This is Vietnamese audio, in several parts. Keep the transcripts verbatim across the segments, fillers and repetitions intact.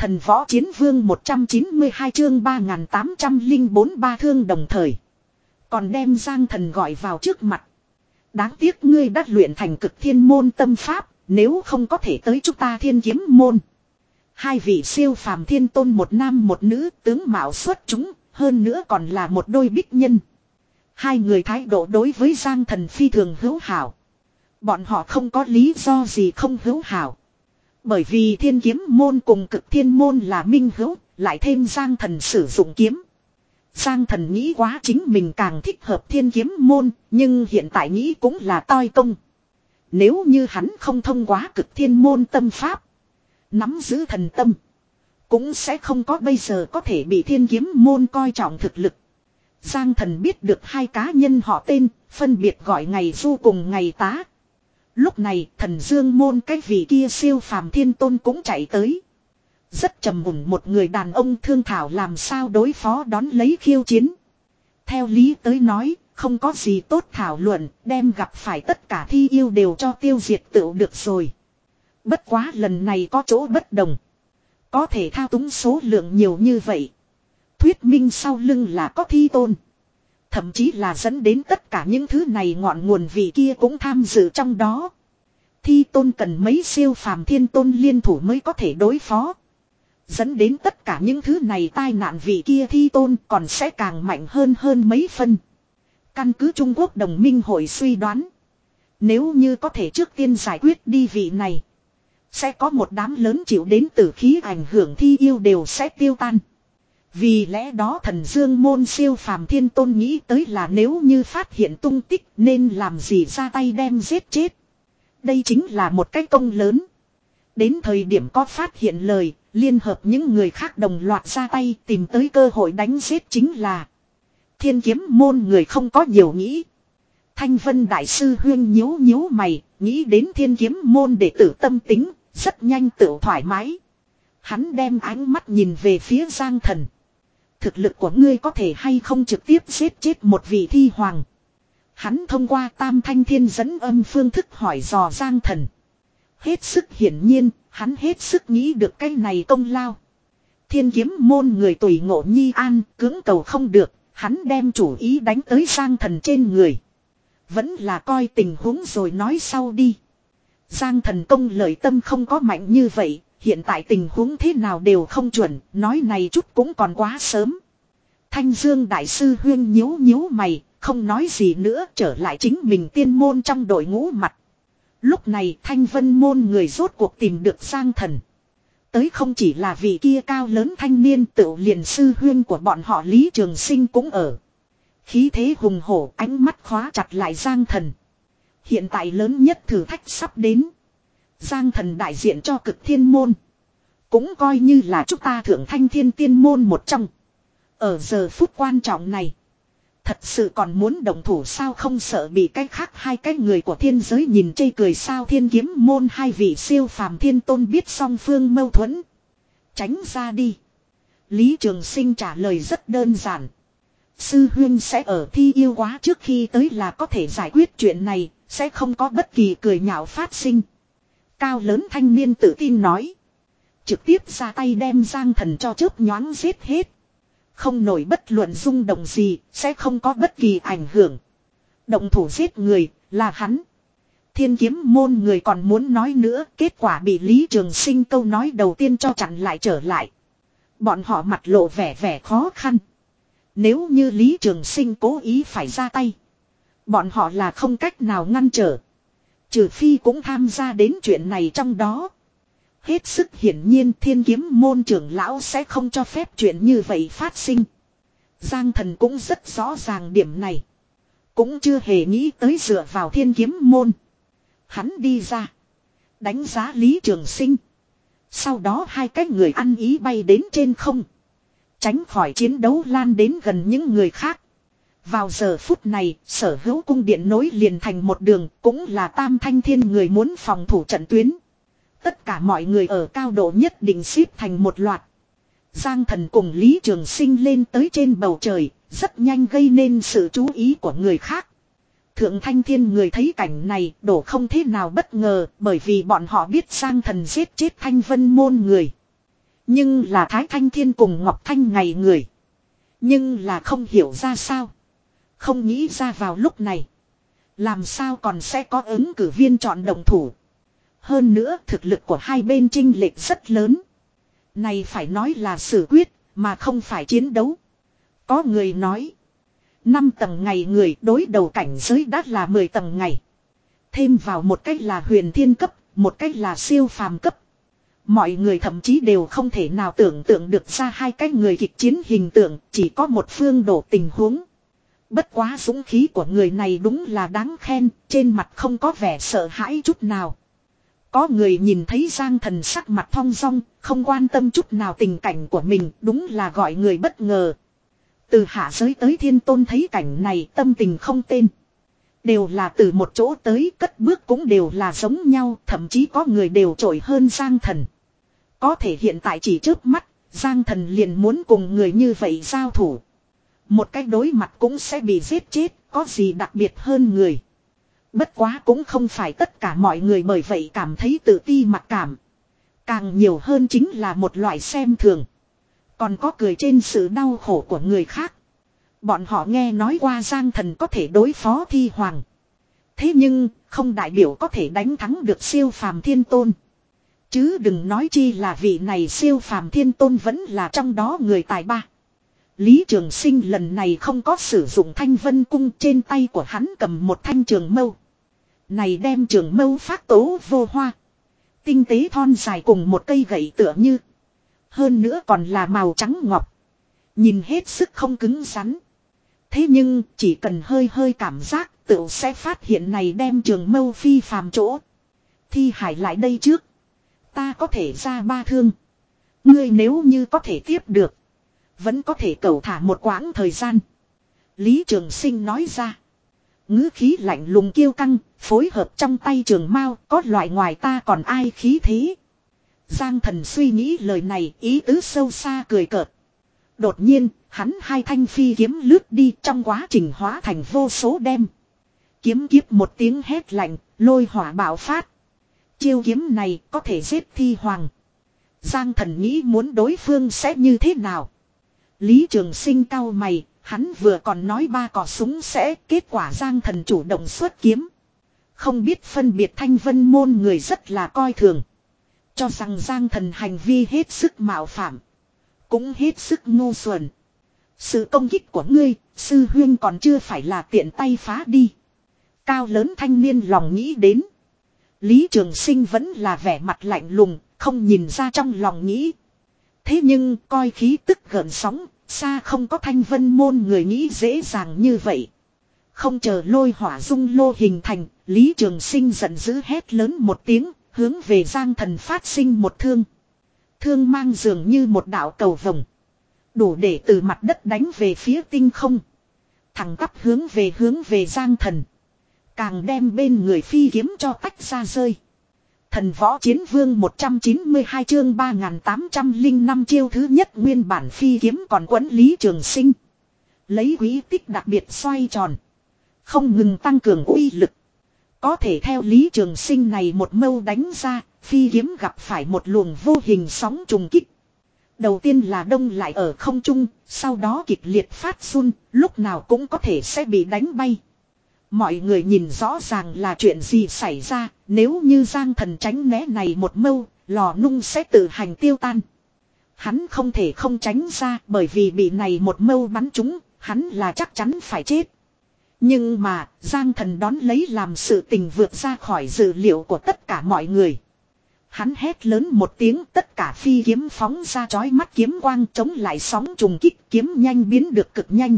Thần võ chiến vương một trăm chín mươi hai chương ba nghìn tám trăm lẻ bốn ba thương đồng thời. Còn đem Giang Thần gọi vào trước mặt. Đáng tiếc ngươi đã luyện thành cực thiên môn tâm pháp, nếu không có thể tới chúng ta thiên kiếm môn. Hai vị siêu phàm thiên tôn một nam một nữ tướng mạo xuất chúng, hơn nữa còn là một đôi bích nhân. Hai người thái độ đối với Giang Thần phi thường hữu hảo. Bọn họ không có lý do gì không hữu hảo. Bởi vì thiên kiếm môn cùng cực thiên môn là minh hữu, lại thêm Giang Thần sử dụng kiếm. Giang Thần nghĩ quá chính mình càng thích hợp thiên kiếm môn, nhưng hiện tại nghĩ cũng là toi công. Nếu như hắn không thông qua cực thiên môn tâm pháp, nắm giữ thần tâm, cũng sẽ không có bây giờ có thể bị thiên kiếm môn coi trọng thực lực. Giang Thần biết được hai cá nhân họ tên, phân biệt gọi ngày du cùng ngày tá. Lúc này Thần Dương môn cái vị kia siêu phàm thiên tôn cũng chạy tới. Rất trầm mùng một người đàn ông thương thảo làm sao đối phó đón lấy khiêu chiến. Theo lý tới nói, không có gì tốt thảo luận, đem gặp phải tất cả thi yêu đều cho tiêu diệt tựu được rồi. Bất quá lần này có chỗ bất đồng. Có thể thao túng số lượng nhiều như vậy. Thuyết minh sau lưng là có thi tôn. Thậm chí là dẫn đến tất cả những thứ này ngọn nguồn vị kia cũng tham dự trong đó. Thi tôn cần mấy siêu phàm thiên tôn liên thủ mới có thể đối phó. Dẫn đến tất cả những thứ này tai nạn vị kia thi tôn còn sẽ càng mạnh hơn hơn mấy phân. Căn cứ Trung Quốc đồng minh hội suy đoán. Nếu như có thể trước tiên giải quyết đi vị này. Sẽ có một đám lớn chịu đến tử khí ảnh hưởng thi yêu đều sẽ tiêu tan. Vì lẽ đó Thần Dương môn siêu phàm thiên tôn nghĩ tới là nếu như phát hiện tung tích nên làm gì ra tay đem giết chết. Đây chính là một cái công lớn. Đến thời điểm có phát hiện lời, liên hợp những người khác đồng loạt ra tay tìm tới cơ hội đánh giết chính là. Thiên kiếm môn người không có nhiều nghĩ. Thanh Vân Đại Sư Huyên nhíu nhíu mày, nghĩ đến thiên kiếm môn đệ tử tâm tính, rất nhanh tự thoải mái. Hắn đem ánh mắt nhìn về phía Giang Thần. Thực lực của ngươi có thể hay không trực tiếp giết chết một vị thi hoàng. Hắn thông qua tam thanh thiên dẫn âm phương thức hỏi dò Giang Thần. Hết sức hiển nhiên, hắn hết sức nghĩ được cái này công lao. Thiên kiếm môn người tùy ngộ nhi an, cưỡng cầu không được, hắn đem chủ ý đánh tới Giang Thần trên người. Vẫn là coi tình huống rồi nói sau đi. Giang Thần công lợi tâm không có mạnh như vậy, hiện tại tình huống thế nào đều không chuẩn, nói này chút cũng còn quá sớm. Thanh Dương Đại Sư Huyên nhíu nhíu mày, không nói gì nữa, trở lại chính mình tiên môn trong đội ngũ mặt. Lúc này Thanh Vân môn người rốt cuộc tìm được Giang Thần. Tới không chỉ là vị kia cao lớn thanh niên, tự liền sư huyên của bọn họ Lý Trường Sinh cũng ở. Khí thế hùng hổ, ánh mắt khóa chặt lại Giang Thần. Hiện tại lớn nhất thử thách sắp đến. Giang Thần đại diện cho cực thiên môn. Cũng coi như là chúng ta thượng thanh thiên tiên môn một trong. Ở giờ phút quan trọng này. Thật sự còn muốn đồng thủ sao, không sợ bị cái khác hai cái người của thiên giới nhìn chê cười sao. Thiên kiếm môn hai vị siêu phàm thiên tôn biết song phương mâu thuẫn. Tránh ra đi. Lý Trường Sinh trả lời rất đơn giản. Sư huyên sẽ ở thi yêu quá trước khi tới là có thể giải quyết chuyện này, sẽ không có bất kỳ cười nhạo phát sinh. Cao lớn thanh niên tự tin nói. Trực tiếp ra tay đem Giang Thần cho chớp nhoáng giết hết. Không nổi bất luận rung động gì, sẽ không có bất kỳ ảnh hưởng. Động thủ giết người, là hắn. Thiên kiếm môn người còn muốn nói nữa, kết quả bị Lý Trường Sinh câu nói đầu tiên cho chặn lại trở lại. Bọn họ mặt lộ vẻ vẻ khó khăn. Nếu như Lý Trường Sinh cố ý phải ra tay, bọn họ là không cách nào ngăn trở. Trừ phi cũng tham gia đến chuyện này trong đó. Hết sức hiển nhiên thiên kiếm môn trưởng lão sẽ không cho phép chuyện như vậy phát sinh. Giang Thần cũng rất rõ ràng điểm này. Cũng chưa hề nghĩ tới dựa vào thiên kiếm môn. Hắn đi ra. Đánh giá Lý Trường Sinh. Sau đó hai cái người ăn ý bay đến trên không. Tránh khỏi chiến đấu lan đến gần những người khác. Vào giờ phút này, Sở Hữu cung điện nối liền thành một đường, cũng là tam thanh thiên người muốn phòng thủ trận tuyến. Tất cả mọi người ở cao độ nhất định xếp thành một loạt. Giang Thần cùng Lý Trường Sinh lên tới trên bầu trời, rất nhanh gây nên sự chú ý của người khác. Thượng thanh thiên người thấy cảnh này đổ không thế nào bất ngờ, bởi vì bọn họ biết Giang Thần giết chết Thanh Vân môn người. Nhưng là Thái Thanh Thiên cùng Ngọc Thanh ngày người. Nhưng là không hiểu ra sao. Không nghĩ ra vào lúc này. Làm sao còn sẽ có ứng cử viên chọn động thủ. Hơn nữa thực lực của hai bên chênh lệch rất lớn. Này phải nói là xử quyết mà không phải chiến đấu. Có người nói. Năm tầng ngày người đối đầu cảnh giới đã là mười tầng ngày. Thêm vào một cách là huyền thiên cấp, một cách là siêu phàm cấp. Mọi người thậm chí đều không thể nào tưởng tượng được ra hai cái người kịch chiến hình tượng, chỉ có một phương đổ tình huống. Bất quá dũng khí của người này đúng là đáng khen, trên mặt không có vẻ sợ hãi chút nào. Có người nhìn thấy Giang Thần sắc mặt thong dong, không quan tâm chút nào tình cảnh của mình, đúng là gọi người bất ngờ. Từ hạ giới tới thiên tôn thấy cảnh này tâm tình không tên. Đều là từ một chỗ tới, cất bước cũng đều là giống nhau, thậm chí có người đều trội hơn Giang Thần. Có thể hiện tại chỉ trước mắt, Giang Thần liền muốn cùng người như vậy giao thủ. Một cách đối mặt cũng sẽ bị giết chết, có gì đặc biệt hơn người. Bất quá cũng không phải tất cả mọi người bởi vậy cảm thấy tự ti mặc cảm. Càng nhiều hơn chính là một loại xem thường. Còn có cười trên sự đau khổ của người khác. Bọn họ nghe nói qua Giang Thần có thể đối phó Thi Hoàng. Thế nhưng không đại biểu có thể đánh thắng được siêu phàm thiên tôn. Chứ đừng nói chi là vị này siêu phàm thiên tôn vẫn là trong đó người tài ba. Lý Trường Sinh lần này không có sử dụng Thanh Vân Cung, trên tay của hắn cầm một thanh trường mâu. Này đem trường mâu phát tố vô hoa. Tinh tế thon dài cùng một cây gậy tựa như. Hơn nữa còn là màu trắng ngọc. Nhìn hết sức không cứng rắn. Thế nhưng chỉ cần hơi hơi cảm giác tựu sẽ phát hiện này đem trường mâu phi phàm chỗ. Thi Hải lại đây trước. Ta có thể ra ba thương. Ngươi nếu như có thể tiếp được. Vẫn có thể cầu thả một quãng thời gian. Lý Trường Sinh nói ra. Ngữ khí lạnh lùng kiêu căng, phối hợp trong tay trường mao, có loại ngoài ta còn ai khí thế. Giang Thần suy nghĩ lời này, ý tứ sâu xa cười cợt. Đột nhiên, hắn hai thanh phi kiếm lướt đi, trong quá trình hóa thành vô số đem. Kiếm kiếp một tiếng hét lạnh, lôi hỏa bạo phát. Chiêu kiếm này có thể giết Thi Hoàng. Giang Thần nghĩ muốn đối phương sẽ như thế nào. Lý Trường Sinh cau mày, hắn vừa còn nói ba cò súng sẽ, kết quả Giang Thần chủ động xuất kiếm. Không biết phân biệt Thanh Vân môn người rất là coi thường. Cho rằng Giang Thần hành vi hết sức mạo phạm. Cũng hết sức ngu xuẩn. Sự công kích của ngươi, sư huyên còn chưa phải là tiện tay phá đi. Cao lớn thanh niên lòng nghĩ đến. Lý Trường Sinh vẫn là vẻ mặt lạnh lùng, không nhìn ra trong lòng nghĩ. Thế nhưng coi khí tức gợn sóng, xa không có Thanh Vân môn người nghĩ dễ dàng như vậy. Không chờ lôi hỏa dung lô hình thành, Lý Trường Sinh giận dữ hét lớn một tiếng, hướng về Giang Thần phát sinh một thương. Thương mang dường như một đạo cầu vồng. Đủ để từ mặt đất đánh về phía tinh không. Thẳng tắp hướng về hướng về Giang Thần. Càng đem bên người phi kiếm cho tách ra rơi. Thần võ chiến vương một trăm chín mươi hai chương ba nghìn tám trăm lẻ năm chiêu thứ nhất nguyên bản phi kiếm còn quấn Lý Trường Sinh. Lấy quý tích đặc biệt xoay tròn. Không ngừng tăng cường uy lực. Có thể theo Lý Trường Sinh này một mâu đánh ra, phi kiếm gặp phải một luồng vô hình sóng trùng kích. Đầu tiên là đông lại ở không trung, sau đó kịch liệt phát run, lúc nào cũng có thể sẽ bị đánh bay. Mọi người nhìn rõ ràng là chuyện gì xảy ra, nếu như Giang Thần tránh né này một mâu, lò nung sẽ tự hành tiêu tan. Hắn không thể không tránh ra bởi vì bị này một mâu bắn trúng, hắn là chắc chắn phải chết. Nhưng mà, Giang Thần đón lấy làm sự tình vượt ra khỏi dự liệu của tất cả mọi người. Hắn hét lớn một tiếng, tất cả phi kiếm phóng ra chói mắt kiếm quang chống lại sóng trùng kích, kiếm nhanh biến được cực nhanh.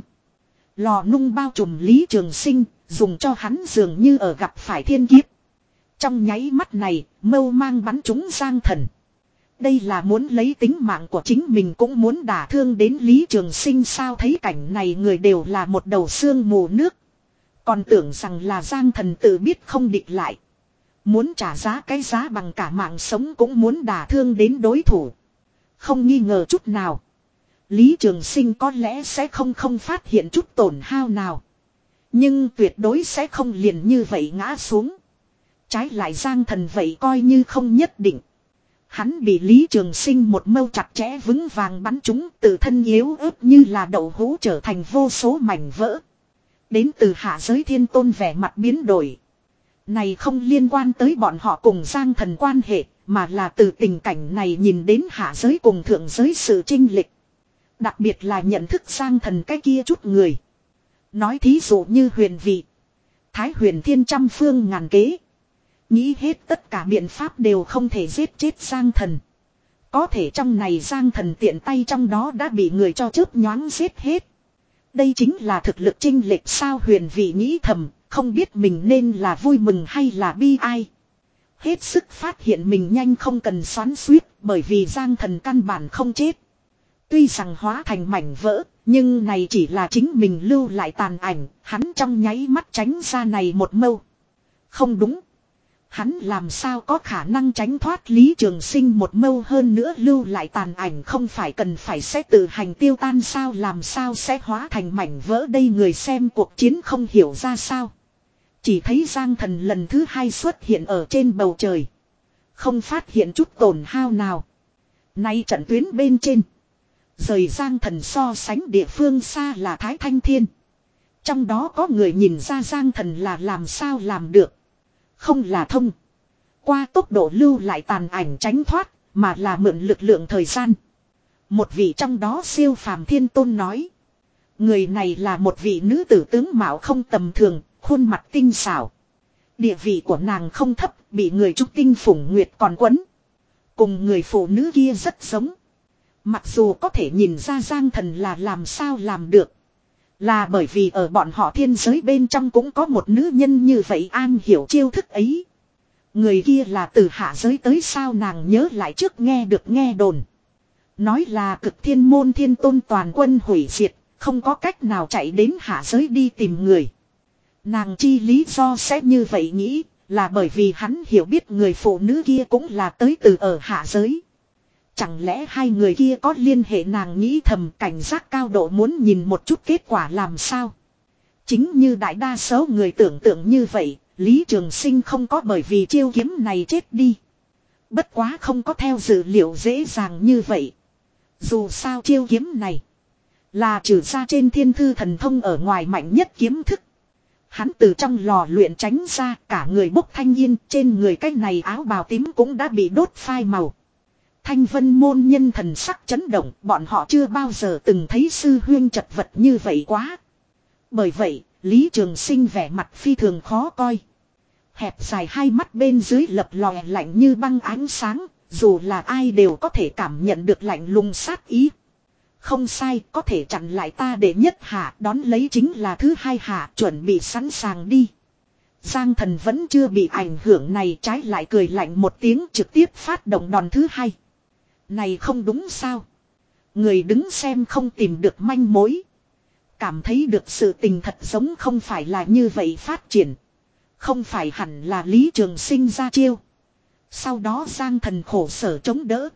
Lò nung bao trùm Lý Trường Sinh, dùng cho hắn dường như ở gặp phải thiên kiếp. Trong nháy mắt này, mâu mang bắn trúng Giang Thần. Đây là muốn lấy tính mạng của chính mình cũng muốn đả thương đến Lý Trường Sinh sao, thấy cảnh này người đều là một đầu xương mù nước. Còn tưởng rằng là Giang Thần tự biết không địch lại. Muốn trả giá cái giá bằng cả mạng sống cũng muốn đả thương đến đối thủ. Không nghi ngờ chút nào. Lý Trường Sinh có lẽ sẽ không không phát hiện chút tổn hao nào. Nhưng tuyệt đối sẽ không liền như vậy ngã xuống. Trái lại Giang Thần vậy coi như không nhất định. Hắn bị Lý Trường Sinh một mâu chặt chẽ vững vàng bắn trúng, tự thân yếu ớt như là đậu hũ trở thành vô số mảnh vỡ. Đến từ hạ giới thiên tôn vẻ mặt biến đổi. Này không liên quan tới bọn họ cùng Giang Thần quan hệ, mà là từ tình cảnh này nhìn đến hạ giới cùng thượng giới sự chênh lệch. Đặc biệt là nhận thức Giang Thần cái kia chút người. Nói thí dụ như huyền vị. Thái huyền thiên trăm phương ngàn kế. Nghĩ hết tất cả biện pháp đều không thể giết chết Giang Thần. Có thể trong này Giang Thần tiện tay trong đó đã bị người cho chớp nhoáng giết hết. Đây chính là thực lực chênh lệch sao, huyền vị nghĩ thầm, không biết mình nên là vui mừng hay là bi ai. Hết sức phát hiện mình nhanh không cần xoắn xuýt, bởi vì Giang Thần căn bản không chết. Tuy rằng hóa thành mảnh vỡ, nhưng này chỉ là chính mình lưu lại tàn ảnh, hắn trong nháy mắt tránh ra này một mâu. Không đúng. Hắn làm sao có khả năng tránh thoát Lý Trường Sinh một mâu, hơn nữa lưu lại tàn ảnh không phải cần phải sẽ tự hành tiêu tan sao, làm sao sẽ hóa thành mảnh vỡ đây, người xem cuộc chiến không hiểu ra sao. Chỉ thấy Giang Thần lần thứ hai xuất hiện ở trên bầu trời. Không phát hiện chút tổn hao nào. Nay trận tuyến bên trên. Rời Giang Thần so sánh địa phương xa là Thái Thanh Thiên. Trong đó có người nhìn ra Giang Thần là làm sao làm được. Không là thông qua tốc độ lưu lại tàn ảnh tránh thoát, mà là mượn lực lượng thời gian. Một vị trong đó siêu phàm thiên tôn nói. Người này là một vị nữ tử tướng mạo không tầm thường, khuôn mặt tinh xảo. Địa vị của nàng không thấp, bị người trúc tinh phủng nguyệt còn quấn. Cùng người phụ nữ kia rất giống. Mặc dù có thể nhìn ra Giang Thần là làm sao làm được. Là bởi vì ở bọn họ thiên giới bên trong cũng có một nữ nhân như vậy an hiểu chiêu thức ấy. Người kia là từ hạ giới tới sao, nàng nhớ lại trước nghe được nghe đồn. Nói là cực thiên môn thiên tôn toàn quân hủy diệt, không có cách nào chạy đến hạ giới đi tìm người. Nàng chi lý do sẽ như vậy nghĩ, là bởi vì hắn hiểu biết người phụ nữ kia cũng là tới từ ở hạ giới. Chẳng lẽ hai người kia có liên hệ, nàng nghĩ thầm, cảnh giác cao độ muốn nhìn một chút kết quả làm sao. Chính như đại đa số người tưởng tượng như vậy, Lý Trường Sinh không có bởi vì chiêu kiếm này chết đi. Bất quá không có theo dự liệu dễ dàng như vậy. Dù sao chiêu kiếm này là trừ ra trên thiên thư thần thông ở ngoài mạnh nhất kiếm thức. Hắn từ trong lò luyện tránh ra, cả người bốc thanh yên, trên người cái này áo bào tím cũng đã bị đốt phai màu. Thanh Vân môn nhân thần sắc chấn động, bọn họ chưa bao giờ từng thấy sư huyên chật vật như vậy quá. Bởi vậy, Lý Trường Sinh vẻ mặt phi thường khó coi. Hẹp dài hai mắt bên dưới lập lòe lạnh như băng ánh sáng, dù là ai đều có thể cảm nhận được lạnh lùng sát ý. Không sai, có thể chặn lại ta để nhất hạ, đón lấy chính là thứ hai hạ, chuẩn bị sẵn sàng đi. Giang Thần vẫn chưa bị ảnh hưởng này, trái lại cười lạnh một tiếng, trực tiếp phát động đòn thứ hai. Này không đúng sao? Người đứng xem không tìm được manh mối. Cảm thấy được sự tình thật giống không phải là như vậy phát triển. Không phải hẳn là Lý Trường Sinh ra chiêu. Sau đó Giang Thần khổ sở chống đỡ.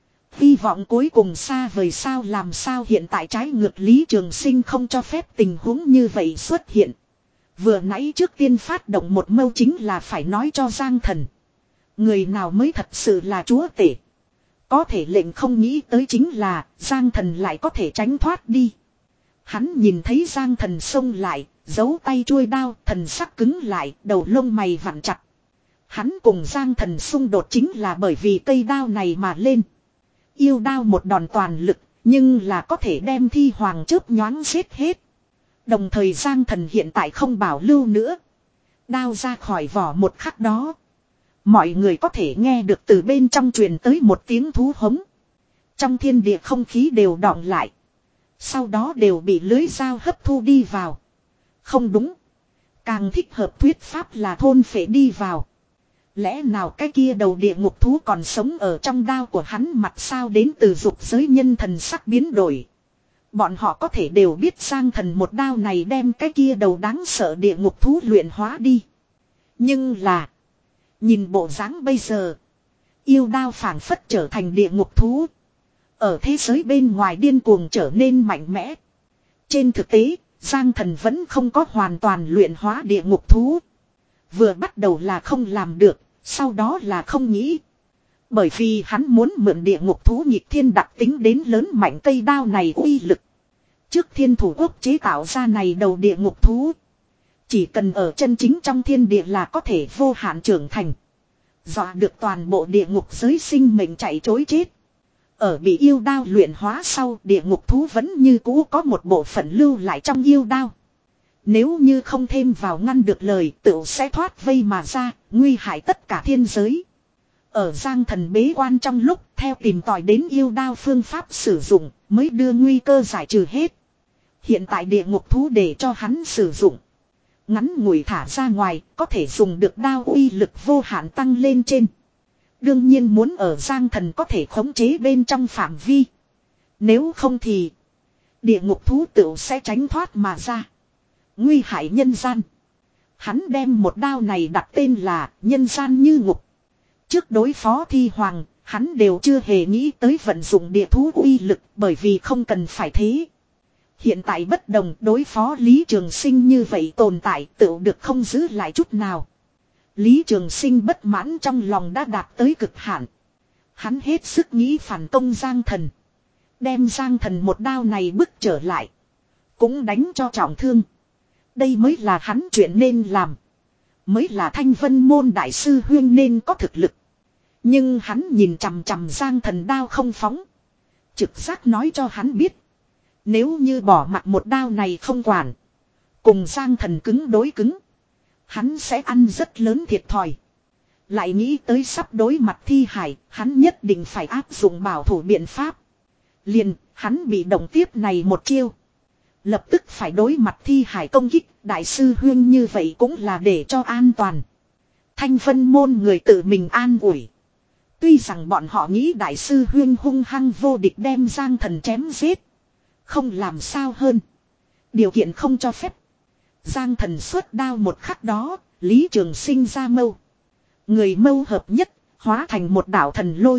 Hy vọng cuối cùng xa vời sao, làm sao hiện tại trái ngược Lý Trường Sinh không cho phép tình huống như vậy xuất hiện. Vừa nãy trước tiên phát động một mâu chính là phải nói cho Giang Thần. Người nào mới thật sự là chúa tể. Có thể lệnh không nghĩ tới chính là Giang Thần lại có thể tránh thoát đi. Hắn nhìn thấy Giang Thần xông lại, giấu tay chuôi đao, thần sắc cứng lại, đầu lông mày vặn chặt. Hắn cùng Giang Thần xung đột chính là bởi vì cây đao này mà lên. Yêu đao một đòn toàn lực, nhưng là có thể đem thi hoàng chớp nhoáng giết hết. Đồng thời Giang Thần hiện tại không bảo lưu nữa. Đao ra khỏi vỏ một khắc đó. Mọi người có thể nghe được từ bên trong truyền tới một tiếng thú hống. Trong thiên địa không khí đều đọng lại. Sau đó đều bị lưới dao hấp thu đi vào. Không đúng. Càng thích hợp thuyết pháp là thôn phệ đi vào. Lẽ nào cái kia đầu địa ngục thú còn sống ở trong đao của hắn mặt sao, đến từ dục giới nhân thần sắc biến đổi. Bọn họ có thể đều biết Giang Thần một đao này đem cái kia đầu đáng sợ địa ngục thú luyện hóa đi. Nhưng là nhìn bộ dáng bây giờ, yêu đao phảng phất trở thành địa ngục thú. Ở thế giới bên ngoài điên cuồng trở nên mạnh mẽ. Trên thực tế, Giang Thần vẫn không có hoàn toàn luyện hóa địa ngục thú. Vừa bắt đầu là không làm được, sau đó là không nghĩ. Bởi vì hắn muốn mượn địa ngục thú nhịp thiên đặc tính đến lớn mạnh cây đao này uy lực. Trước thiên thủ quốc chế tạo ra này đầu địa ngục thú. Chỉ cần ở chân chính trong thiên địa là có thể vô hạn trưởng thành. Dọa được toàn bộ địa ngục giới sinh mệnh chạy trối chết. Ở bị yêu đao luyện hóa sau, địa ngục thú vẫn như cũ có một bộ phận lưu lại trong yêu đao. Nếu như không thêm vào ngăn được lời, tựu sẽ thoát vây mà ra, nguy hại tất cả thiên giới. Ở Giang Thần bế quan trong lúc, theo tìm tòi đến yêu đao phương pháp sử dụng, mới đưa nguy cơ giải trừ hết. Hiện tại địa ngục thú để cho hắn sử dụng. Ngắn ngủi thả ra ngoài, có thể dùng được đao uy lực vô hạn tăng lên trên. Đương nhiên muốn ở Giang Thần có thể khống chế bên trong phạm vi. Nếu không thì địa ngục thú tựu sẽ tránh thoát mà ra. Nguy hại nhân gian. Hắn đem một đao này đặt tên là nhân gian như ngục. Trước đối phó thi hoàng, hắn đều chưa hề nghĩ tới vận dụng địa thú uy lực bởi vì không cần phải thế. Hiện tại bất đồng đối phó Lý Trường Sinh như vậy tồn tại tựu được không giữ lại chút nào. Lý Trường Sinh bất mãn trong lòng đã đạt tới cực hạn. Hắn hết sức nghĩ phản công Giang Thần. Đem Giang Thần một đao này bức trở lại. Cũng đánh cho trọng thương. Đây mới là hắn chuyện nên làm. Mới là Thanh Vân môn đại sư huyên nên có thực lực. Nhưng hắn nhìn chằm chằm Giang Thần đao không phóng. Trực giác nói cho hắn biết. Nếu như bỏ mặc một đao này không quản. Cùng Giang Thần cứng đối cứng. Hắn sẽ ăn rất lớn thiệt thòi. Lại nghĩ tới sắp đối mặt thi hải. Hắn nhất định phải áp dụng bảo thủ biện pháp. Liền hắn bị động tiếp này một chiêu. Lập tức phải đối mặt thi hải công kích. Đại sư huyên như vậy cũng là để cho an toàn. Thanh Vân môn người tự mình an ủi. Tuy rằng bọn họ nghĩ đại sư huyên hung hăng vô địch đem Giang Thần chém giết. Không làm sao hơn. Điều kiện không cho phép. Giang Thần xuất đao một khắc đó, Lý Trường Sinh ra mâu. Người mâu hợp nhất, hóa thành một đạo thần lôi.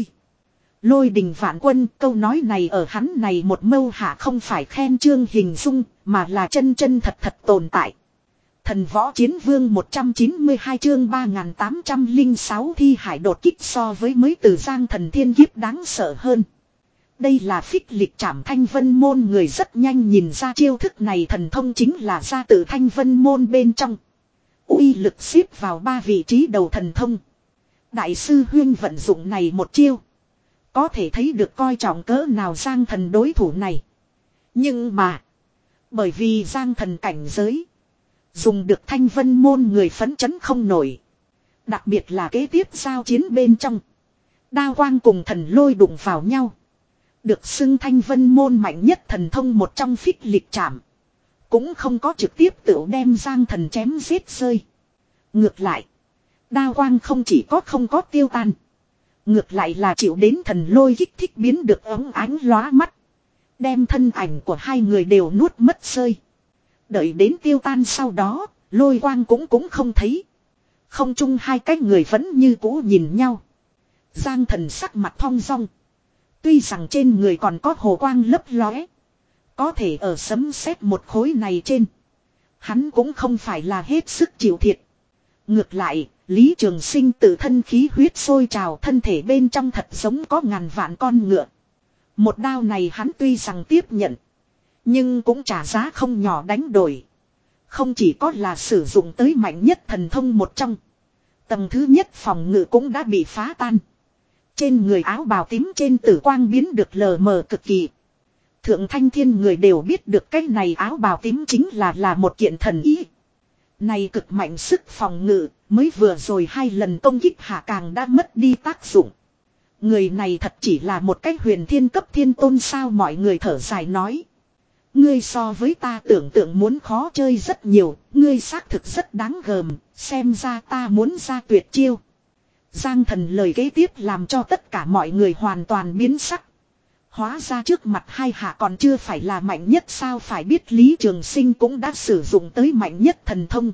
Lôi đình vạn quân, câu nói này ở hắn này một mâu hạ không phải khen chương hình dung, mà là chân chân thật thật tồn tại. Thần võ chiến vương một trăm chín mươi hai chương ba nghìn tám trăm lẻ sáu thi hải đột kích so với mới từ Giang Thần thiên kiếp đáng sợ hơn. Đây là phích lịch trảm Thanh Vân môn người rất nhanh nhìn ra chiêu thức này thần thông chính là ra từ Thanh Vân môn bên trong. Uy lực xếp vào ba vị trí đầu thần thông. Đại sư huyên vận dụng này một chiêu. Có thể thấy được coi trọng cỡ nào Giang Thần đối thủ này. Nhưng mà. Bởi vì Giang Thần cảnh giới. Dùng được Thanh Vân môn người phấn chấn không nổi. Đặc biệt là kế tiếp giao chiến bên trong. Đao quang cùng thần lôi đụng vào nhau. Được xưng Thanh Vân môn mạnh nhất thần thông một trong phích lịch trảm. Cũng không có trực tiếp tự đem Giang Thần chém giết rơi. Ngược lại. Đao quang không chỉ có không có tiêu tan. Ngược lại là chịu đến thần lôi kích thích biến được ống ánh lóa mắt. Đem thân ảnh của hai người đều nuốt mất rơi. Đợi đến tiêu tan sau đó, lôi quang cũng cũng không thấy. Không chung hai cái người vẫn như cũ nhìn nhau. Giang Thần sắc mặt thong dong. Tuy rằng trên người còn có hồ quang lấp lóe. Có thể ở sấm sét một khối này trên. Hắn cũng không phải là hết sức chịu thiệt. Ngược lại, Lý Trường Sinh tự thân khí huyết sôi trào thân thể bên trong thật giống có ngàn vạn con ngựa. Một đao này hắn tuy rằng tiếp nhận. Nhưng cũng trả giá không nhỏ đánh đổi. Không chỉ có là sử dụng tới mạnh nhất thần thông một trong. Tầng thứ nhất phòng ngự cũng đã bị phá tan. Trên người áo bào tím trên tử quang biến được lờ mờ cực kỳ. Thượng Thanh Thiên người đều biết được cái này áo bào tím chính là là một kiện thần ý. Này cực mạnh sức phòng ngự, mới vừa rồi hai lần công kích hạ càng đã mất đi tác dụng. Người này thật chỉ là một cái huyền thiên cấp thiên tôn sao mọi người thở dài nói. Ngươi so với ta tưởng tượng muốn khó chơi rất nhiều, ngươi xác thực rất đáng gờm, xem ra ta muốn ra tuyệt chiêu. Giang Thần lời kế tiếp làm cho tất cả mọi người hoàn toàn biến sắc. Hóa ra trước mặt hai hạ còn chưa phải là mạnh nhất sao phải biết Lý Trường Sinh cũng đã sử dụng tới mạnh nhất thần thông.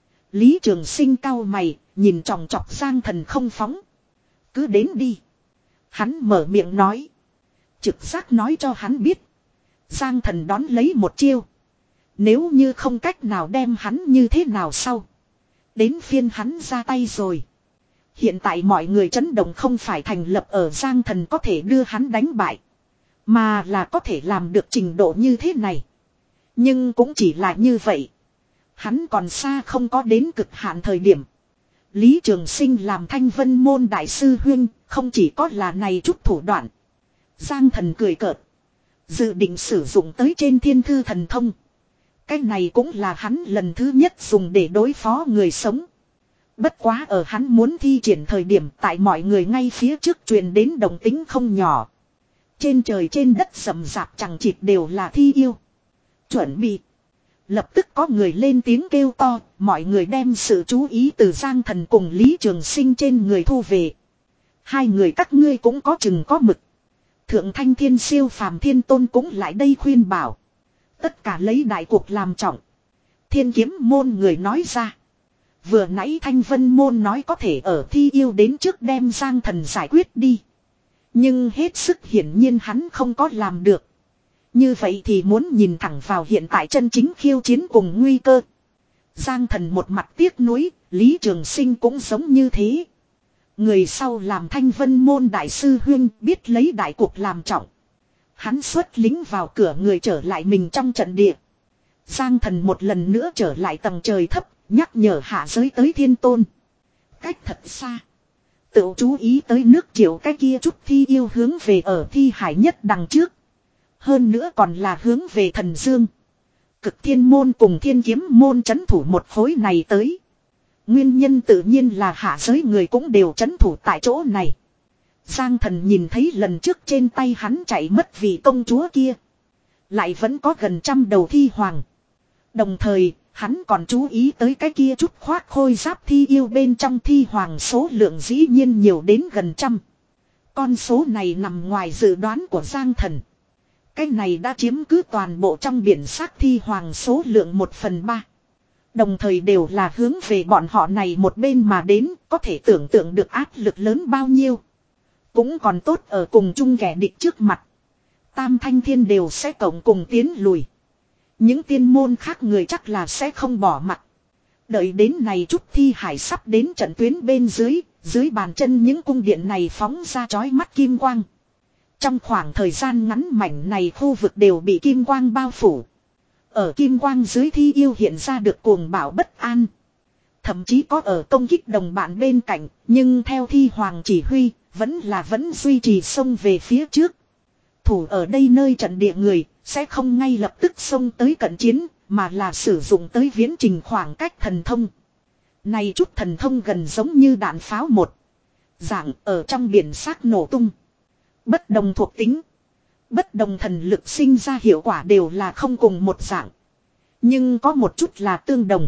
Lý Trường Sinh cau mày, nhìn chòng chọc Giang Thần không phóng. Cứ đến đi. Hắn mở miệng nói. Trực giác nói cho hắn biết. Giang Thần đón lấy một chiêu. Nếu như không cách nào đem hắn như thế nào sau. Đến phiên hắn ra tay rồi. Hiện tại mọi người chấn động không phải thành lập ở Giang Thần có thể đưa hắn đánh bại. Mà là có thể làm được trình độ như thế này. Nhưng cũng chỉ là như vậy. Hắn còn xa không có đến cực hạn thời điểm. Lý Trường Sinh làm Thanh Vân Môn đại sư huynh, không chỉ có là này chút thủ đoạn. Giang Thần cười cợt. Dự định sử dụng tới trên thiên thư thần thông. Cái này cũng là hắn lần thứ nhất dùng để đối phó người sống. Bất quá ở hắn muốn thi triển thời điểm tại mọi người ngay phía trước truyền đến động tính không nhỏ. Trên trời trên đất rậm rạp chẳng chịt đều là thi yêu. Chuẩn bị. Lập tức có người lên tiếng kêu to, mọi người đem sự chú ý từ Giang Thần cùng Lý Trường Sinh trên người thu về. Hai người các ngươi cũng có chừng có mực. Thượng Thanh Thiên Siêu Phàm Thiên Tôn cũng lại đây khuyên bảo. Tất cả lấy đại cuộc làm trọng. Thiên Kiếm Môn người nói ra. Vừa nãy Thanh Vân Môn nói có thể ở thi yêu đến trước đem Giang Thần giải quyết đi. Nhưng hết sức hiển nhiên hắn không có làm được. Như vậy thì muốn nhìn thẳng vào hiện tại chân chính khiêu chiến cùng nguy cơ. Giang Thần một mặt tiếc nuối, Lý Trường Sinh cũng giống như thế. Người sau làm Thanh Vân Môn đại sư huynh biết lấy đại cuộc làm trọng. Hắn xuất lính vào cửa người trở lại mình trong trận địa. Giang Thần một lần nữa trở lại tầng trời thấp, nhắc nhở hạ giới tới Thiên Tôn. Cách thật xa. Tự chú ý tới nước triệu cái kia chút thi yêu hướng về ở thi hải nhất đằng trước. Hơn nữa còn là hướng về Thần Dương. Cực Thiên Môn cùng Thiên Kiếm Môn trấn thủ một khối này tới. Nguyên nhân tự nhiên là hạ giới người cũng đều trấn thủ tại chỗ này. Giang Thần nhìn thấy lần trước trên tay hắn chạy mất vì công chúa kia. Lại vẫn có gần trăm đầu thi hoàng. Đồng thời, hắn còn chú ý tới cái kia chút khoác khôi giáp thi yêu bên trong thi hoàng số lượng dĩ nhiên nhiều đến gần trăm. Con số này nằm ngoài dự đoán của Giang Thần. Cái này đã chiếm cứ toàn bộ trong biển xác thi hoàng số lượng một phần ba. Đồng thời đều là hướng về bọn họ này một bên mà đến, có thể tưởng tượng được áp lực lớn bao nhiêu. Cũng còn tốt ở cùng chung kẻ địch trước mặt. Tam Thanh Thiên đều sẽ cộng cùng tiến lùi. Những tiên môn khác người chắc là sẽ không bỏ mặt. Đợi đến này chút thi hải sắp đến trận tuyến bên dưới, dưới bàn chân những cung điện này phóng ra chói mắt kim quang. Trong khoảng thời gian ngắn mảnh này khu vực đều bị kim quang bao phủ. Ở kim quang dưới thi yêu hiện ra được cuồng bạo bất an. Thậm chí có ở công kích đồng bạn bên cạnh, nhưng theo thi hoàng chỉ huy, vẫn là vẫn duy trì xông về phía trước. Thủ ở đây nơi trận địa người, sẽ không ngay lập tức xông tới cận chiến, mà là sử dụng tới viễn trình khoảng cách thần thông. Này chút thần thông gần giống như đạn pháo một dạng ở trong biển xác nổ tung. Bất đồng thuộc tính, bất đồng thần lực sinh ra hiệu quả đều là không cùng một dạng. Nhưng có một chút là tương đồng.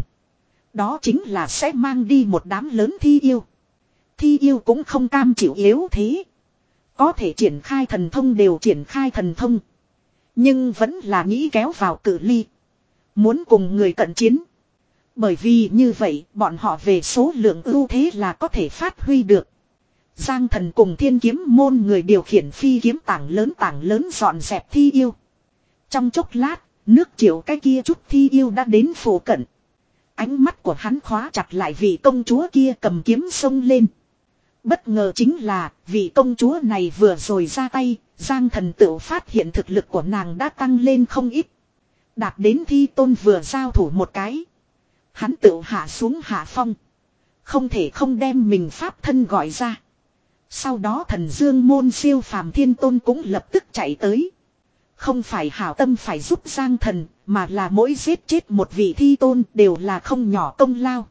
Đó chính là sẽ mang đi một đám lớn thi yêu. Thi yêu cũng không cam chịu yếu thế. Có thể triển khai thần thông đều triển khai thần thông. Nhưng vẫn là nghĩ kéo vào cự ly. Muốn cùng người cận chiến. Bởi vì như vậy bọn họ về số lượng ưu thế là có thể phát huy được. Giang Thần cùng Thiên Kiếm Môn người điều khiển phi kiếm tảng lớn tảng lớn dọn dẹp thi yêu. Trong chốc lát, nước triệu cái kia chút thi yêu đã đến phủ cận. Ánh mắt của hắn khóa chặt lại vị công chúa kia cầm kiếm xông lên. Bất ngờ chính là vị công chúa này vừa rồi ra tay, Giang Thần tự phát hiện thực lực của nàng đã tăng lên không ít. Đạt đến thi tôn vừa giao thủ một cái. Hắn tự hạ xuống hạ phong. Không thể không đem mình pháp thân gọi ra. Sau đó Thần Dương Môn Siêu Phàm Thiên Tôn cũng lập tức chạy tới. Không phải hảo tâm phải giúp Giang Thần, mà là mỗi giết chết một vị thi tôn đều là không nhỏ công lao.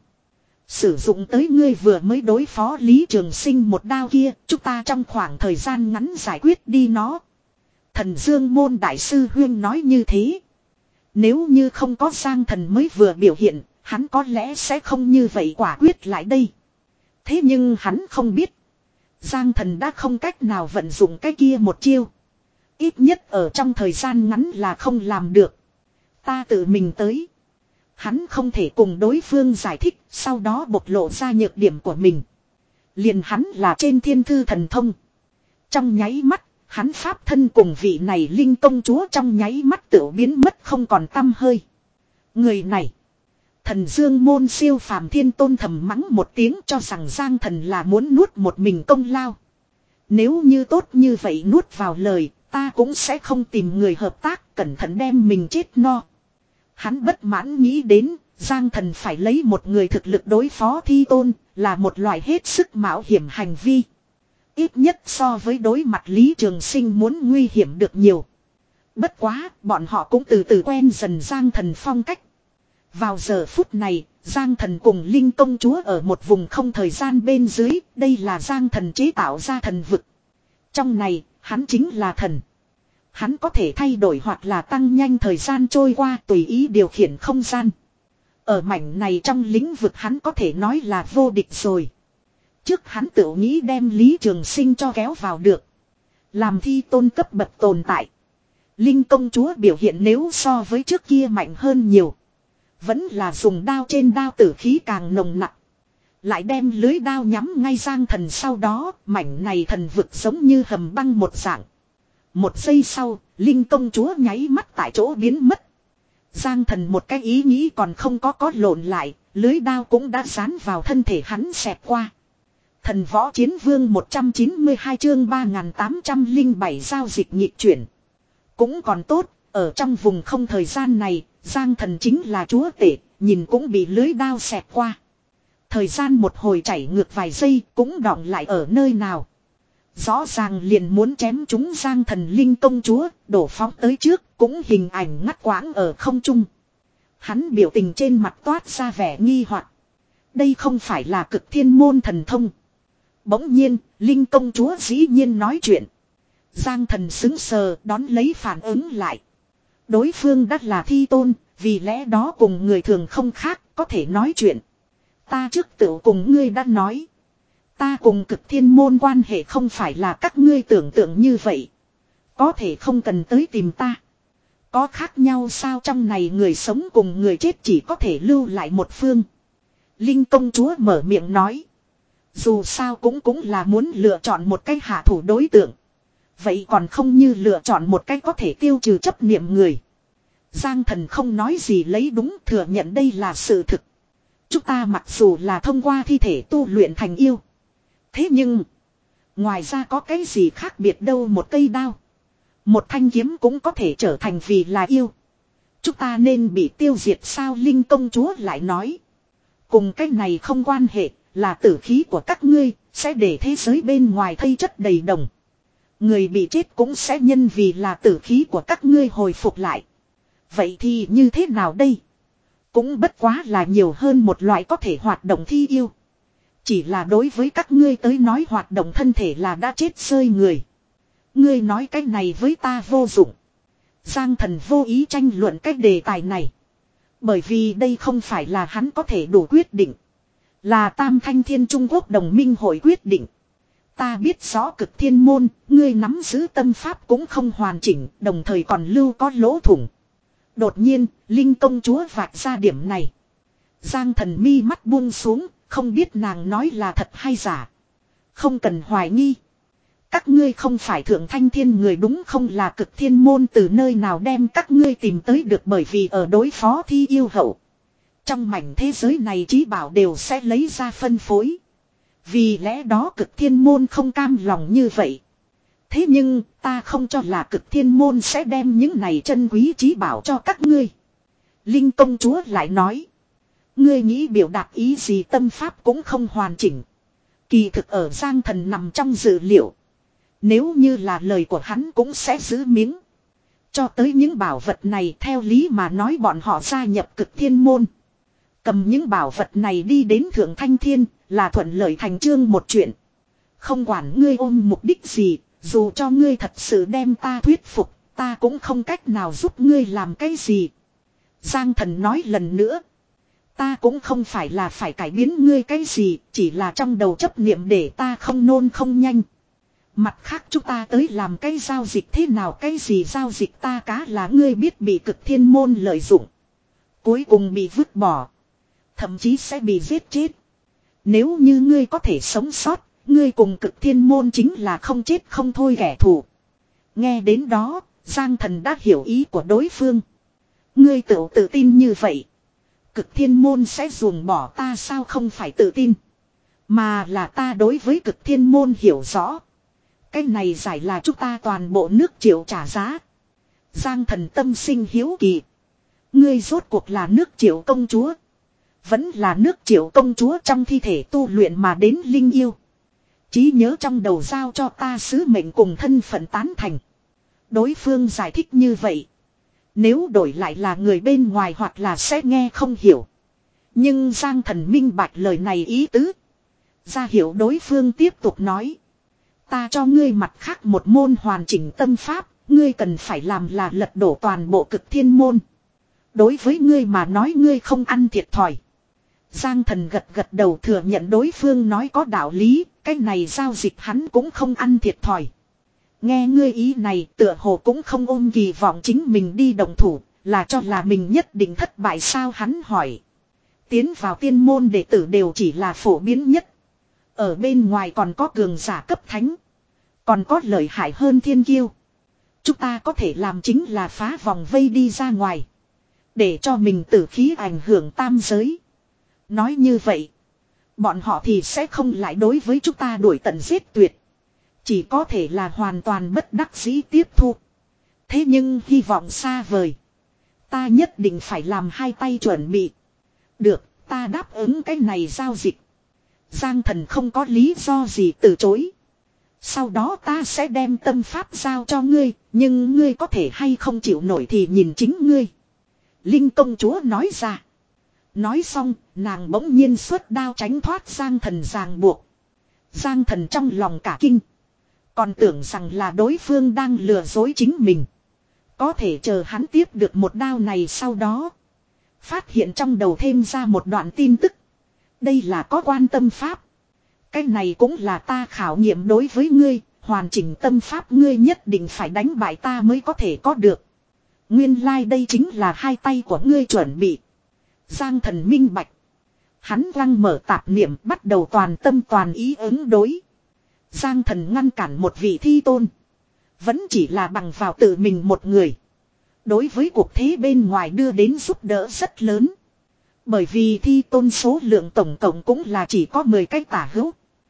Sử dụng tới ngươi vừa mới đối phó Lý Trường Sinh một đao kia, chúng ta trong khoảng thời gian ngắn giải quyết đi nó. Thần Dương Môn Đại sư Huyên nói như thế. Nếu như không có Giang Thần mới vừa biểu hiện, hắn có lẽ sẽ không như vậy quả quyết lại đây. Thế nhưng hắn không biết. Giang Thần đã không cách nào vận dụng cái kia một chiêu. Ít nhất ở trong thời gian ngắn là không làm được. Ta tự mình tới. Hắn không thể cùng đối phương giải thích, sau đó bộc lộ ra nhược điểm của mình. Liền hắn là trên thiên thư thần thông. Trong nháy mắt, hắn pháp thân cùng vị này linh công chúa trong nháy mắt tự biến mất không còn tăm hơi. Người này, Thần Dương môn siêu phàm thiên tôn thầm mắng một tiếng cho rằng Giang Thần là muốn nuốt một mình công lao. Nếu như tốt như vậy nuốt vào lời, ta cũng sẽ không tìm người hợp tác, cẩn thận đem mình chết no. Hắn bất mãn nghĩ đến, Giang Thần phải lấy một người thực lực đối phó Thi Tôn, là một loại hết sức mạo hiểm hành vi. Ít nhất so với đối mặt Lý Trường Sinh muốn nguy hiểm được nhiều. Bất quá, bọn họ cũng từ từ quen dần Giang Thần phong cách. Vào giờ phút này, Giang Thần cùng Linh công chúa ở một vùng không thời gian bên dưới, đây là Giang Thần chế tạo ra thần vực. Trong này, hắn chính là thần. Hắn có thể thay đổi hoặc là tăng nhanh thời gian trôi qua tùy ý điều khiển không gian. Ở mảnh này trong lĩnh vực hắn có thể nói là vô địch rồi. Trước hắn tự nghĩ đem Lý Trường Sinh cho kéo vào được. Làm Thi Tôn cấp bậc tồn tại. Linh công chúa biểu hiện nếu so với trước kia mạnh hơn nhiều. Vẫn là dùng đao trên đao tử khí càng nồng nặng. Lại đem lưới đao nhắm ngay Giang Thần sau đó, mảnh này thần vực giống như hầm băng một dạng. Một giây sau, Linh công chúa nháy mắt tại chỗ biến mất. Giang Thần một cái ý nghĩ còn không có có lộn lại, lưới đao cũng đã dán vào thân thể hắn xẹt qua. Thần võ chiến vương một trăm chín mươi hai chương ba nghìn tám trăm lẻ bảy giao dịch nhịp chuyển. Cũng còn tốt, ở trong vùng không thời gian này, Giang Thần chính là chúa tể, nhìn cũng bị lưới đao xẹt qua. Thời gian một hồi chảy ngược vài giây cũng đọng lại ở nơi nào. Rõ ràng liền muốn chém chúng Giang Thần Linh công chúa, đổ phóng tới trước, cũng hình ảnh ngắt quãng ở không trung. Hắn biểu tình trên mặt toát ra vẻ nghi hoặc. Đây không phải là Cực Thiên môn thần thông. Bỗng nhiên, Linh công chúa dĩ nhiên nói chuyện. Giang Thần sững sờ đón lấy phản ứng lại. Đối phương đắt là Thi Tôn, vì lẽ đó cùng người thường không khác, có thể nói chuyện. Ta trước tự cùng ngươi đã nói. Ta cùng Cực Thiên môn quan hệ không phải là các ngươi tưởng tượng như vậy. Có thể không cần tới tìm ta. Có khác nhau sao, trong này người sống cùng người chết chỉ có thể lưu lại một phương. Linh công chúa mở miệng nói. Dù sao cũng cũng là muốn lựa chọn một cách hạ thủ đối tượng. Vậy còn không như lựa chọn một cách có thể tiêu trừ chấp niệm người. Giang Thần không nói gì lấy đúng, thừa nhận đây là sự thực. Chúng ta mặc dù là thông qua thi thể tu luyện thành yêu. Thế nhưng, ngoài ra có cái gì khác biệt đâu, một cây đao. Một thanh kiếm cũng có thể trở thành vì là yêu. Chúng ta nên bị tiêu diệt sao, Linh công chúa lại nói. Cùng cái này không quan hệ, là tử khí của các ngươi, sẽ để thế giới bên ngoài thây chất đầy đồng. Người bị chết cũng sẽ nhân vì là tử khí của các ngươi hồi phục lại. Vậy thì như thế nào đây? Cũng bất quá là nhiều hơn một loại có thể hoạt động thi yêu. Chỉ là đối với các ngươi tới nói hoạt động thân thể là đã chết rơi người. Ngươi nói cái này với ta vô dụng. Giang Thần vô ý tranh luận cái đề tài này. Bởi vì đây không phải là hắn có thể đủ quyết định. Là Tam Thanh Thiên Trung Quốc đồng minh hội quyết định. Ta biết rõ Cực Thiên môn, ngươi nắm giữ tâm pháp cũng không hoàn chỉnh, đồng thời còn lưu có lỗ thủng. Đột nhiên, Linh công chúa vạch ra điểm này. Giang Thần mi mắt buông xuống, không biết nàng nói là thật hay giả. Không cần hoài nghi. Các ngươi không phải Thượng Thanh Thiên người đúng không, là Cực Thiên môn từ nơi nào đem các ngươi tìm tới được, bởi vì ở đối phó thi yêu hậu. Trong mảnh thế giới này trí bảo đều sẽ lấy ra phân phối. Vì lẽ đó Cực Thiên môn không cam lòng như vậy. Thế nhưng ta không cho là Cực Thiên môn sẽ đem những này chân quý trí bảo cho các ngươi. Linh công chúa lại nói. Ngươi nghĩ biểu đạt ý gì, tâm pháp cũng không hoàn chỉnh. Kỳ thực ở Giang Thần nằm trong dự liệu. Nếu như là lời của hắn cũng sẽ giữ miếng. Cho tới những bảo vật này theo lý mà nói bọn họ gia nhập Cực Thiên môn. Cầm những bảo vật này đi đến Thượng Thanh Thiên là thuận lợi thành chương một chuyện. Không quản ngươi ôm mục đích gì, dù cho ngươi thật sự đem ta thuyết phục, ta cũng không cách nào giúp ngươi làm cái gì. Giang Thần nói lần nữa. Ta cũng không phải là phải cải biến ngươi cái gì, chỉ là trong đầu chấp niệm để ta không nôn không nhanh. Mặt khác chúng ta tới làm cái giao dịch thế nào, cái gì giao dịch ta cá là ngươi biết bị Cực Thiên môn lợi dụng. Cuối cùng bị vứt bỏ. Thậm chí sẽ bị giết chết. Nếu như ngươi có thể sống sót, ngươi cùng Cực Thiên môn chính là không chết không thôi kẻ thù. Nghe đến đó, Giang Thần đã hiểu ý của đối phương. Ngươi tự tự tin như vậy. Cực thiên môn sẽ ruồng bỏ ta sao không phải tự tin. Mà là ta đối với cực thiên môn hiểu rõ. Cái này giải là chúng ta toàn bộ nước Triệu trả giá. Giang Thần tâm sinh hiếu kỳ. Ngươi rốt cuộc là nước Triệu công chúa. Vẫn là nước Triệu công chúa trong thi thể tu luyện mà đến linh yêu. Trí nhớ trong đầu giao cho ta sứ mệnh cùng thân phận tán thành. Đối phương giải thích như vậy. Nếu đổi lại là người bên ngoài hoặc là sẽ nghe không hiểu. Nhưng Giang Thần minh bạch lời này ý tứ. Ra hiểu đối phương tiếp tục nói. Ta cho ngươi mặt khác một môn hoàn chỉnh tâm pháp. Ngươi cần phải làm là lật đổ toàn bộ cực thiên môn. Đối với ngươi mà nói ngươi không ăn thiệt thòi. Giang Thần gật gật đầu thừa nhận đối phương nói có đạo lý. Cái này giao dịch hắn cũng không ăn thiệt thòi. Nghe ngươi ý này tựa hồ cũng không ôm kỳ vọng chính mình đi động thủ. Là cho là mình nhất định thất bại sao hắn hỏi. Tiến vào tiên môn đệ tử đều chỉ là phổ biến nhất. Ở bên ngoài còn có cường giả cấp thánh. Còn có lợi hại hơn thiên kiêu. Chúng ta có thể làm chính là phá vòng vây đi ra ngoài. Để cho mình tử khí ảnh hưởng tam giới. Nói như vậy. Bọn họ thì sẽ không lại đối với chúng ta đuổi tận giết tuyệt. Chỉ có thể là hoàn toàn bất đắc dĩ tiếp thu. Thế nhưng hy vọng xa vời. Ta nhất định phải làm hai tay chuẩn bị. Được, ta đáp ứng cái này giao dịch. Giang Thần không có lý do gì từ chối. Sau đó ta sẽ đem tâm pháp giao cho ngươi. Nhưng ngươi có thể hay không chịu nổi thì nhìn chính ngươi. Linh công chúa nói ra. Nói xong, nàng bỗng nhiên xuất đao tránh thoát Giang Thần ràng buộc. Giang Thần trong lòng cả kinh. Còn tưởng rằng là đối phương đang lừa dối chính mình. Có thể chờ hắn tiếp được một đao này sau đó. Phát hiện trong đầu thêm ra một đoạn tin tức. Đây là có quan tâm pháp. Cái này cũng là ta khảo nghiệm đối với ngươi. Hoàn chỉnh tâm pháp ngươi nhất định phải đánh bại ta mới có thể có được. Nguyên lai like đây chính là hai tay của ngươi chuẩn bị. Giang Thần minh bạch. Hắn lăng mở tạp niệm bắt đầu toàn tâm toàn ý ứng đối. Giang Thần ngăn cản một vị thi tôn. Vẫn chỉ là bằng vào tự mình một người. Đối với cuộc thế bên ngoài đưa đến giúp đỡ rất lớn. Bởi vì thi tôn số lượng tổng cộng cũng là chỉ có mười cái tả hữu.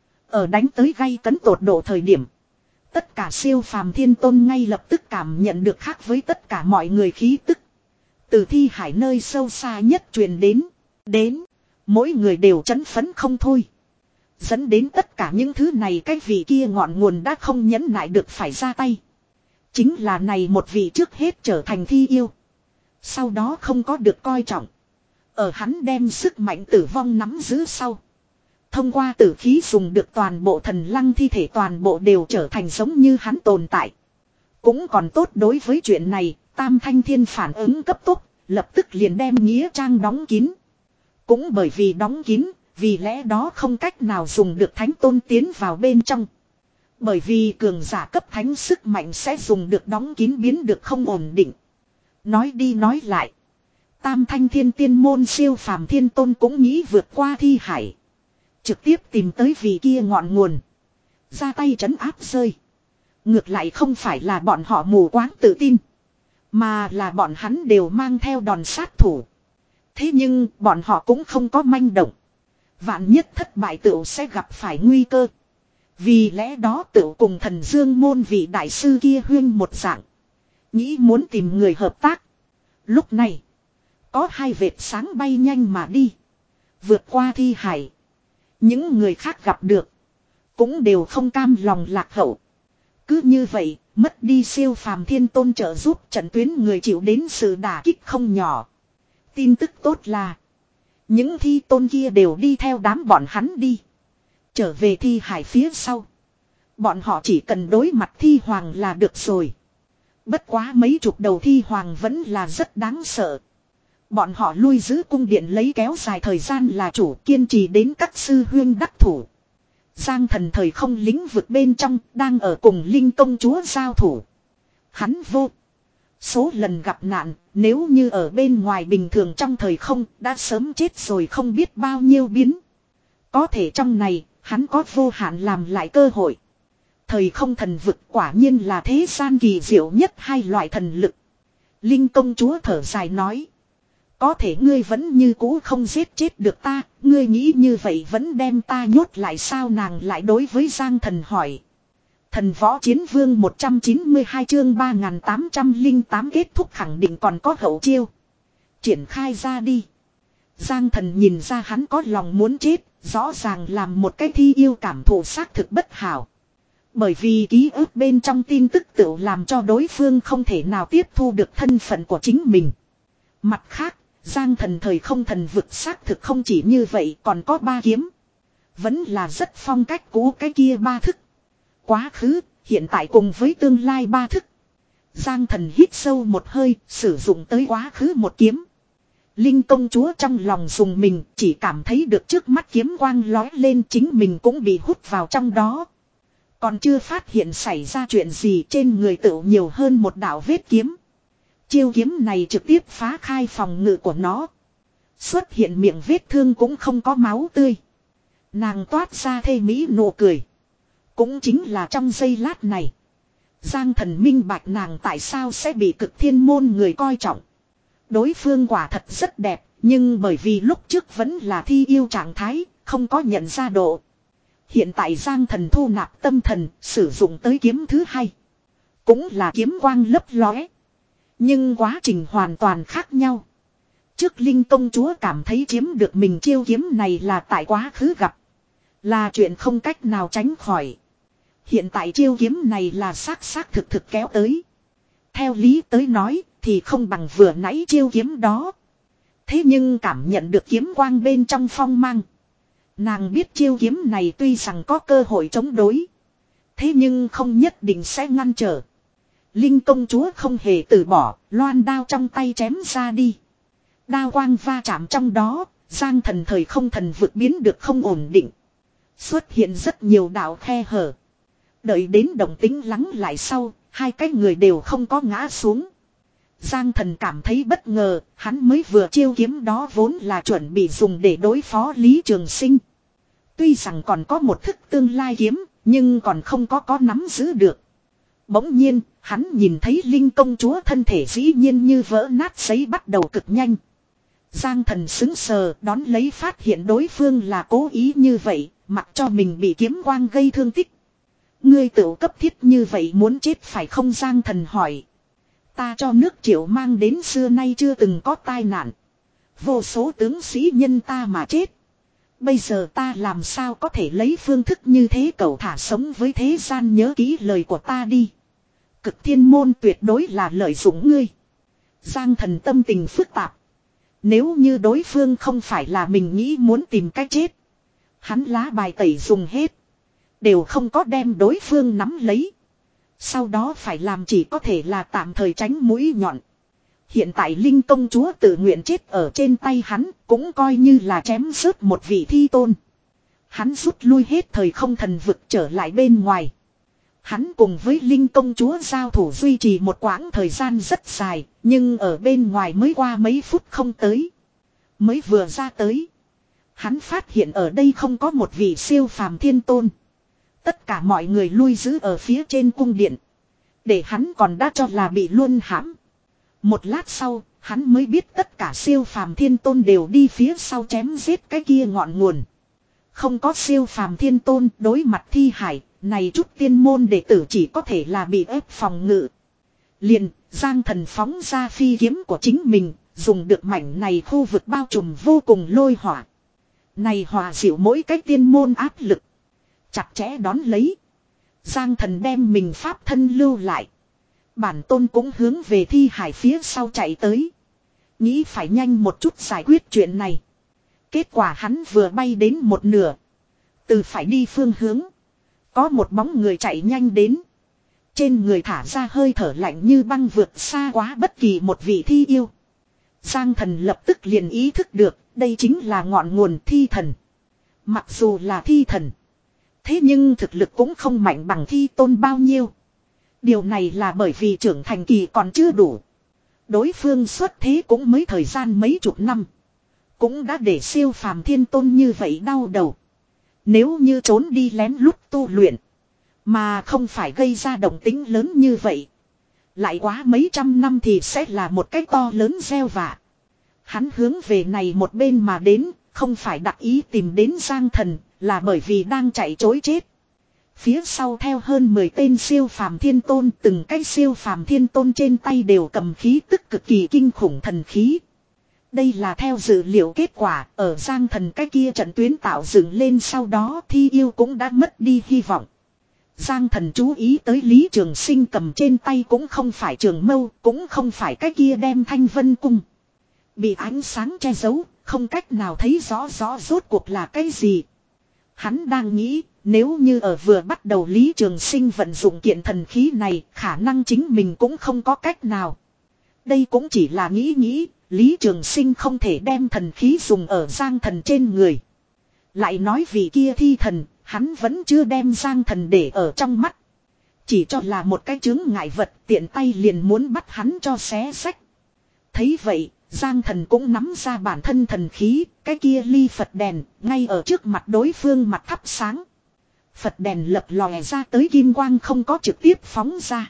Ở đánh tới gay cấn tột độ thời điểm. Tất cả siêu phàm thiên tôn ngay lập tức cảm nhận được khác với tất cả mọi người khí tức. Từ thi hải nơi sâu xa nhất truyền đến. Đến. Mỗi người đều chấn phấn không thôi. Dẫn đến tất cả những thứ này cái vị kia ngọn nguồn đã không nhẫn nại được phải ra tay. Chính là này một vị trước hết trở thành thi yêu. Sau đó không có được coi trọng. Ở hắn đem sức mạnh tử vong nắm giữ sau. Thông qua tử khí dùng được toàn bộ thần lăng thi thể toàn bộ đều trở thành giống như hắn tồn tại. Cũng còn tốt đối với chuyện này, Tam Thanh Thiên phản ứng cấp tốc, lập tức liền đem nghĩa trang đóng kín. Cũng bởi vì đóng kín, vì lẽ đó không cách nào dùng được thánh tôn tiến vào bên trong. Bởi vì cường giả cấp thánh sức mạnh sẽ dùng được đóng kín biến được không ổn định. Nói đi nói lại. Tam Thanh Thiên tiên môn siêu phàm thiên tôn cũng nghĩ vượt qua thi hải. Trực tiếp tìm tới vị kia ngọn nguồn. Ra tay trấn áp rơi. Ngược lại không phải là bọn họ mù quáng tự tin. Mà là bọn hắn đều mang theo đòn sát thủ. Thế nhưng bọn họ cũng không có manh động. Vạn nhất thất bại tựu sẽ gặp phải nguy cơ. Vì lẽ đó tựu cùng thần dương môn vị đại sư kia huyên một dạng. Nghĩ muốn tìm người hợp tác. Lúc này. Có hai vệt sáng bay nhanh mà đi. Vượt qua thi hải. Những người khác gặp được. Cũng đều không cam lòng lạc hậu. Cứ như vậy. Mất đi siêu phàm thiên tôn trợ giúp trận tuyến người chịu đến sự đả kích không nhỏ. Tin tức tốt là. Những thi tôn kia đều đi theo đám bọn hắn đi. Trở về thi hải phía sau. Bọn họ chỉ cần đối mặt thi hoàng là được rồi. Bất quá mấy chục đầu thi hoàng vẫn là rất đáng sợ. Bọn họ lui giữ cung điện lấy kéo dài thời gian là chủ kiên trì đến các sư huyên đắc thủ. Giang Thần thời không lĩnh vực bên trong đang ở cùng Linh công chúa giao thủ. Hắn vô số lần gặp nạn, nếu như ở bên ngoài bình thường trong thời không đã sớm chết rồi không biết bao nhiêu biến. Có thể trong này, hắn có vô hạn làm lại cơ hội. Thời không thần vực quả nhiên là thế gian kỳ diệu nhất hai loại thần lực. Linh công chúa thở dài nói. Có thể ngươi vẫn như cũ không giết chết được ta, ngươi nghĩ như vậy vẫn đem ta nhốt lại sao, nàng lại đối với Giang Thần hỏi. Thần võ chiến vương một trăm chín mươi hai chương ba nghìn tám trăm lẻ tám kết thúc khẳng định còn có hậu chiêu. Triển khai ra đi. Giang Thần nhìn ra hắn có lòng muốn chết, rõ ràng làm một cái thi yêu cảm thụ xác thực bất hảo. Bởi vì ký ức bên trong tin tức tự làm cho đối phương không thể nào tiếp thu được thân phận của chính mình. Mặt khác, Giang Thần thời không thần vực xác thực không chỉ như vậy, còn có ba kiếm. Vẫn là rất phong cách cũ cái kia ba thức. Quá khứ, hiện tại cùng với tương lai ba thức. Giang Thần hít sâu một hơi, sử dụng tới quá khứ một kiếm. Linh công chúa trong lòng dùng mình, chỉ cảm thấy được trước mắt kiếm quang lói lên, chính mình cũng bị hút vào trong đó. Còn chưa phát hiện xảy ra chuyện gì, trên người tựu nhiều hơn một đạo vết kiếm. Chiêu kiếm này trực tiếp phá khai phòng ngự của nó. Xuất hiện miệng vết thương cũng không có máu tươi. Nàng toát ra thê mỹ nụ cười. Cũng chính là trong giây lát này, Giang Thần minh bạch nàng tại sao sẽ bị Cực Thiên môn người coi trọng. Đối phương quả thật rất đẹp, nhưng bởi vì lúc trước vẫn là thi yêu trạng thái, không có nhận ra độ. Hiện tại Giang Thần thu nạp tâm thần, sử dụng tới kiếm thứ hai. Cũng là kiếm quang lấp lóe. Nhưng quá trình hoàn toàn khác nhau. Trước Linh công chúa cảm thấy chiếm được mình chiêu kiếm này là tại quá khứ gặp. Là chuyện không cách nào tránh khỏi. Hiện tại chiêu kiếm này là xác xác thực thực kéo tới. Theo lý tới nói thì không bằng vừa nãy chiêu kiếm đó. Thế nhưng cảm nhận được kiếm quang bên trong phong mang. Nàng biết chiêu kiếm này tuy rằng có cơ hội chống đối. Thế nhưng không nhất định sẽ ngăn trở. Linh công chúa không hề từ bỏ, loan đao trong tay chém ra đi. Đao quang va chạm trong đó, Giang Thần thời không thần vực biến được không ổn định. Xuất hiện rất nhiều đạo khe hở. Đợi đến động tĩnh lắng lại sau, hai cái người đều không có ngã xuống. Giang Thần cảm thấy bất ngờ, hắn mới vừa chiêu kiếm đó vốn là chuẩn bị dùng để đối phó Lý Trường Sinh. Tuy rằng còn có một thức tương lai kiếm, nhưng còn không có có nắm giữ được. Bỗng nhiên, hắn nhìn thấy Linh công chúa thân thể dĩ nhiên như vỡ nát giấy bắt đầu cực nhanh. Giang Thần sững sờ, đón lấy phát hiện đối phương là cố ý như vậy, mặc cho mình bị kiếm quang gây thương tích. Ngươi tự cấp thiết như vậy muốn chết phải không? Giang Thần hỏi. Ta cho nước Triệu mang đến xưa nay chưa từng có tai nạn. Vô số tướng sĩ nhân ta mà chết. Bây giờ ta làm sao có thể lấy phương thức như thế cậu thả sống với thế gian, nhớ kỹ lời của ta đi. Cực Thiên môn tuyệt đối là lợi dụng ngươi. Giang Thần tâm tình phức tạp. Nếu như đối phương không phải là mình nghĩ muốn tìm cách chết, hắn lá bài tẩy dùng hết, đều không có đem đối phương nắm lấy. Sau đó phải làm chỉ có thể là tạm thời tránh mũi nhọn. Hiện tại Linh công chúa tự nguyện chết ở trên tay hắn, cũng coi như là chém rớt một vị thi tôn. Hắn rút lui hết thời không thần vực trở lại bên ngoài. Hắn cùng với Linh công chúa giao thủ duy trì một quãng thời gian rất dài, nhưng ở bên ngoài mới qua mấy phút không tới. Mới vừa ra tới, hắn phát hiện ở đây không có một vị siêu phàm thiên tôn. Tất cả mọi người lui giữ ở phía trên cung điện, để hắn còn đã cho là bị luân hãm. Một lát sau, hắn mới biết tất cả siêu phàm thiên tôn đều đi phía sau chém giết cái kia ngọn nguồn. Không có siêu phàm thiên tôn đối mặt thi hải, này chút tiên môn đệ tử chỉ có thể là bị ép phòng ngự. Liền, Giang Thần phóng ra phi kiếm của chính mình, dùng được mảnh này khu vực bao trùm vô cùng lôi hỏa. Này hòa dịu mỗi cái tiên môn áp lực. Chặt chẽ đón lấy. Giang Thần đem mình pháp thân lưu lại. Bản tôn cũng hướng về thi hải phía sau chạy tới. Nghĩ phải nhanh một chút giải quyết chuyện này. Kết quả hắn vừa bay đến một nửa. Từ phải đi phương hướng, có một bóng người chạy nhanh đến. Trên người thả ra hơi thở lạnh như băng vượt xa quá bất kỳ một vị thi yêu. Giang Thần lập tức liền ý thức được, đây chính là ngọn nguồn thi thần. Mặc dù là thi thần, thế nhưng thực lực cũng không mạnh bằng thi tôn bao nhiêu. Điều này là bởi vì trưởng thành kỳ còn chưa đủ. Đối phương xuất thế cũng mới thời gian mấy chục năm, cũng đã để siêu phàm thiên tôn như vậy đau đầu. Nếu như trốn đi lén lút tu luyện, mà không phải gây ra động tĩnh lớn như vậy, lại quá mấy trăm năm thì sẽ là một cái to lớn gieo vạ. Hắn hướng về này một bên mà đến, không phải đặc ý tìm đến Giang Thần, là bởi vì đang chạy trối chết. Phía sau theo hơn mười tên siêu phàm thiên tôn, từng cái siêu phàm thiên tôn trên tay đều cầm khí tức cực kỳ kinh khủng thần khí. Đây là theo dữ liệu kết quả, ở Giang Thần cái kia trận tuyến tạo dựng lên sau đó Thi Yêu cũng đã mất đi hy vọng. Giang Thần chú ý tới Lý Trường Sinh cầm trên tay cũng không phải trường mâu, cũng không phải cái kia đem thanh vân cung. Bị ánh sáng che giấu, không cách nào thấy rõ rõ rốt cuộc là cái gì. Hắn đang nghĩ, nếu như ở vừa bắt đầu Lý Trường Sinh vận dụng kiện thần khí này, khả năng chính mình cũng không có cách nào. Đây cũng chỉ là nghĩ nghĩ, Lý Trường Sinh không thể đem thần khí dùng ở Giang Thần trên người. Lại nói vì kia thi thần, hắn vẫn chưa đem Giang Thần để ở trong mắt. Chỉ cho là một cái chướng ngại vật, tiện tay liền muốn bắt hắn cho xé xách. Thấy vậy, Giang Thần cũng nắm ra bản thân thần khí, cái kia ly Phật đèn, ngay ở trước mặt đối phương mặt thắp sáng. Phật đèn lập lòe ra tới kim quang không có trực tiếp phóng ra,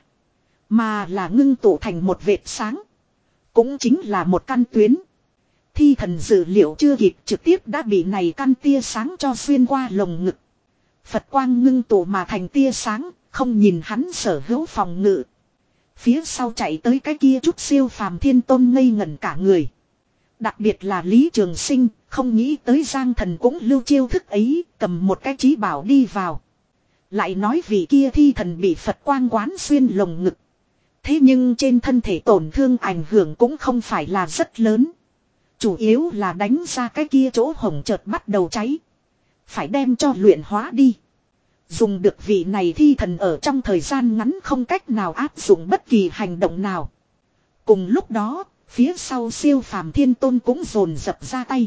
mà là ngưng tụ thành một vệt sáng. Cũng chính là một căn tuyến. Thi thần dự liệu chưa kịp trực tiếp đã bị này căn tia sáng cho xuyên qua lồng ngực. Phật quang ngưng tụ mà thành tia sáng, không nhìn hắn sở hữu phòng ngự. Phía sau chạy tới cái kia chút siêu phàm thiên tôn ngây ngẩn cả người. Đặc biệt là Lý Trường Sinh, không nghĩ tới Giang Thần cũng lưu chiêu thức ấy, cầm một cái chí bảo đi vào. Lại nói vì kia thi thần bị Phật quang quán xuyên lồng ngực. Thế nhưng trên thân thể tổn thương ảnh hưởng cũng không phải là rất lớn. Chủ yếu là đánh ra cái kia chỗ hổng chợt bắt đầu cháy. Phải đem cho luyện hóa đi. Dùng được vị này thi thần ở trong thời gian ngắn không cách nào áp dụng bất kỳ hành động nào. Cùng lúc đó, phía sau siêu phàm thiên tôn cũng dồn dập ra tay.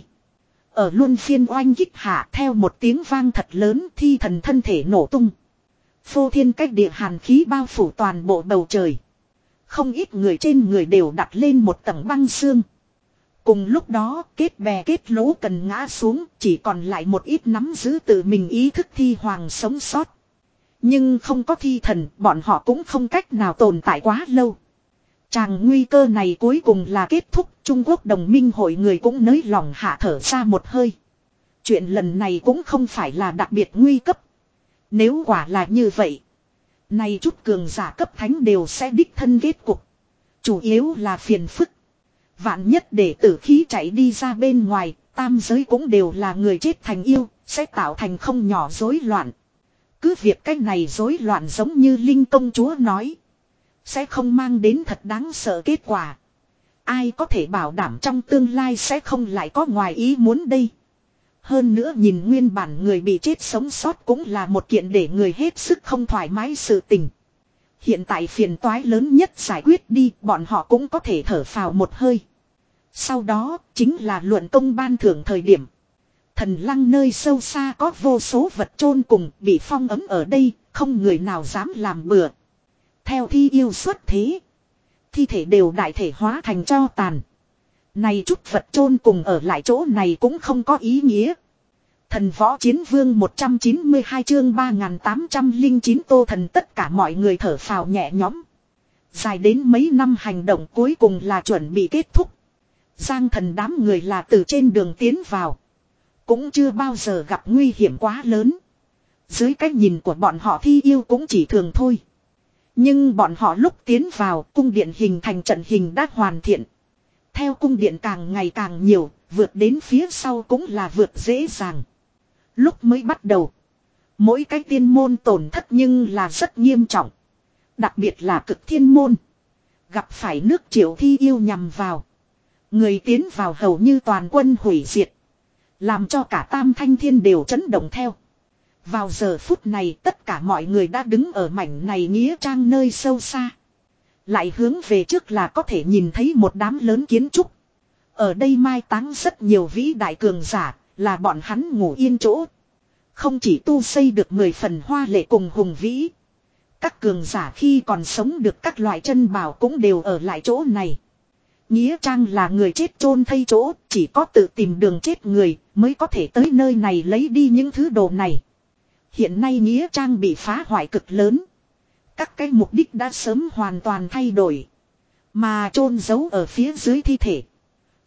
Ở luân phiên oanh kích hạ theo một tiếng vang thật lớn thi thần thân thể nổ tung. Phô thiên cách địa hàn khí bao phủ toàn bộ bầu trời. Không ít người trên người đều đặt lên một tầng băng xương. Cùng lúc đó kết bè kết lũ cần ngã xuống, chỉ còn lại một ít nắm giữ tự mình ý thức thi hoàng sống sót. Nhưng không có thi thần, bọn họ cũng không cách nào tồn tại quá lâu. Chàng nguy cơ này cuối cùng là kết thúc, Trung Quốc đồng minh hội người cũng nới lòng hạ thở ra một hơi. Chuyện lần này cũng không phải là đặc biệt nguy cấp. Nếu quả là như vậy, này chút cường giả cấp thánh đều sẽ đích thân kết cục. Chủ yếu là phiền phức. Vạn nhất để tử khí chạy đi ra bên ngoài, tam giới cũng đều là người chết thành yêu, sẽ tạo thành không nhỏ rối loạn. Cứ việc cách này rối loạn giống như Linh công chúa nói, sẽ không mang đến thật đáng sợ kết quả. Ai có thể bảo đảm trong tương lai sẽ không lại có ngoài ý muốn đây. Hơn nữa nhìn nguyên bản người bị chết sống sót cũng là một kiện để người hết sức không thoải mái sự tình. Hiện tại phiền toái lớn nhất giải quyết đi, bọn họ cũng có thể thở phào một hơi. Sau đó, chính là luận công ban thưởng thời điểm. Thần lăng nơi sâu xa có vô số vật chôn cùng bị phong ấm ở đây, không người nào dám làm bừa. Theo thi yêu xuất thế, thi thể đều đại thể hóa thành tro tàn. Này chút vật chôn cùng ở lại chỗ này cũng không có ý nghĩa. Thần võ chiến vương một trăm chín mươi hai chương ba nghìn tám trăm lẻ chín Tô Thần tất cả mọi người thở phào nhẹ nhõm. Dài đến mấy năm hành động cuối cùng là chuẩn bị kết thúc. Giang Thần đám người là từ trên đường tiến vào. Cũng chưa bao giờ gặp nguy hiểm quá lớn. Dưới cách nhìn của bọn họ thi yêu cũng chỉ thường thôi. Nhưng bọn họ lúc tiến vào cung điện hình thành trận hình đã hoàn thiện. Theo cung điện càng ngày càng nhiều, vượt đến phía sau cũng là vượt dễ dàng. Lúc mới bắt đầu, mỗi cái tiên môn tổn thất nhưng là rất nghiêm trọng. Đặc biệt là cực thiên môn. Gặp phải nước triệu thi yêu nhằm vào. Người tiến vào hầu như toàn quân hủy diệt. Làm cho cả tam thanh thiên đều chấn động theo. Vào giờ phút này tất cả mọi người đã đứng ở mảnh này nghĩa trang nơi sâu xa. Lại hướng về trước là có thể nhìn thấy một đám lớn kiến trúc. Ở đây mai táng rất nhiều vĩ đại cường giả, là bọn hắn ngủ yên chỗ. Không chỉ tu xây được mười phần hoa lệ cùng hùng vĩ. Các cường giả khi còn sống được các loại chân bảo cũng đều ở lại chỗ này. Nghĩa trang là người chết chôn thây chỗ, chỉ có tự tìm đường chết người mới có thể tới nơi này lấy đi những thứ đồ này. Hiện nay nghĩa trang bị phá hoại cực lớn. Các cái mục đích đã sớm hoàn toàn thay đổi. Mà chôn giấu ở phía dưới thi thể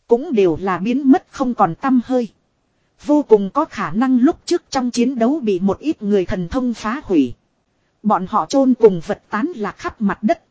cũng đều là biến mất không còn tăm hơi. Vô cùng có khả năng lúc trước trong chiến đấu bị một ít người thần thông phá hủy. Bọn họ chôn cùng vật tán lạc khắp mặt đất.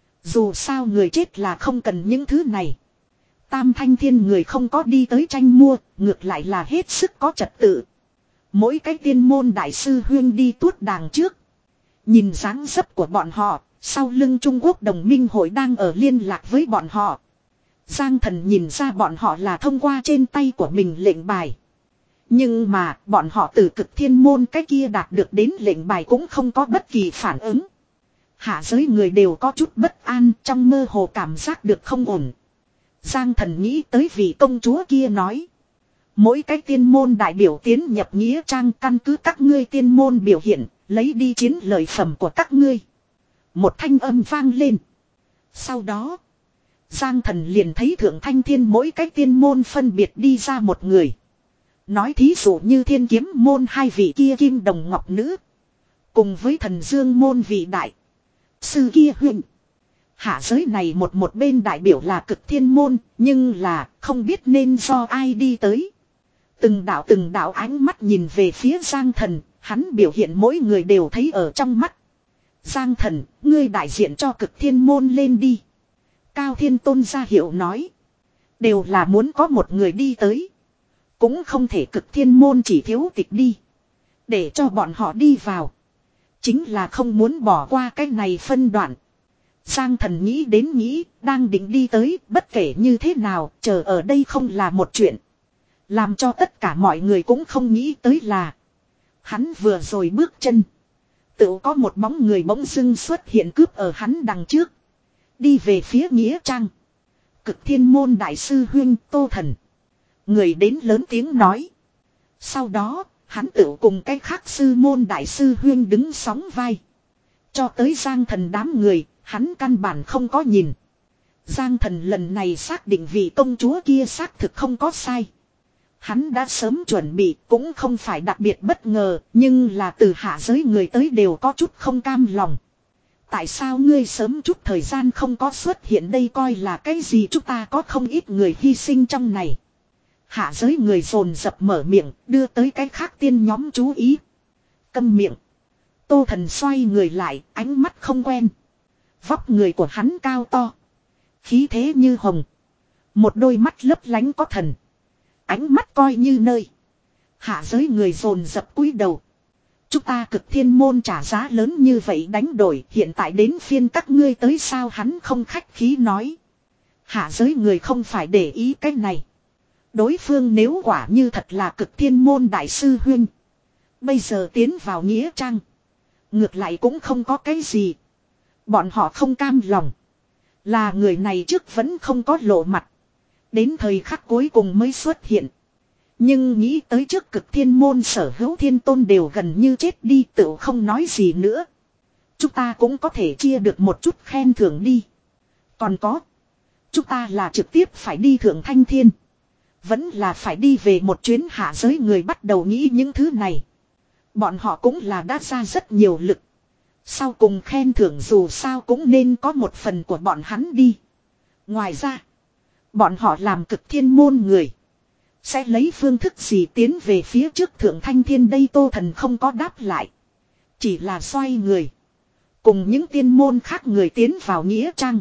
Dù sao người chết là không cần những thứ này. Tam Thanh Thiên người không có đi tới tranh mua, ngược lại là hết sức có trật tự. Mỗi cái tiên môn đại sư huyên đi tuốt đàng trước. Nhìn dáng dấp của bọn họ, sau lưng Trung Quốc đồng minh hội đang ở liên lạc với bọn họ. Giang Thần nhìn ra bọn họ là thông qua trên tay của mình lệnh bài. Nhưng mà bọn họ từ Cực Thiên môn cái kia đạt được đến lệnh bài cũng không có bất kỳ phản ứng. Hạ giới người đều có chút bất an, trong mơ hồ cảm giác được không ổn. Giang Thần nghĩ tới vị công chúa kia nói. Mỗi cái tiên môn đại biểu tiến nhập nghĩa trang căn cứ các ngươi tiên môn biểu hiện, lấy đi chiến lợi phẩm của các ngươi. Một thanh âm vang lên. Sau đó, Giang Thần liền thấy Thượng Thanh Thiên mỗi cái tiên môn phân biệt đi ra một người. Nói thí dụ như Thiên Kiếm môn hai vị kia kim đồng ngọc nữ. Cùng với Thần Dương môn vị đại sư kia huyện. Hạ giới này một một bên đại biểu là Cực Thiên môn, nhưng là không biết nên do ai đi tới. Từng đạo từng đạo ánh mắt nhìn về phía Giang Thần, hắn biểu hiện mỗi người đều thấy ở trong mắt. Giang Thần, ngươi đại diện cho Cực Thiên môn lên đi. Cao Thiên Tôn ra hiệu nói. Đều là muốn có một người đi tới. Cũng không thể Cực Thiên môn chỉ thiếu tịch đi. Để cho bọn họ đi vào. Chính là không muốn bỏ qua cái này phân đoạn. Giang Thần nghĩ đến nghĩ, đang định đi tới, bất kể như thế nào, chờ ở đây không là một chuyện. Làm cho tất cả mọi người cũng không nghĩ tới là. Hắn vừa rồi bước chân. Tự có một bóng người bỗng dưng xuất hiện cướp ở hắn đằng trước. Đi về phía nghĩa trang. Cực Thiên môn đại sư huyên Tô Thần. Người đến lớn tiếng nói. Sau đó, hắn tự cùng cái khác sư môn đại sư huyên đứng sóng vai. Cho tới Giang Thần đám người, hắn căn bản không có nhìn. Giang Thần lần này xác định vị công chúa kia xác thực không có sai. Hắn đã sớm chuẩn bị, cũng không phải đặc biệt bất ngờ, nhưng là từ hạ giới người tới đều có chút không cam lòng. Tại sao ngươi sớm chút thời gian không có xuất hiện đây coi là cái gì, chúng ta có không ít người hy sinh trong này. Hạ giới người dồn dập mở miệng, đưa tới cái khác tiên nhóm chú ý. Câm miệng. Tô Thần xoay người lại, ánh mắt không quen. Vóc người của hắn cao to. Khí thế như hồng. Một đôi mắt lấp lánh có thần. Ánh mắt coi như nơi. Hạ giới người dồn dập cúi đầu. Chúng ta Cực Thiên môn trả giá lớn như vậy đánh đổi, hiện tại đến phiên các ngươi tới sao, hắn không khách khí nói. Hạ giới người không phải để ý cái này. Đối phương nếu quả như thật là Cực Thiên môn đại sư huynh. Bây giờ tiến vào nghĩa trang. Ngược lại cũng không có cái gì. Bọn họ không cam lòng. Là người này trước vẫn không có lộ mặt. Đến thời khắc cuối cùng mới xuất hiện. Nhưng nghĩ tới trước Cực Thiên môn sở hữu thiên tôn đều gần như chết đi, tự không nói gì nữa. Chúng ta cũng có thể chia được một chút khen thưởng đi. Còn có. Chúng ta là trực tiếp phải đi Thượng Thanh Thiên. Vẫn là phải đi về một chuyến hạ giới, người bắt đầu nghĩ những thứ này. Bọn họ cũng là đã ra rất nhiều lực. Sau cùng khen thưởng dù sao cũng nên có một phần của bọn hắn đi. Ngoài ra, bọn họ làm Cực Thiên môn người. Sẽ lấy phương thức gì tiến về phía trước Thượng Thanh Thiên đây, Tô Thần không có đáp lại. Chỉ là xoay người. Cùng những tiên môn khác người tiến vào nghĩa trang.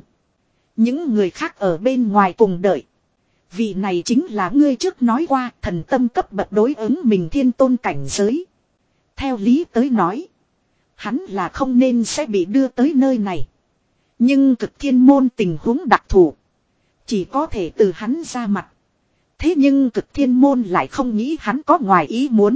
Những người khác ở bên ngoài cùng đợi. Vị này chính là ngươi trước nói qua thần tâm cấp bậc đối ứng mình thiên tôn cảnh giới. Theo lý tới nói. Hắn là không nên sẽ bị đưa tới nơi này. Nhưng Cực Thiên môn tình huống đặc thù. Chỉ có thể từ hắn ra mặt. Thế nhưng Cực Thiên môn lại không nghĩ hắn có ngoài ý muốn.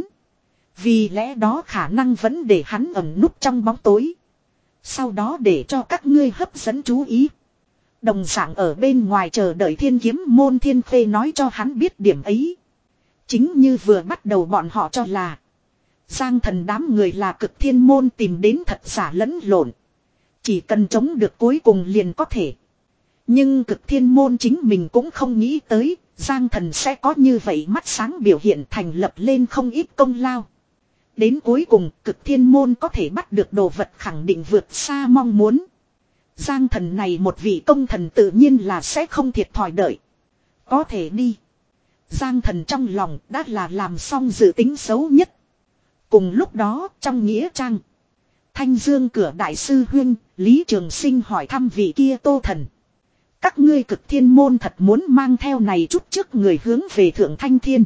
Vì lẽ đó khả năng vẫn để hắn ẩn núp trong bóng tối. Sau đó để cho các ngươi hấp dẫn chú ý. Đồng dạng ở bên ngoài chờ đợi Thiên Kiếm môn Thiên Khê nói cho hắn biết điểm ấy. Chính như vừa bắt đầu bọn họ cho là. Giang Thần đám người là Cực Thiên môn tìm đến thật giả lẫn lộn. Chỉ cần chống được cuối cùng liền có thể. Nhưng Cực Thiên môn chính mình cũng không nghĩ tới. Giang Thần sẽ có như vậy mắt sáng biểu hiện, thành lập lên không ít công lao. Đến cuối cùng Cực Thiên môn có thể bắt được đồ vật khẳng định vượt xa mong muốn. Giang Thần này một vị công thần tự nhiên là sẽ không thiệt thòi đợi. Có thể đi. Giang Thần trong lòng đã là làm xong dự tính xấu nhất. Cùng lúc đó trong nghĩa trang. Thanh Dương cửa đại sư huynh, Lý Trường Sinh hỏi thăm vị kia Tô Thần. Các ngươi Cực Thiên môn thật muốn mang theo này chút trước người hướng về Thượng Thanh Thiên.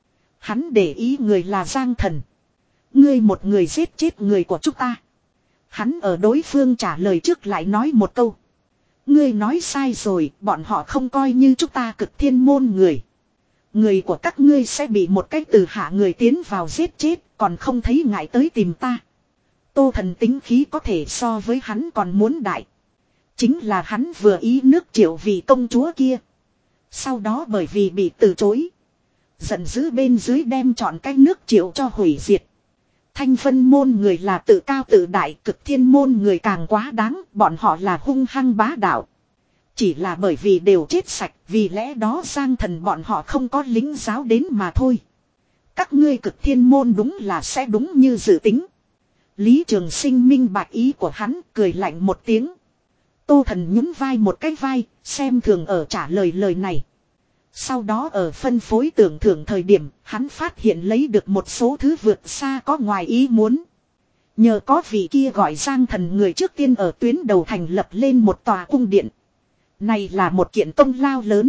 Hắn để ý người là Giang Thần. Ngươi một người giết chết người của chúng ta. Hắn ở đối phương trả lời trước lại nói một câu. Ngươi nói sai rồi, bọn họ không coi như chúng ta Cực Thiên môn người. Người của các ngươi sẽ bị một cách từ hạ người tiến vào giết chết, còn không thấy ngại tới tìm ta. Tô Thần tính khí có thể so với hắn còn muốn đại. Chính là hắn vừa ý nước Triệu vì công chúa kia. Sau đó bởi vì bị từ chối. Giận dữ bên dưới đem chọn cái nước Triệu cho hủy diệt. Thanh Vân môn người là tự cao tự đại, Cực Thiên môn người càng quá đáng, bọn họ là hung hăng bá đạo. Chỉ là bởi vì đều chết sạch, vì lẽ đó Giang Thần bọn họ không có lính giáo đến mà thôi. Các ngươi Cực Thiên môn đúng là sẽ đúng như dự tính. Lý Trường Sinh minh bạch ý của hắn, cười lạnh một tiếng. Tô Thần nhún vai một cái vai, xem thường ở trả lời lời này. Sau đó ở phân phối tưởng thưởng thời điểm, hắn phát hiện lấy được một số thứ vượt xa có ngoài ý muốn. Nhờ có vị kia gọi Giang Thần người trước tiên ở tuyến đầu thành lập lên một tòa cung điện. Này là một kiện công lao lớn.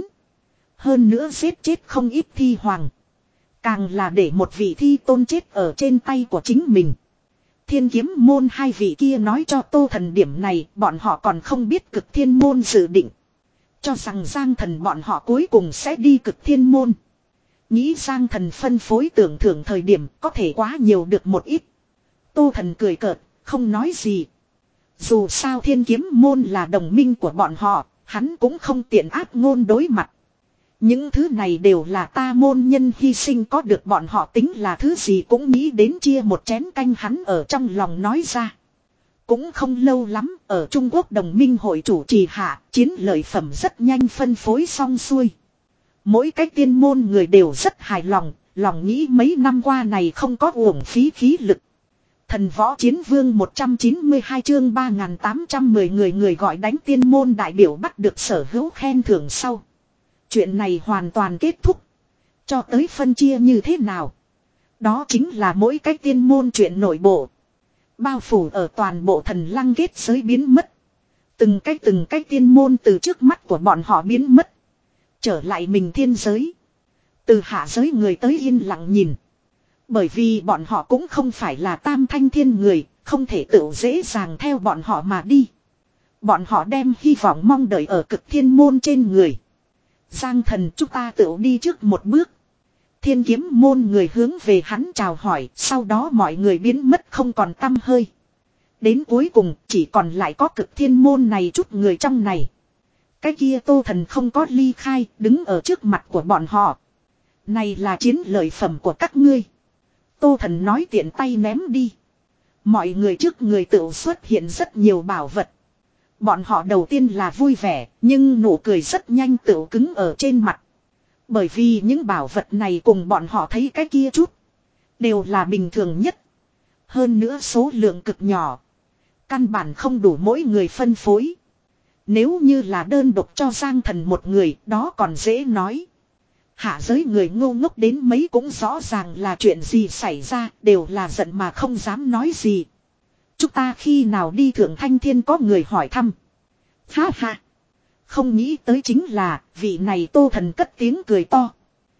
Hơn nữa giết chết không ít thi hoàng. Càng là để một vị thi tôn chết ở trên tay của chính mình. Thiên Kiếm môn hai vị kia nói cho Tô Thần điểm này, bọn họ còn không biết Cực Thiên môn dự định. Cho rằng Giang Thần bọn họ cuối cùng sẽ đi Cực Thiên môn. Nghĩ Giang Thần phân phối tưởng thưởng thời điểm có thể quá nhiều được một ít. Tô Thần cười cợt, không nói gì. Dù sao Thiên Kiếm môn là đồng minh của bọn họ, hắn cũng không tiện áp ngôn đối mặt. Những thứ này đều là ta môn nhân hy sinh, có được bọn họ tính là thứ gì cũng nghĩ đến chia một chén canh, hắn ở trong lòng nói ra. Cũng không lâu lắm, ở Trung Quốc đồng minh hội chủ trì hạ, chiến lợi phẩm rất nhanh phân phối xong xuôi. Mỗi cái tiên môn người đều rất hài lòng, lòng nghĩ mấy năm qua này không có uổng phí khí lực. Thần võ chiến vương một trăm chín mươi hai chương ba nghìn tám trăm mười người người gọi đánh tiên môn đại biểu bắt được sở hữu khen thưởng sau. Chuyện này hoàn toàn kết thúc. Cho tới phân chia như thế nào? Đó chính là mỗi cái tiên môn chuyện nội bộ. Bao phủ ở toàn bộ thần lăng kết giới biến mất. Từng cái từng cái tiên môn từ trước mắt của bọn họ biến mất. Trở lại mình thiên giới. Từ hạ giới người tới yên lặng nhìn. Bởi vì bọn họ cũng không phải là tam thanh thiên người, không thể tự dễ dàng theo bọn họ mà đi. Bọn họ đem hy vọng mong đợi ở Cực Thiên môn trên người. Giang Thần, chúng ta tự đi trước một bước. Thiên Kiếm môn người hướng về hắn chào hỏi, sau đó mọi người biến mất không còn tăm hơi. Đến cuối cùng chỉ còn lại có Cực Thiên môn này chút người trong này. Cái kia Tô Thần không có ly khai, đứng ở trước mặt của bọn họ. Này là chiến lợi phẩm của các ngươi. Tô Thần nói tiện tay ném đi. Mọi người trước người tự xuất hiện rất nhiều bảo vật. Bọn họ đầu tiên là vui vẻ, nhưng nụ cười rất nhanh tự cứng ở trên mặt. Bởi vì những bảo vật này cùng bọn họ thấy cái kia chút. Đều là bình thường nhất. Hơn nữa số lượng cực nhỏ. Căn bản không đủ mỗi người phân phối. Nếu như là đơn độc cho Giang Thần một người, đó còn dễ nói. Hạ giới người ngu ngốc đến mấy cũng rõ ràng là chuyện gì xảy ra, đều là giận mà không dám nói gì. Chúng ta khi nào đi Thượng Thanh Thiên, có người hỏi thăm. Ha ha. Không nghĩ tới chính là vị này Tô Thần cất tiếng cười to.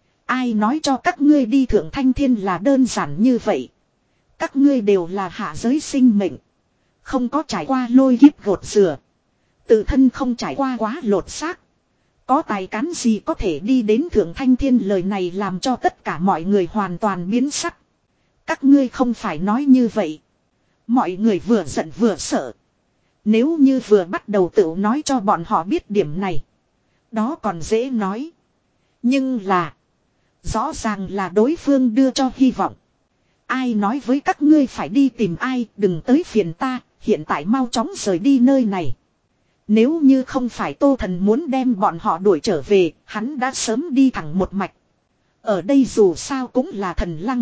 Ai nói cho các ngươi đi Thượng Thanh Thiên là đơn giản như vậy. Các ngươi đều là hạ giới sinh mệnh. Không có trải qua lôi kiếp gột rửa. Tự thân không trải qua quá lột xác. Có tài cán gì có thể đi đến Thượng Thanh Thiên, lời này làm cho tất cả mọi người hoàn toàn biến sắc. Các ngươi không phải nói như vậy. Mọi người vừa giận vừa sợ. Nếu như vừa bắt đầu tự nói cho bọn họ biết điểm này. Đó còn dễ nói. Nhưng là. Rõ ràng là đối phương đưa cho hy vọng. Ai nói với các ngươi phải đi tìm ai, đừng tới phiền ta, hiện tại mau chóng rời đi nơi này. Nếu như không phải Tô Thần muốn đem bọn họ đuổi trở về, hắn đã sớm đi thẳng một mạch. Ở đây dù sao cũng là thần lăng.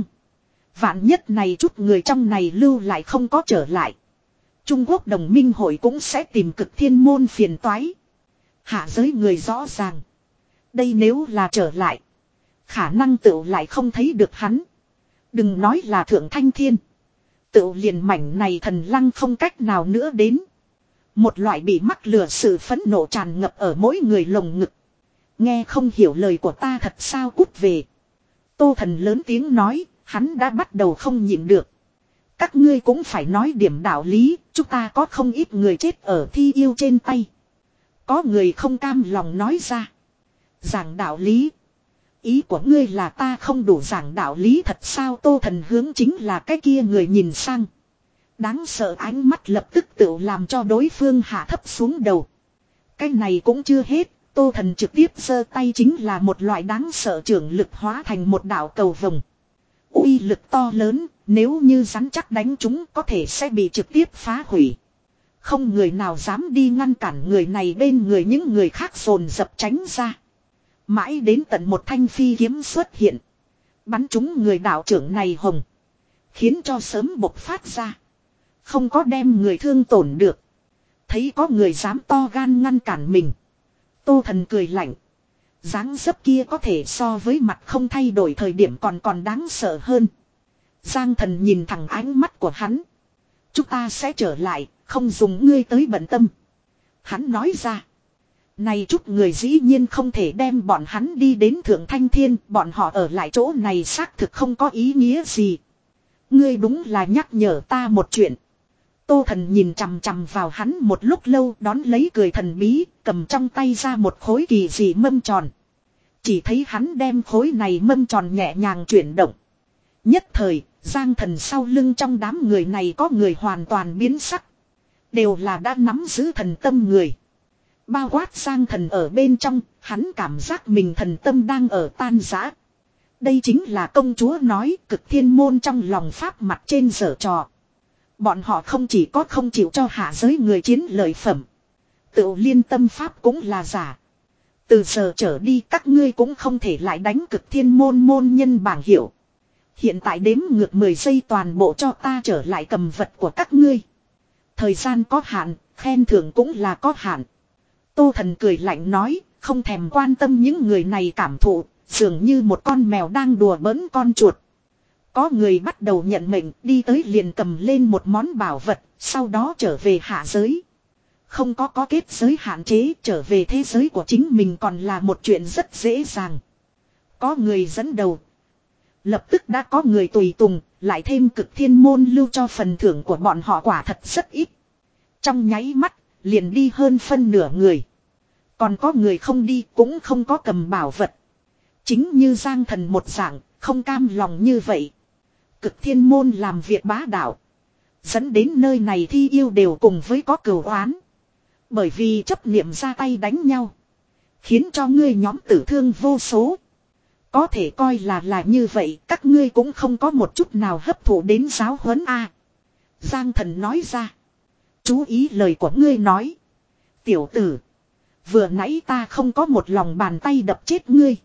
Vạn nhất này chút người trong này lưu lại không có trở lại. Trung Quốc đồng minh hội cũng sẽ tìm Cực Thiên môn phiền toái. Hạ giới người rõ ràng. Đây nếu là trở lại. Khả năng tựu lại không thấy được hắn. Đừng nói là thượng thanh thiên. Tựu liền mảnh này thần lăng không cách nào nữa đến. Một loại bị mắc lừa sự phẫn nộ tràn ngập ở mỗi người lồng ngực. Nghe không hiểu lời của ta thật sao cút về. Tô Thần lớn tiếng nói, hắn đã bắt đầu không nhịn được. Các ngươi cũng phải nói điểm đạo lý, chúng ta có không ít người chết ở thi yêu trên tay. Có người không cam lòng nói ra. Giảng đạo lý. Ý của ngươi là ta không đủ giảng đạo lý thật sao? Tô Thần hướng chính là cái kia người nhìn sang. Đáng sợ ánh mắt lập tức tự làm cho đối phương hạ thấp xuống đầu. Cái này cũng chưa hết. Tô Thần trực tiếp giơ tay chính là một loại đáng sợ trưởng lực hóa thành một đạo cầu vồng. Uy lực to lớn, nếu như rắn chắc đánh chúng có thể sẽ bị trực tiếp phá hủy. Không người nào dám đi ngăn cản người này, bên người những người khác dồn dập tránh ra. Mãi đến tận một thanh phi kiếm xuất hiện. Bắn trúng người đạo trưởng này hồng. Khiến cho sớm bộc phát ra. Không có đem người thương tổn được. Thấy có người dám to gan ngăn cản mình. Tô Thần cười lạnh. Dáng dấp kia có thể so với mặt không thay đổi thời điểm còn còn đáng sợ hơn. Giang Thần nhìn thẳng ánh mắt của hắn. Chúng ta sẽ trở lại, không dùng ngươi tới bận tâm. Hắn nói ra. Này chút người dĩ nhiên không thể đem bọn hắn đi đến Thượng Thanh Thiên, bọn họ ở lại chỗ này xác thực không có ý nghĩa gì. Ngươi đúng là nhắc nhở ta một chuyện. Tô Thần nhìn chằm chằm vào hắn một lúc lâu, đón lấy cười thần bí, cầm trong tay ra một khối kỳ dị mâm tròn. Chỉ thấy hắn đem khối này mâm tròn nhẹ nhàng chuyển động. Nhất thời, Giang Thần sau lưng trong đám người này có người hoàn toàn biến sắc. Đều là đã nắm giữ thần tâm người. Bao quát Giang Thần ở bên trong, hắn cảm giác mình thần tâm đang ở tan rã. Đây chính là công chúa nói Cực Thiên Môn trong lòng pháp mặt trên giở trò. Bọn họ không chỉ có không chịu cho hạ giới người chiến lợi phẩm. Tự liên tâm pháp cũng là giả. Từ giờ trở đi các ngươi cũng không thể lại đánh Cực Thiên Môn môn nhân bảng hiệu. Hiện tại đếm ngược mười giây toàn bộ cho ta trở lại cầm vật của các ngươi. Thời gian có hạn, khen thưởng cũng là có hạn. Tô Thần cười lạnh nói, không thèm quan tâm những người này cảm thụ, dường như một con mèo đang đùa bỡn con chuột. Có người bắt đầu nhận mệnh, đi tới liền cầm lên một món bảo vật, sau đó trở về hạ giới. Không có có kết giới hạn chế, trở về thế giới của chính mình còn là một chuyện rất dễ dàng. Có người dẫn đầu. Lập tức đã có người tùy tùng, lại thêm Cực Thiên Môn lưu cho phần thưởng của bọn họ quả thật rất ít. Trong nháy mắt, liền đi hơn phân nửa người. Còn có người không đi cũng không có cầm bảo vật. Chính như Giang Thần một dạng, không cam lòng như vậy. Cực Thiên Môn làm việc bá đạo. Dẫn đến nơi này thi yêu đều cùng với có cừu oán. Bởi vì chấp niệm ra tay đánh nhau. Khiến cho ngươi nhóm tử thương vô số. Có thể coi là là như vậy, các ngươi cũng không có một chút nào hấp thụ đến giáo huấn a. Giang Thần nói ra. Chú ý lời của ngươi nói. Tiểu tử. Vừa nãy ta không có một lòng bàn tay đập chết ngươi.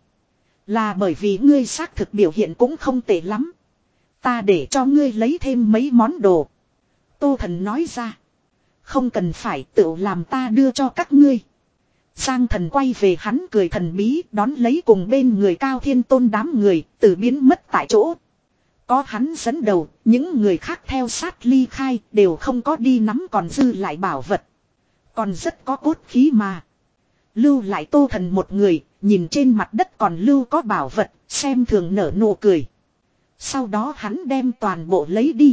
Là bởi vì ngươi xác thực biểu hiện cũng không tệ lắm. Ta để cho ngươi lấy thêm mấy món đồ. Tô Thần nói ra. Không cần phải tự làm ta đưa cho các ngươi. Giang Thần quay về hắn cười thần bí, đón lấy cùng bên người Cao Thiên Tôn đám người, từ biến mất tại chỗ. Có hắn dẫn đầu, những người khác theo sát ly khai, đều không có đi nắm còn dư lại bảo vật. Còn rất có cốt khí mà. Lưu lại Tô Thần một người, nhìn trên mặt đất còn lưu có bảo vật, xem thường nở nụ cười. Sau đó hắn đem toàn bộ lấy đi.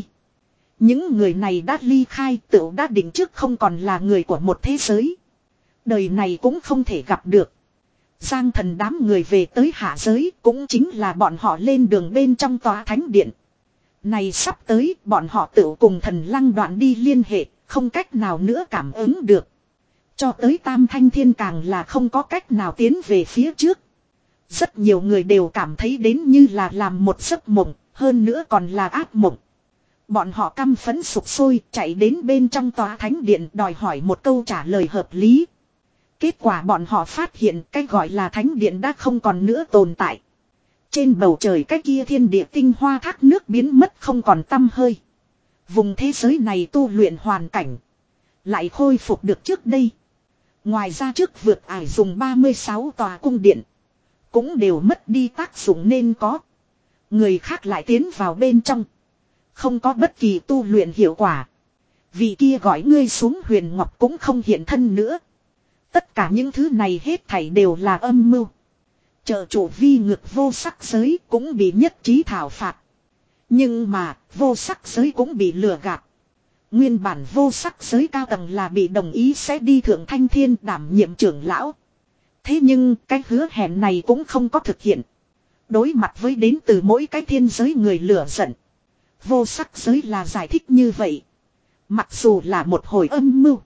Những người này đã ly khai, tự đã định trước không còn là người của một thế giới. Đời này cũng không thể gặp được. Giang Thần đám người về tới hạ giới, cũng chính là bọn họ lên đường bên trong tòa thánh điện. Này sắp tới, bọn họ tự cùng thần lăng đoạn đi liên hệ, không cách nào nữa cảm ứng được. Cho tới Tam Thanh Thiên càng là không có cách nào tiến về phía trước. Rất nhiều người đều cảm thấy đến như là làm một giấc mộng, hơn nữa còn là ác mộng. Bọn họ căm phẫn sục sôi, chạy đến bên trong tòa thánh điện đòi hỏi một câu trả lời hợp lý. Kết quả bọn họ phát hiện cái gọi là thánh điện đã không còn nữa tồn tại. Trên bầu trời cái kia thiên địa tinh hoa thác nước biến mất không còn tăm hơi. Vùng thế giới này tu luyện hoàn cảnh lại khôi phục được trước đây. Ngoài ra trước vượt ải dùng ba mươi sáu tòa cung điện. cũng đều mất đi tác dụng nên có. Người khác lại tiến vào bên trong. Không có bất kỳ tu luyện hiệu quả. Vị kia gọi ngươi xuống Huyền Ngọc cũng không hiện thân nữa. Tất cả những thứ này hết thảy đều là âm mưu. Trợ chủ vi ngược vô sắc giới cũng bị nhất trí thảo phạt. Nhưng mà vô sắc giới cũng bị lừa gạt. Nguyên bản vô sắc giới cao tầng là bị đồng ý sẽ đi Thượng Thanh Thiên đảm nhiệm trưởng lão. Thế nhưng cái hứa hẹn này cũng không có thực hiện. Đối mặt với đến từ mỗi cái thiên giới người lửa giận. Vô sắc giới là giải thích như vậy. Mặc dù là một hồi âm mưu.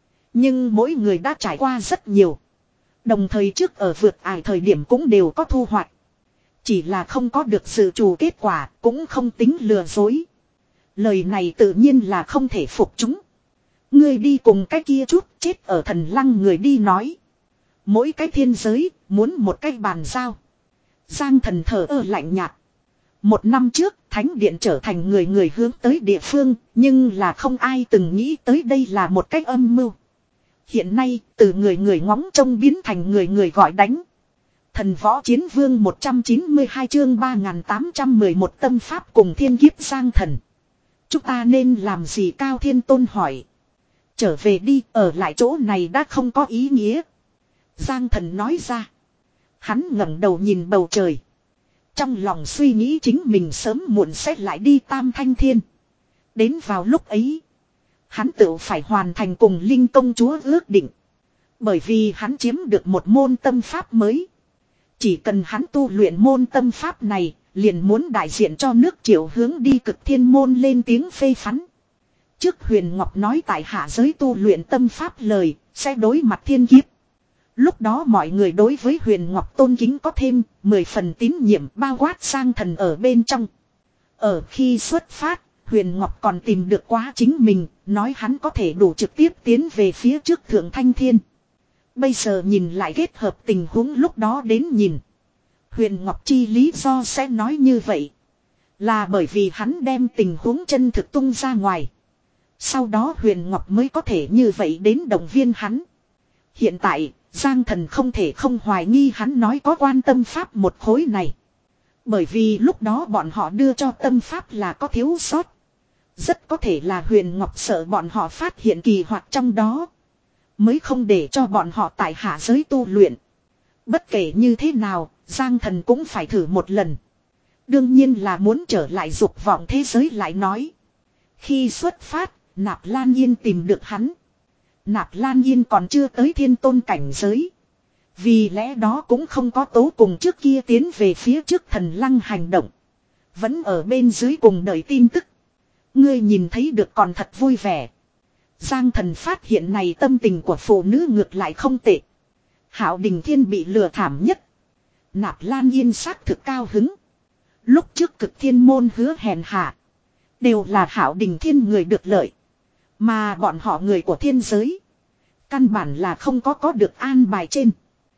Nhưng mỗi người đã trải qua rất nhiều. Đồng thời trước ở vượt ải thời điểm cũng đều có thu hoạch. Chỉ là không có được sự trù kết quả cũng không tính lừa dối. Lời này tự nhiên là không thể phục chúng. Ngươi đi cùng cái kia chút chết ở thần lăng người đi nói. Mỗi cái thiên giới muốn một cái bàn giao. Giang thần thờ ơ lạnh nhạt. Một năm trước thánh điện trở thành người người hướng tới địa phương. Nhưng là không ai từng nghĩ tới đây là một cái âm mưu. Hiện nay từ người người ngóng trông biến thành người người gọi đánh. Thần võ chiến vương một trăm chín mươi hai chương ba nghìn tám trăm mười một tâm pháp cùng thiên kiếp Giang thần. Chúng ta nên làm gì Cao Thiên Tôn hỏi. Trở về đi, ở lại chỗ này đã không có ý nghĩa. Giang thần nói ra. Hắn ngẩng đầu nhìn bầu trời. Trong lòng suy nghĩ chính mình sớm muộn sẽ lại đi Tam Thanh Thiên. Đến vào lúc ấy. Hắn tự phải hoàn thành cùng Linh công chúa ước định. Bởi vì hắn chiếm được một môn tâm pháp mới. Chỉ cần hắn tu luyện môn tâm pháp này, liền muốn đại diện cho nước Triệu hướng đi Cực Thiên môn lên tiếng phê phán. Trước Huyền Ngọc nói tại hạ giới tu luyện tâm pháp lời, sẽ đối mặt thiên kiếp. Lúc đó mọi người đối với Huyền Ngọc tôn kính có thêm mười phần tín nhiệm bao quát Giang thần ở bên trong. Ở khi xuất phát, Huyền Ngọc còn tìm được quá chính mình, nói hắn có thể đủ trực tiếp tiến về phía trước Thượng Thanh Thiên. Bây giờ nhìn lại kết hợp tình huống lúc đó đến nhìn. Huyền Ngọc chi lý do sẽ nói như vậy. Là bởi vì hắn đem tình huống chân thực tung ra ngoài. Sau đó Huyền Ngọc mới có thể như vậy đến động viên hắn. Hiện tại, Giang thần không thể không hoài nghi hắn nói có quan tâm pháp một khối này. Bởi vì lúc đó bọn họ đưa cho tâm pháp là có thiếu sót. Rất có thể là Huyền Ngọc sợ bọn họ phát hiện kỳ hoặc trong đó. Mới không để cho bọn họ tại hạ giới tu luyện. Bất kể như thế nào, Giang thần cũng phải thử một lần. Đương nhiên là muốn trở lại dục vọng thế giới lại nói. Khi xuất phát, Nạp Lan Yên tìm được hắn. Nạp Lan Yên còn chưa tới thiên tôn cảnh giới. Vì lẽ đó cũng không có tố cùng trước kia tiến về phía trước thần lăng hành động. Vẫn ở bên dưới cùng đợi tin tức. Ngươi nhìn thấy được còn thật vui vẻ. Giang thần phát hiện này tâm tình của phụ nữ ngược lại không tệ. Hạo Đình Thiên bị lừa thảm nhất. Nạp Lan Yên xác thực cao hứng. Lúc trước Cực Thiên môn hứa hẹn hạ. Đều là Hạo Đình Thiên người được lợi. Mà bọn họ người của thiên giới. Căn bản là không có có được an bài trên.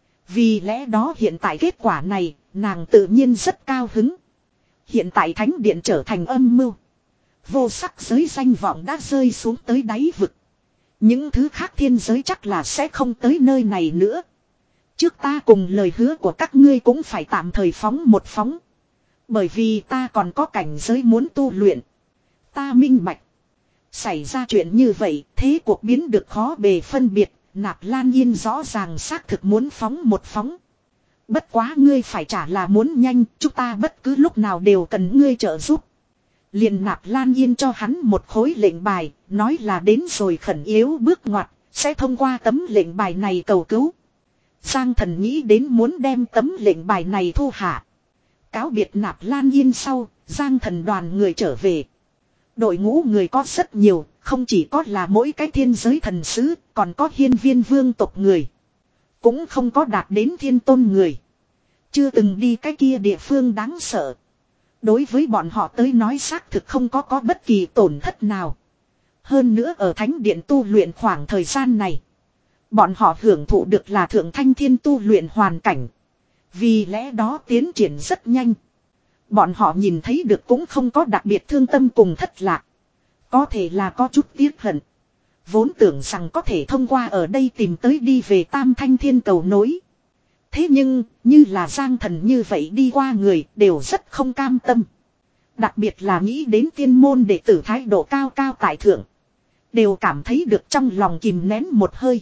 Vì lẽ đó hiện tại kết quả này, nàng tự nhiên rất cao hứng. Hiện tại thánh điện trở thành âm mưu. Vô sắc giới danh vọng đã rơi xuống tới đáy vực. Những thứ khác thiên giới chắc là sẽ không tới nơi này nữa. Trước ta cùng lời hứa của các ngươi cũng phải tạm thời phóng một phóng. Bởi vì ta còn có cảnh giới muốn tu luyện. Ta minh bạch. Xảy ra chuyện như vậy, thế cuộc biến được khó bề phân biệt. Nạp Lan Yên rõ ràng xác thực muốn phóng một phóng. Bất quá ngươi phải trả là muốn nhanh, chúng ta bất cứ lúc nào đều cần ngươi trợ giúp. Liền Nạp Lan Yên cho hắn một khối lệnh bài, nói là đến rồi khẩn yếu bước ngoặt, sẽ thông qua tấm lệnh bài này cầu cứu. Giang thần nghĩ đến muốn đem tấm lệnh bài này thu hạ. Cáo biệt Nạp Lan Yên sau, Giang thần đoàn người trở về. Đội ngũ người có rất nhiều, không chỉ có là mỗi cái thiên giới thần sứ, còn có hiên viên vương tộc người. Cũng không có đạt đến thiên tôn người. Chưa từng đi cái kia địa phương đáng sợ. Đối với bọn họ tới nói xác thực không có có bất kỳ tổn thất nào. Hơn nữa ở thánh điện tu luyện khoảng thời gian này. Bọn họ hưởng thụ được là thượng thanh thiên tu luyện hoàn cảnh. Vì lẽ đó tiến triển rất nhanh. Bọn họ nhìn thấy được cũng không có đặc biệt thương tâm cùng thất lạc. Có thể là có chút tiếc hận. Vốn tưởng rằng có thể thông qua ở đây tìm tới đi về Tam Thanh Thiên cầu nối. Thế nhưng, như là Giang Thần như vậy đi qua người đều rất không cam tâm. Đặc biệt là nghĩ đến tiên môn đệ tử thái độ cao cao tại thượng. Đều cảm thấy được trong lòng kìm nén một hơi.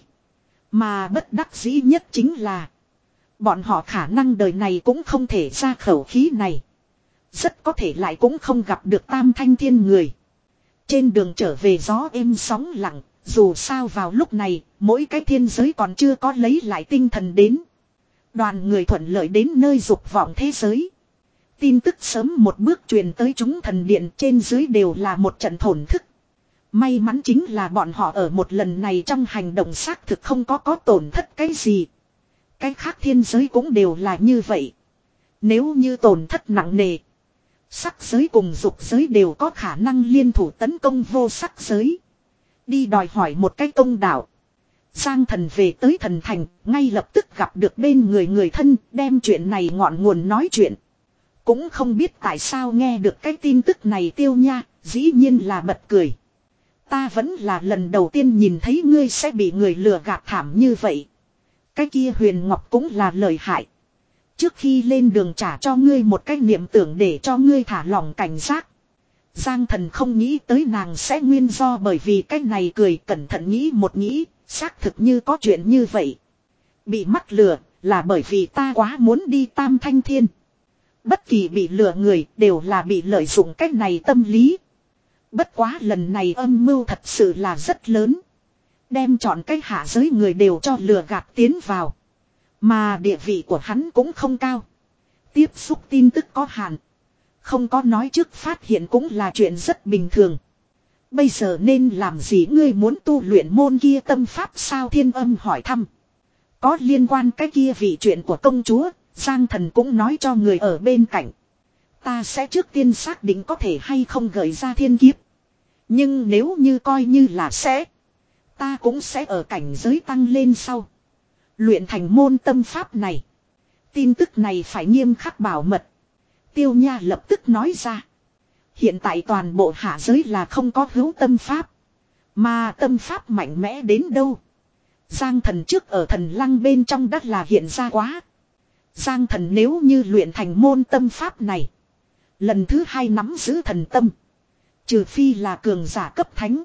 Mà bất đắc dĩ nhất chính là bọn họ khả năng đời này cũng không thể ra khẩu khí này. Rất có thể lại cũng không gặp được Tam Thanh Thiên người. Trên đường trở về gió êm sóng lặng. Dù sao vào lúc này mỗi cái thiên giới còn chưa có lấy lại tinh thần đến. Đoàn người thuận lợi đến nơi dục vọng thế giới. Tin tức sớm một bước truyền tới chúng thần điện, trên dưới đều là một trận thổn thức. May mắn chính là bọn họ ở một lần này trong hành động xác thực không có có tổn thất cái gì. Cái khác thiên giới cũng đều là như vậy. Nếu như tổn thất nặng nề, sắc giới cùng dục giới đều có khả năng liên thủ tấn công vô sắc giới. Đi đòi hỏi một cái công đạo. Giang Thần về tới thần thành, ngay lập tức gặp được bên người người thân, đem chuyện này ngọn nguồn nói chuyện. Cũng không biết tại sao nghe được cái tin tức này Tiêu Nha, dĩ nhiên là bật cười. Ta vẫn là lần đầu tiên nhìn thấy ngươi sẽ bị người lừa gạt thảm như vậy. Cái kia Huyền Ngọc cũng là lời hại. Trước khi lên đường trả cho ngươi một cái niệm tưởng để cho ngươi thả lòng cảnh giác. Giang Thần không nghĩ tới nàng sẽ nguyên do bởi vì cái này cười, cẩn thận nghĩ một nghĩ, xác thực như có chuyện như vậy. Bị mắc lừa là bởi vì ta quá muốn đi Tam Thanh Thiên. Bất kỳ bị lừa người đều là bị lợi dụng cách này tâm lý. Bất quá lần này âm mưu thật sự là rất lớn. Đem chọn cái hạ giới người đều cho lừa gạt tiến vào. Mà địa vị của hắn cũng không cao. Tiếp xúc tin tức có hạn. Không có nói trước phát hiện cũng là chuyện rất bình thường. Bây giờ nên làm gì, ngươi muốn tu luyện môn kia tâm pháp sao? Thiên Âm hỏi thăm. Có liên quan cái kia vị chuyện của công chúa, Giang Thần cũng nói cho người ở bên cạnh. Ta sẽ trước tiên xác định có thể hay không gợi ra thiên kiếp. Nhưng nếu như coi như là sẽ, ta cũng sẽ ở cảnh giới tăng lên sau. Luyện thành môn tâm pháp này. Tin tức này phải nghiêm khắc bảo mật. Tiêu Nha lập tức nói ra. Hiện tại toàn bộ hạ giới là không có hữu tâm pháp. Mà tâm pháp mạnh mẽ đến đâu. Giang Thần trước ở thần lăng bên trong đất là hiện ra quá. Giang Thần nếu như luyện thành môn tâm pháp này. Lần thứ hai nắm giữ thần tâm. Trừ phi là cường giả cấp thánh.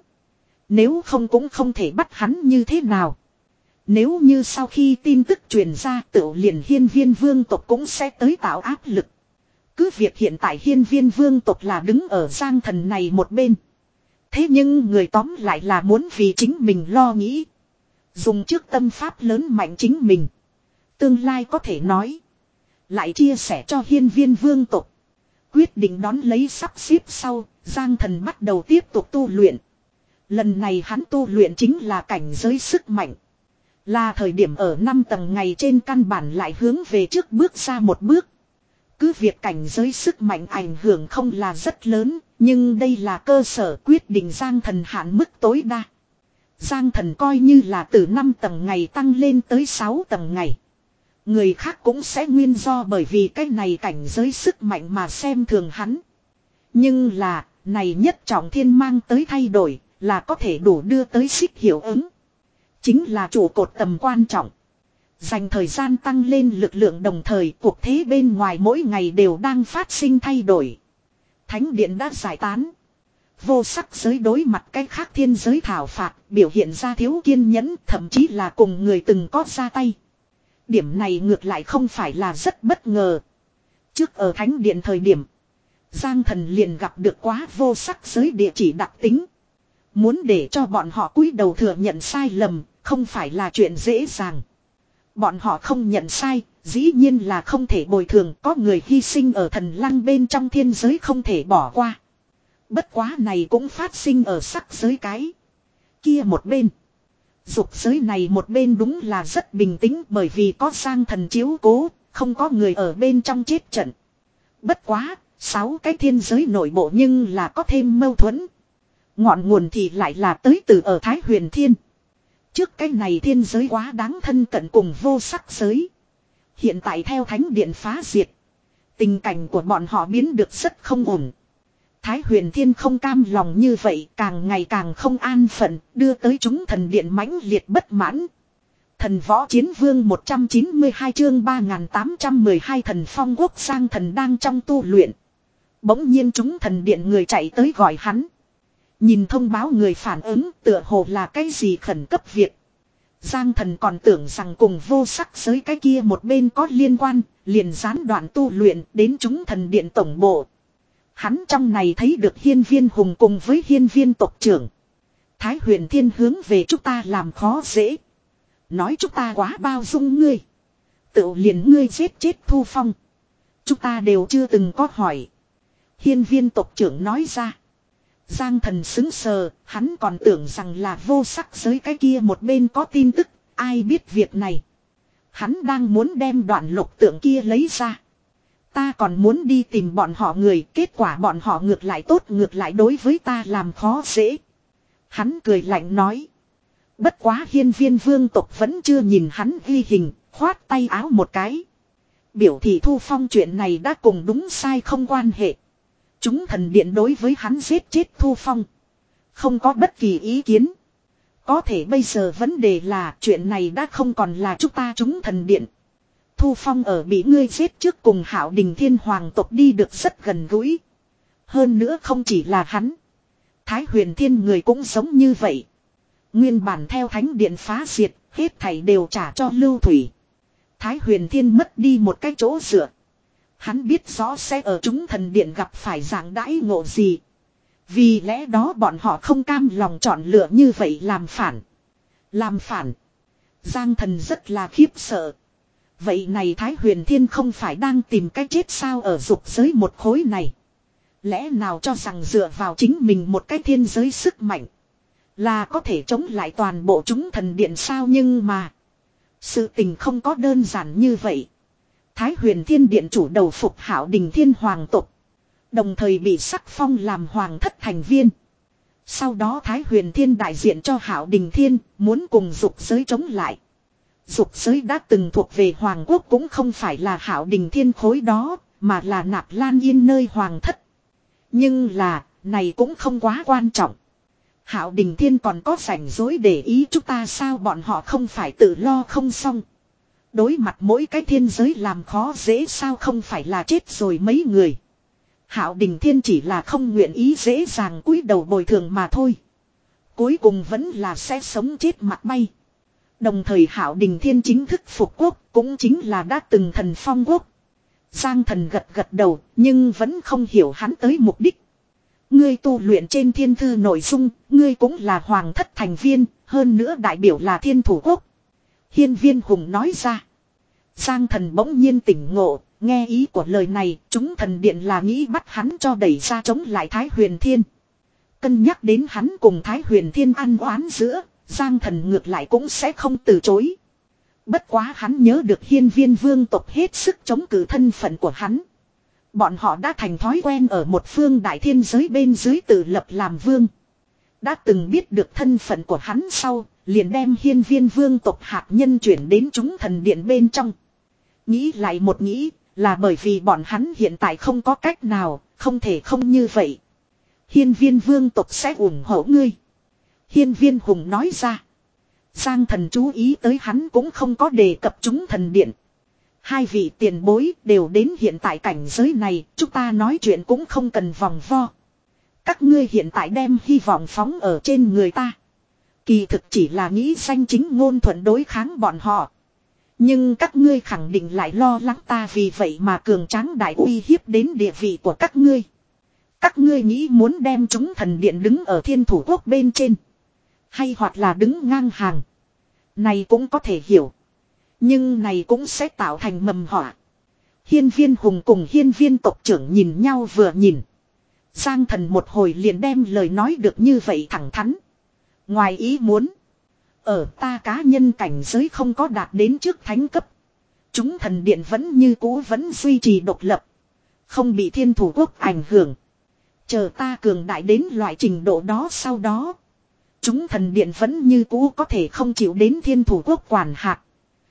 Nếu không cũng không thể bắt hắn như thế nào. Nếu như sau khi tin tức truyền ra tự liền Hiên Viên vương tộc cũng sẽ tới tạo áp lực. Cứ việc hiện tại Hiên Viên vương tộc là đứng ở Giang Thần này một bên. Thế nhưng người tóm lại là muốn vì chính mình lo nghĩ. Dùng trước tâm pháp lớn mạnh chính mình. Tương lai có thể nói. Lại chia sẻ cho Hiên Viên vương tộc. Quyết định đón lấy sắp xếp sau, Giang Thần bắt đầu tiếp tục tu luyện. Lần này hắn tu luyện chính là cảnh giới sức mạnh. Là thời điểm ở năm tầng ngày trên căn bản lại hướng về trước bước ra một bước. Cứ việc cảnh giới sức mạnh ảnh hưởng không là rất lớn, nhưng đây là cơ sở quyết định Giang Thần hạn mức tối đa. Giang Thần coi như là từ năm tầng ngày tăng lên tới sáu tầng ngày. Người khác cũng sẽ nguyên do bởi vì cái này cảnh giới sức mạnh mà xem thường hắn. Nhưng là, này nhất trọng thiên mang tới thay đổi, là có thể đủ đưa tới xích hiệu ứng. Chính là trụ cột tầm quan trọng. Dành thời gian tăng lên lực lượng đồng thời cuộc thế bên ngoài mỗi ngày đều đang phát sinh thay đổi. Thánh điện đã giải tán. Vô sắc giới đối mặt cái khác thiên giới thảo phạt, biểu hiện ra thiếu kiên nhẫn, thậm chí là cùng người từng có ra tay. Điểm này ngược lại không phải là rất bất ngờ. Trước ở thánh điện thời điểm, Giang Thần liền gặp được quá vô sắc giới địa chỉ đặc tính. Muốn để cho bọn họ cúi đầu thừa nhận sai lầm, không phải là chuyện dễ dàng. Bọn họ không nhận sai, dĩ nhiên là không thể bồi thường, có người hy sinh ở thần lăng bên trong thiên giới không thể bỏ qua. Bất quá này cũng phát sinh ở sắc giới cái kia một bên. Dục giới này một bên đúng là rất bình tĩnh bởi vì có Giang Thần chiếu cố, không có người ở bên trong chết trận. Bất quá, sáu cái thiên giới nội bộ nhưng là có thêm mâu thuẫn. Ngọn nguồn thì lại là tới từ ở Thái Huyền Thiên. Trước cái này thiên giới quá đáng thân cận cùng vô sắc giới. Hiện tại theo thánh điện phá diệt, tình cảnh của bọn họ biến được rất không ổn. Thái Huyền Thiên không cam lòng như vậy, càng ngày càng không an phận, đưa tới chúng thần điện mãnh liệt bất mãn. Thần võ chiến vương một trăm chín mươi hai chương ba nghìn tám trăm mười hai thần phong quốc Giang Thần đang trong tu luyện. Bỗng nhiên chúng thần điện người chạy tới gọi hắn. Nhìn thông báo người phản ứng tựa hồ là cái gì khẩn cấp việc. Giang Thần còn tưởng rằng cùng vô sắc giới cái kia một bên có liên quan, liền gián đoạn tu luyện đến chúng thần điện tổng bộ. Hắn trong này thấy được hiên viên hùng cùng với hiên viên tộc trưởng. Thái Huyền Thiên hướng về chúng ta làm khó dễ. Nói chúng ta quá bao dung ngươi. Tự liền ngươi giết chết Thu Phong. Chúng ta đều chưa từng có hỏi. Hiên viên tộc trưởng nói ra. Giang Thần xứng sờ, hắn còn tưởng rằng là vô sắc giới cái kia một bên có tin tức, ai biết việc này. Hắn đang muốn đem đoạn lục tượng kia lấy ra. Ta còn muốn đi tìm bọn họ người, kết quả bọn họ ngược lại tốt ngược lại đối với ta làm khó dễ. Hắn cười lạnh nói. Bất quá hiên viên vương tộc vẫn chưa nhìn hắn ghi hình, khoát tay áo một cái. Biểu thị Thu Phong chuyện này đã cùng đúng sai không quan hệ. Chúng thần điện đối với hắn giết chết Thu Phong. Không có bất kỳ ý kiến. Có thể bây giờ vấn đề là chuyện này đã không còn là chúng ta chúng thần điện. Thu Phong ở bị ngươi giết trước cùng Hạo Đình Thiên Hoàng tộc đi được rất gần gũi. Hơn nữa không chỉ là hắn. Thái Huyền Thiên người cũng giống như vậy. Nguyên bản theo thánh điện phá diệt, hết thảy đều trả cho Lưu Thủy. Thái Huyền Thiên mất đi một cái chỗ dựa. Hắn biết rõ sẽ ở chúng thần điện gặp phải dạng đãi ngộ gì. Vì lẽ đó bọn họ không cam lòng chọn lựa như vậy làm phản. Làm phản. Giang Thần rất là khiếp sợ. Vậy này Thái Huyền Thiên không phải đang tìm cách chết sao ở dục giới một khối này. Lẽ nào cho rằng dựa vào chính mình một cái thiên giới sức mạnh. Là có thể chống lại toàn bộ chúng thần điện sao nhưng mà. Sự tình không có đơn giản như vậy. Thái Huyền Thiên Điện chủ đầu phục Hạo Đình Thiên Hoàng tộc. Đồng thời bị sắc phong làm hoàng thất thành viên. Sau đó Thái Huyền Thiên đại diện cho Hạo Đình Thiên muốn cùng dục giới chống lại. Dục giới đã từng thuộc về Hoàng quốc cũng không phải là Hạo Đình Thiên khối đó mà là Nạp Lan Yên nơi hoàng thất. Nhưng là này cũng không quá quan trọng. Hạo Đình Thiên còn có rảnh rỗi để ý chúng ta sao bọn họ không phải tự lo không xong. Đối mặt mỗi cái thiên giới làm khó dễ sao không phải là chết rồi mấy người. Hạo Đình Thiên chỉ là không nguyện ý dễ dàng cúi đầu bồi thường mà thôi. Cuối cùng vẫn là sẽ sống chết mặt bay. Đồng thời Hạo Đình Thiên chính thức phục quốc cũng chính là đã từng thần phong quốc. Giang Thần gật gật đầu nhưng vẫn không hiểu hắn tới mục đích. Ngươi tu luyện trên thiên thư nội dung, ngươi cũng là hoàng thất thành viên, hơn nữa đại biểu là thiên thủ quốc. Hiên viên hùng nói ra. Giang Thần bỗng nhiên tỉnh ngộ, nghe ý của lời này, chúng thần điện là nghĩ bắt hắn cho đẩy ra chống lại Thái Huyền Thiên. Cân nhắc đến hắn cùng Thái Huyền Thiên ăn oán giữa, Giang Thần ngược lại cũng sẽ không từ chối. Bất quá hắn nhớ được hiên viên vương tộc hết sức chống cự thân phận của hắn. Bọn họ đã thành thói quen ở một phương đại thiên giới bên dưới tự lập làm vương. Đã từng biết được thân phận của hắn sau, liền đem hiên viên vương tộc hạt nhân chuyển đến chúng thần điện bên trong. Nghĩ lại một nghĩ, là bởi vì bọn hắn hiện tại không có cách nào, không thể không như vậy. Hiên viên vương tộc sẽ ủng hộ ngươi. Hiên viên hùng nói ra. Giang Thần chú ý tới hắn cũng không có đề cập chúng thần điện. Hai vị tiền bối đều đến hiện tại cảnh giới này, chúng ta nói chuyện cũng không cần vòng vo. Các ngươi hiện tại đem hy vọng phóng ở trên người ta. Kỳ thực chỉ là nghĩ danh chính ngôn thuận đối kháng bọn họ. Nhưng các ngươi khẳng định lại lo lắng ta vì vậy mà cường tráng đại uy hiếp đến địa vị của các ngươi. Các ngươi nghĩ muốn đem chúng thần điện đứng ở thiên thủ quốc bên trên. Hay hoặc là đứng ngang hàng. Này cũng có thể hiểu. Nhưng này cũng sẽ tạo thành mầm họa. Hiên viên hùng cùng hiên viên tộc trưởng nhìn nhau vừa nhìn. Giang Thần một hồi liền đem lời nói được như vậy thẳng thắn. Ngoài ý muốn. Ở ta cá nhân cảnh giới không có đạt đến trước thánh cấp. Chúng thần điện vẫn như cũ vẫn duy trì độc lập. Không bị thiên thủ quốc ảnh hưởng. Chờ ta cường đại đến loại trình độ đó sau đó. Chúng thần điện vẫn như cũ có thể không chịu đến thiên thủ quốc quản hạt.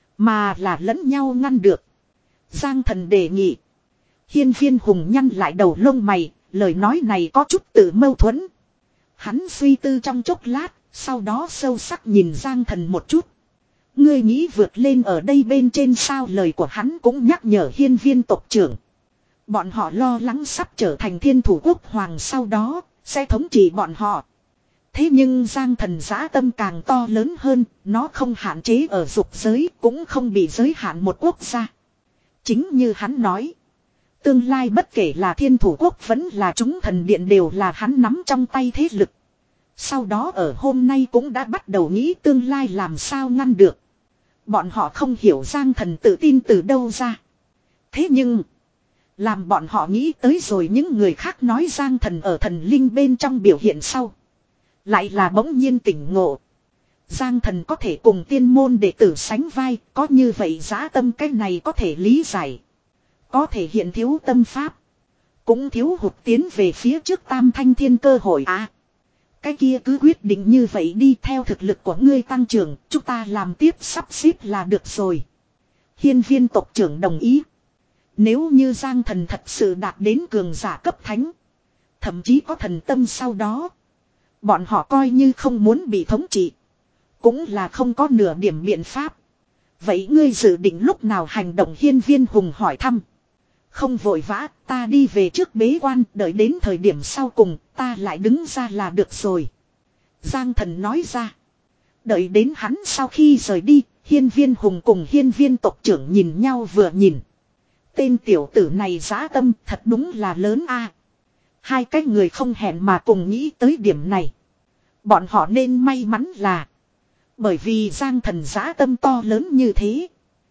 Mà là lẫn nhau ngăn được. Giang Thần đề nghị. Hiên viên hùng nhăn lại đầu lông mày. Lời nói này có chút tự mâu thuẫn. Hắn suy tư trong chốc lát. Sau đó sâu sắc nhìn Giang Thần một chút. Ngươi nghĩ vượt lên ở đây bên trên sao, lời của hắn cũng nhắc nhở hiên viên tộc trưởng. Bọn họ lo lắng sắp trở thành thiên thủ quốc hoàng sau đó, sẽ thống trị bọn họ. Thế nhưng Giang Thần dã tâm càng to lớn hơn, nó không hạn chế ở dục giới, cũng không bị giới hạn một quốc gia. Chính như hắn nói, tương lai bất kể là thiên thủ quốc vẫn là chúng thần điện đều là hắn nắm trong tay thế lực. Sau đó ở hôm nay cũng đã bắt đầu nghĩ tương lai làm sao ngăn được. Bọn họ không hiểu Giang Thần tự tin từ đâu ra. Thế nhưng, làm bọn họ nghĩ tới rồi những người khác nói Giang Thần ở thần linh bên trong biểu hiện sau. Lại là bỗng nhiên tỉnh ngộ. Giang Thần có thể cùng tiên môn đệ tử sánh vai, có như vậy dã tâm cái này có thể lý giải. Có thể hiện thiếu tâm pháp. Cũng thiếu hụt tiến về phía trước tam thanh thiên cơ hội à. Cái kia cứ quyết định như vậy đi, theo thực lực của ngươi tăng trưởng, chúng ta làm tiếp sắp xếp là được rồi. Hiên viên tộc trưởng đồng ý. Nếu như Giang Thần thật sự đạt đến cường giả cấp thánh, thậm chí có thần tâm sau đó, bọn họ coi như không muốn bị thống trị, cũng là không có nửa điểm biện pháp. Vậy ngươi dự định lúc nào hành động, hiên viên hùng hỏi thăm. Không vội vã, ta đi về trước bế quan, đợi đến thời điểm sau cùng, ta lại đứng ra là được rồi. Giang Thần nói ra. Đợi đến hắn sau khi rời đi, hiên viên hùng cùng hiên viên tộc trưởng nhìn nhau vừa nhìn. Tên tiểu tử này dã tâm thật đúng là lớn a. Hai cái người không hẹn mà cùng nghĩ tới điểm này. Bọn họ nên may mắn là, bởi vì Giang Thần dã tâm to lớn như thế,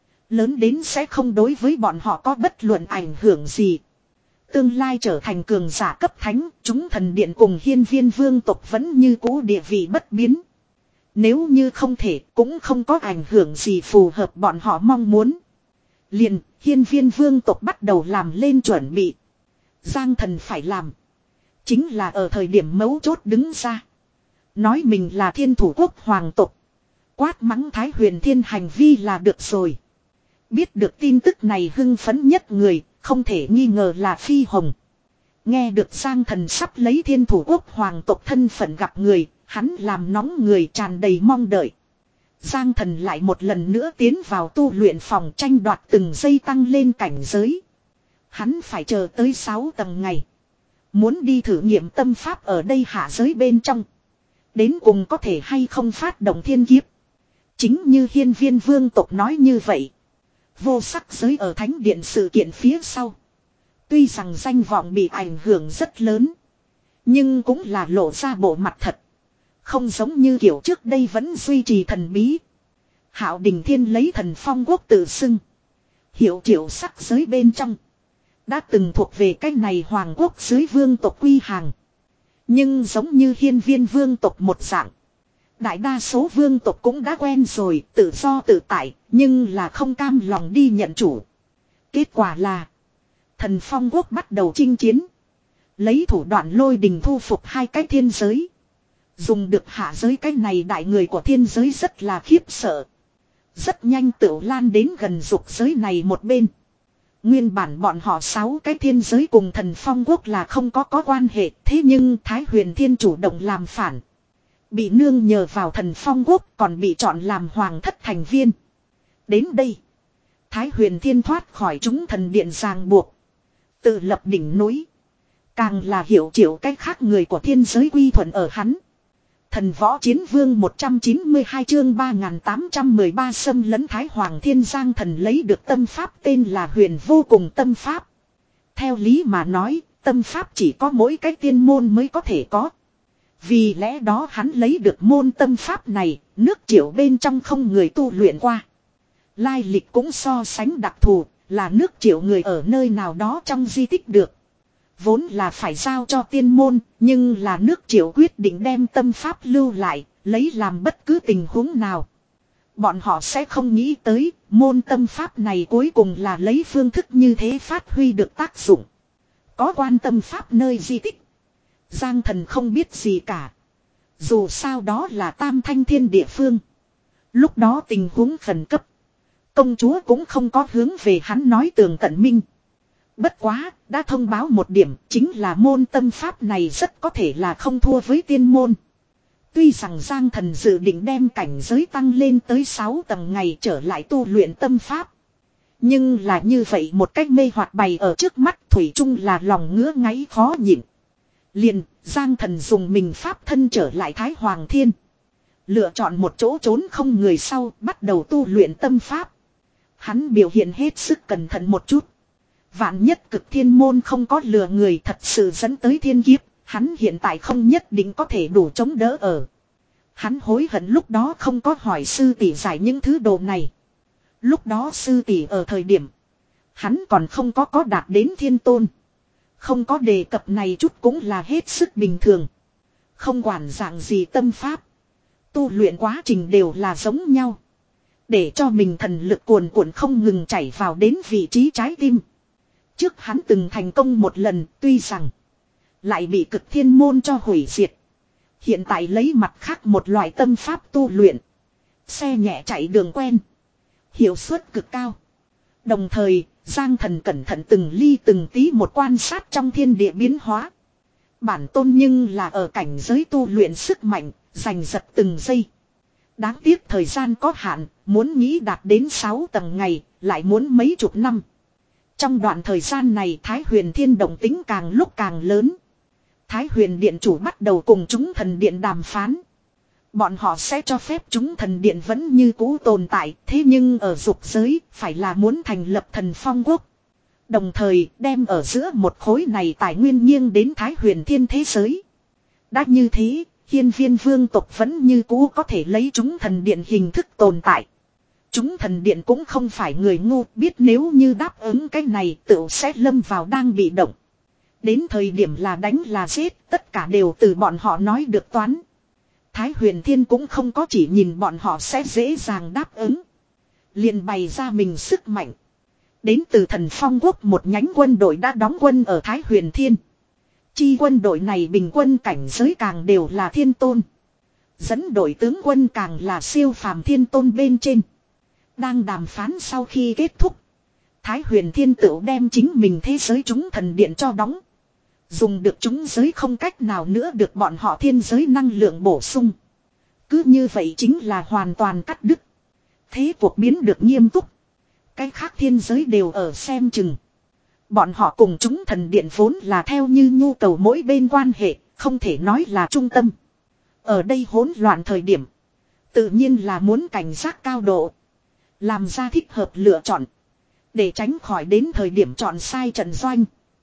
lớn đến sẽ không đối với bọn họ có bất luận ảnh hưởng gì. Tương lai trở thành cường giả cấp thánh, chúng thần điện cùng hiên viên vương tộc vẫn như cũ địa vị bất biến. Nếu như không thể, cũng không có ảnh hưởng gì phù hợp bọn họ mong muốn. Liền, hiên viên vương tộc bắt đầu làm lên chuẩn bị. Giang Thần phải làm, chính là ở thời điểm mấu chốt đứng ra, nói mình là thiên thủ quốc hoàng tộc, quát mắng Thái Huyền Thiên hành vi là được rồi. Biết được tin tức này hưng phấn nhất người, không thể nghi ngờ là Phi Hồng. Nghe được Giang Thần sắp lấy thiên thủ quốc hoàng tộc thân phận gặp người, hắn làm nóng người tràn đầy mong đợi. Giang Thần lại một lần nữa tiến vào tu luyện phòng, tranh đoạt từng giây tăng lên cảnh giới. Hắn phải chờ tới sáu tầng ngày. Muốn đi thử nghiệm tâm pháp ở đây hạ giới bên trong. Đến cùng có thể hay không phát động thiên kiếp. Chính như hiên viên vương tộc nói như vậy. Vô sắc giới ở thánh điện sự kiện phía sau. Tuy rằng danh vọng bị ảnh hưởng rất lớn, nhưng cũng là lộ ra bộ mặt thật. Không giống như kiểu trước đây vẫn duy trì thần bí. Hạo Đình Thiên lấy thần phong quốc tự xưng. Hiệu triệu sắc giới bên trong, đã từng thuộc về cái này hoàng quốc dưới vương tộc quy hàng. Nhưng giống như hiên viên vương tộc một dạng, đại đa số vương tộc cũng đã quen rồi, tự do tự tại, nhưng là không cam lòng đi nhận chủ. Kết quả là, thần phong quốc bắt đầu chinh chiến. Lấy thủ đoạn lôi đình thu phục hai cái thiên giới. Dùng được hạ giới cái này đại người của thiên giới rất là khiếp sợ. Rất nhanh tựu lan đến gần dục giới này một bên. Nguyên bản bọn họ sáu cái thiên giới cùng thần phong quốc là không có có quan hệ. Thế nhưng Thái Huyền Thiên chủ động làm phản. Bị nương nhờ vào thần phong quốc, còn bị chọn làm hoàng thất thành viên. Đến đây, Thái Huyền Thiên thoát khỏi chúng thần điện ràng buộc, tự lập đỉnh núi. Càng là hiệu triệu cách khác người của thiên giới quy thuận ở hắn. Thần võ chiến vương một trăm chín mươi hai chương ba nghìn tám trăm mười ba xâm lấn Thái Hoàng Thiên. Giang Thần lấy được tâm pháp tên là Huyền Vô Cùng Tâm Pháp. Theo lý mà nói, tâm pháp chỉ có mỗi cái tiên môn mới có thể có. Vì lẽ đó hắn lấy được môn tâm pháp này, nước Triệu bên trong không người tu luyện qua. Lai lịch cũng so sánh đặc thù, là nước Triệu người ở nơi nào đó trong di tích được. Vốn là phải giao cho tiên môn, nhưng là nước Triệu quyết định đem tâm pháp lưu lại, lấy làm bất cứ tình huống nào. Bọn họ sẽ không nghĩ tới, môn tâm pháp này cuối cùng là lấy phương thức như thế phát huy được tác dụng. Có quan tâm pháp nơi di tích, Giang Thần không biết gì cả. Dù sao đó là tam thanh thiên địa phương. Lúc đó tình huống khẩn cấp, công chúa cũng không có hướng về hắn nói tường tận minh. Bất quá, đã thông báo một điểm, chính là môn tâm pháp này rất có thể là không thua với tiên môn. Tuy rằng Giang Thần dự định đem cảnh giới tăng lên tới sáu tầng ngày trở lại tu luyện tâm pháp. Nhưng là như vậy một cách mê hoặc bày ở trước mắt thủy chung là lòng ngứa ngáy khó nhịn. Liền, Giang Thần dùng mình pháp thân trở lại Thái Hoàng Thiên. Lựa chọn một chỗ trốn không người sau, bắt đầu tu luyện tâm pháp. Hắn biểu hiện hết sức cẩn thận một chút. Vạn nhất Cực Thiên Môn không có lừa người thật sự dẫn tới thiên kiếp, hắn hiện tại không nhất định có thể đủ chống đỡ ở. Hắn hối hận lúc đó không có hỏi sư tỷ giải những thứ đồ này. Lúc đó sư tỷ ở thời điểm, hắn còn không có có đạt đến thiên tôn. Không có đề cập này chút cũng là hết sức bình thường. Không quản dạng gì tâm pháp, tu luyện quá trình đều là giống nhau. Để cho mình thần lực cuồn cuộn không ngừng chảy vào đến vị trí trái tim. Trước hắn từng thành công một lần, tuy rằng lại bị Cực Thiên Môn cho hủy diệt. Hiện tại lấy mặt khác một loại tâm pháp tu luyện. Xe nhẹ chạy đường quen. Hiệu suất cực cao. Đồng thời, Giang Thần cẩn thận từng ly từng tí một quan sát trong thiên địa biến hóa. Bản tôn nhưng là ở cảnh giới tu luyện sức mạnh, giành giật từng giây. Đáng tiếc thời gian có hạn, muốn nghĩ đạt đến sáu tầng ngày, lại muốn mấy chục năm. Trong đoạn thời gian này Thái Huyền Thiên động tính càng lúc càng lớn. Thái Huyền Điện chủ bắt đầu cùng chúng thần điện đàm phán. Bọn họ sẽ cho phép chúng thần điện vẫn như cũ tồn tại, thế nhưng ở dục giới phải là muốn thành lập thần phong quốc. Đồng thời đem ở giữa một khối này tài nguyên nghiêng đến Thái Huyền Thiên thế giới. Đã như thế, Hiên Viên vương tộc vẫn như cũ có thể lấy chúng thần điện hình thức tồn tại. Chúng thần điện cũng không phải người ngu, biết nếu như đáp ứng cái này tự sẽ lâm vào đang bị động. Đến thời điểm là đánh là giết, tất cả đều từ bọn họ nói được toán. Thái Huyền Thiên cũng không có chỉ nhìn bọn họ sẽ dễ dàng đáp ứng. Liền bày ra mình sức mạnh. Đến từ thần phong quốc một nhánh quân đội đã đóng quân ở Thái Huyền Thiên. Chi quân đội này bình quân cảnh giới càng đều là thiên tôn. Dẫn đội tướng quân càng là siêu phàm thiên tôn bên trên. Đang đàm phán sau khi kết thúc, Thái Huyền Thiên tự đem chính mình thế giới chúng thần điện cho đóng. Dùng được chúng giới không cách nào nữa được bọn họ thiên giới năng lượng bổ sung. Cứ như vậy chính là hoàn toàn cắt đứt. Thế cuộc biến được nghiêm túc. Cái khác thiên giới đều ở xem chừng. Bọn họ cùng chúng thần điện vốn là theo như nhu cầu mỗi bên quan hệ, không thể nói là trung tâm. Ở đây hỗn loạn thời điểm, tự nhiên là muốn cảnh giác cao độ. Làm ra thích hợp lựa chọn. Để tránh khỏi đến thời điểm chọn sai trận doanh.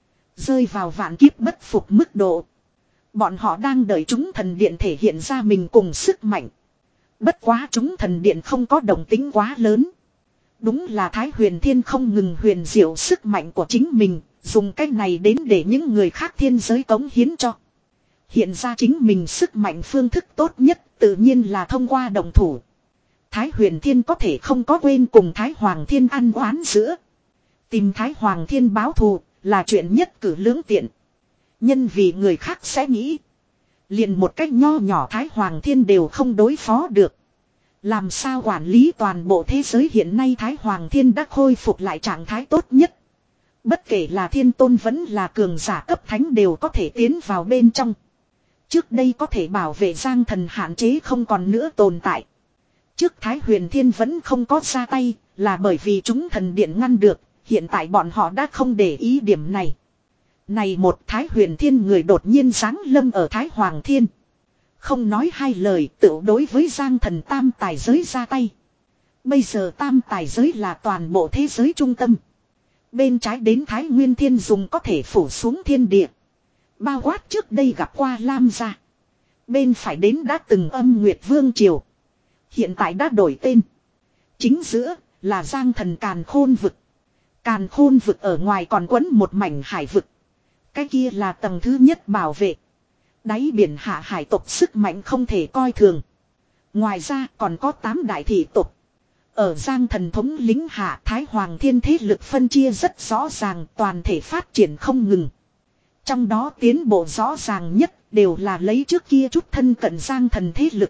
Rơi vào vạn kiếp bất phục mức độ. Bọn họ đang đợi chúng thần điện thể hiện ra mình cùng sức mạnh. Bất quá chúng thần điện không có động tính quá lớn. Đúng là Thái Huyền Thiên không ngừng huyền diệu sức mạnh của chính mình. Dùng cách này đến để những người khác thiên giới cống hiến cho. Hiện ra chính mình sức mạnh phương thức tốt nhất tự nhiên là thông qua đồng thủ. Thái Huyền Thiên có thể không có quên cùng Thái Hoàng Thiên ăn oán giữa. Tìm Thái Hoàng Thiên báo thù là chuyện nhất cử lưỡng tiện. Nhân vì người khác sẽ nghĩ. Liền một cách nho nhỏ Thái Hoàng Thiên đều không đối phó được. Làm sao quản lý toàn bộ thế giới hiện nay Thái Hoàng Thiên đã khôi phục lại trạng thái tốt nhất. Bất kể là thiên tôn vẫn là cường giả cấp thánh đều có thể tiến vào bên trong. Trước đây có thể bảo vệ Giang Thần hạn chế không còn nữa tồn tại. Trước Thái Huyền Thiên vẫn không có ra tay là bởi vì chúng thần điện ngăn được. Hiện tại bọn họ đã không để ý điểm này. Này một Thái Huyền Thiên người đột nhiên giáng lâm ở Thái Hoàng Thiên. Không nói hai lời tự đối với Giang Thần tam tài giới ra tay. Bây giờ tam tài giới là toàn bộ thế giới trung tâm. Bên trái đến Thái Nguyên Thiên dùng có thể phủ xuống thiên địa. Bao quát trước đây gặp qua Lam gia. Bên phải đến đã từng Âm Nguyệt Vương Triều. Hiện tại đã đổi tên. Chính giữa là Giang Thần Càn Khôn Vực. Càn Khôn Vực ở ngoài còn quấn một mảnh hải vực. Cái kia là tầng thứ nhất bảo vệ. Đáy biển hạ hải tộc sức mạnh không thể coi thường. Ngoài ra còn có tám đại thị tộc. Ở Giang Thần thống lính hạ Thái Hoàng Thiên thế lực phân chia rất rõ ràng, toàn thể phát triển không ngừng. Trong đó tiến bộ rõ ràng nhất đều là lấy trước kia chút thân cận Giang Thần thế lực.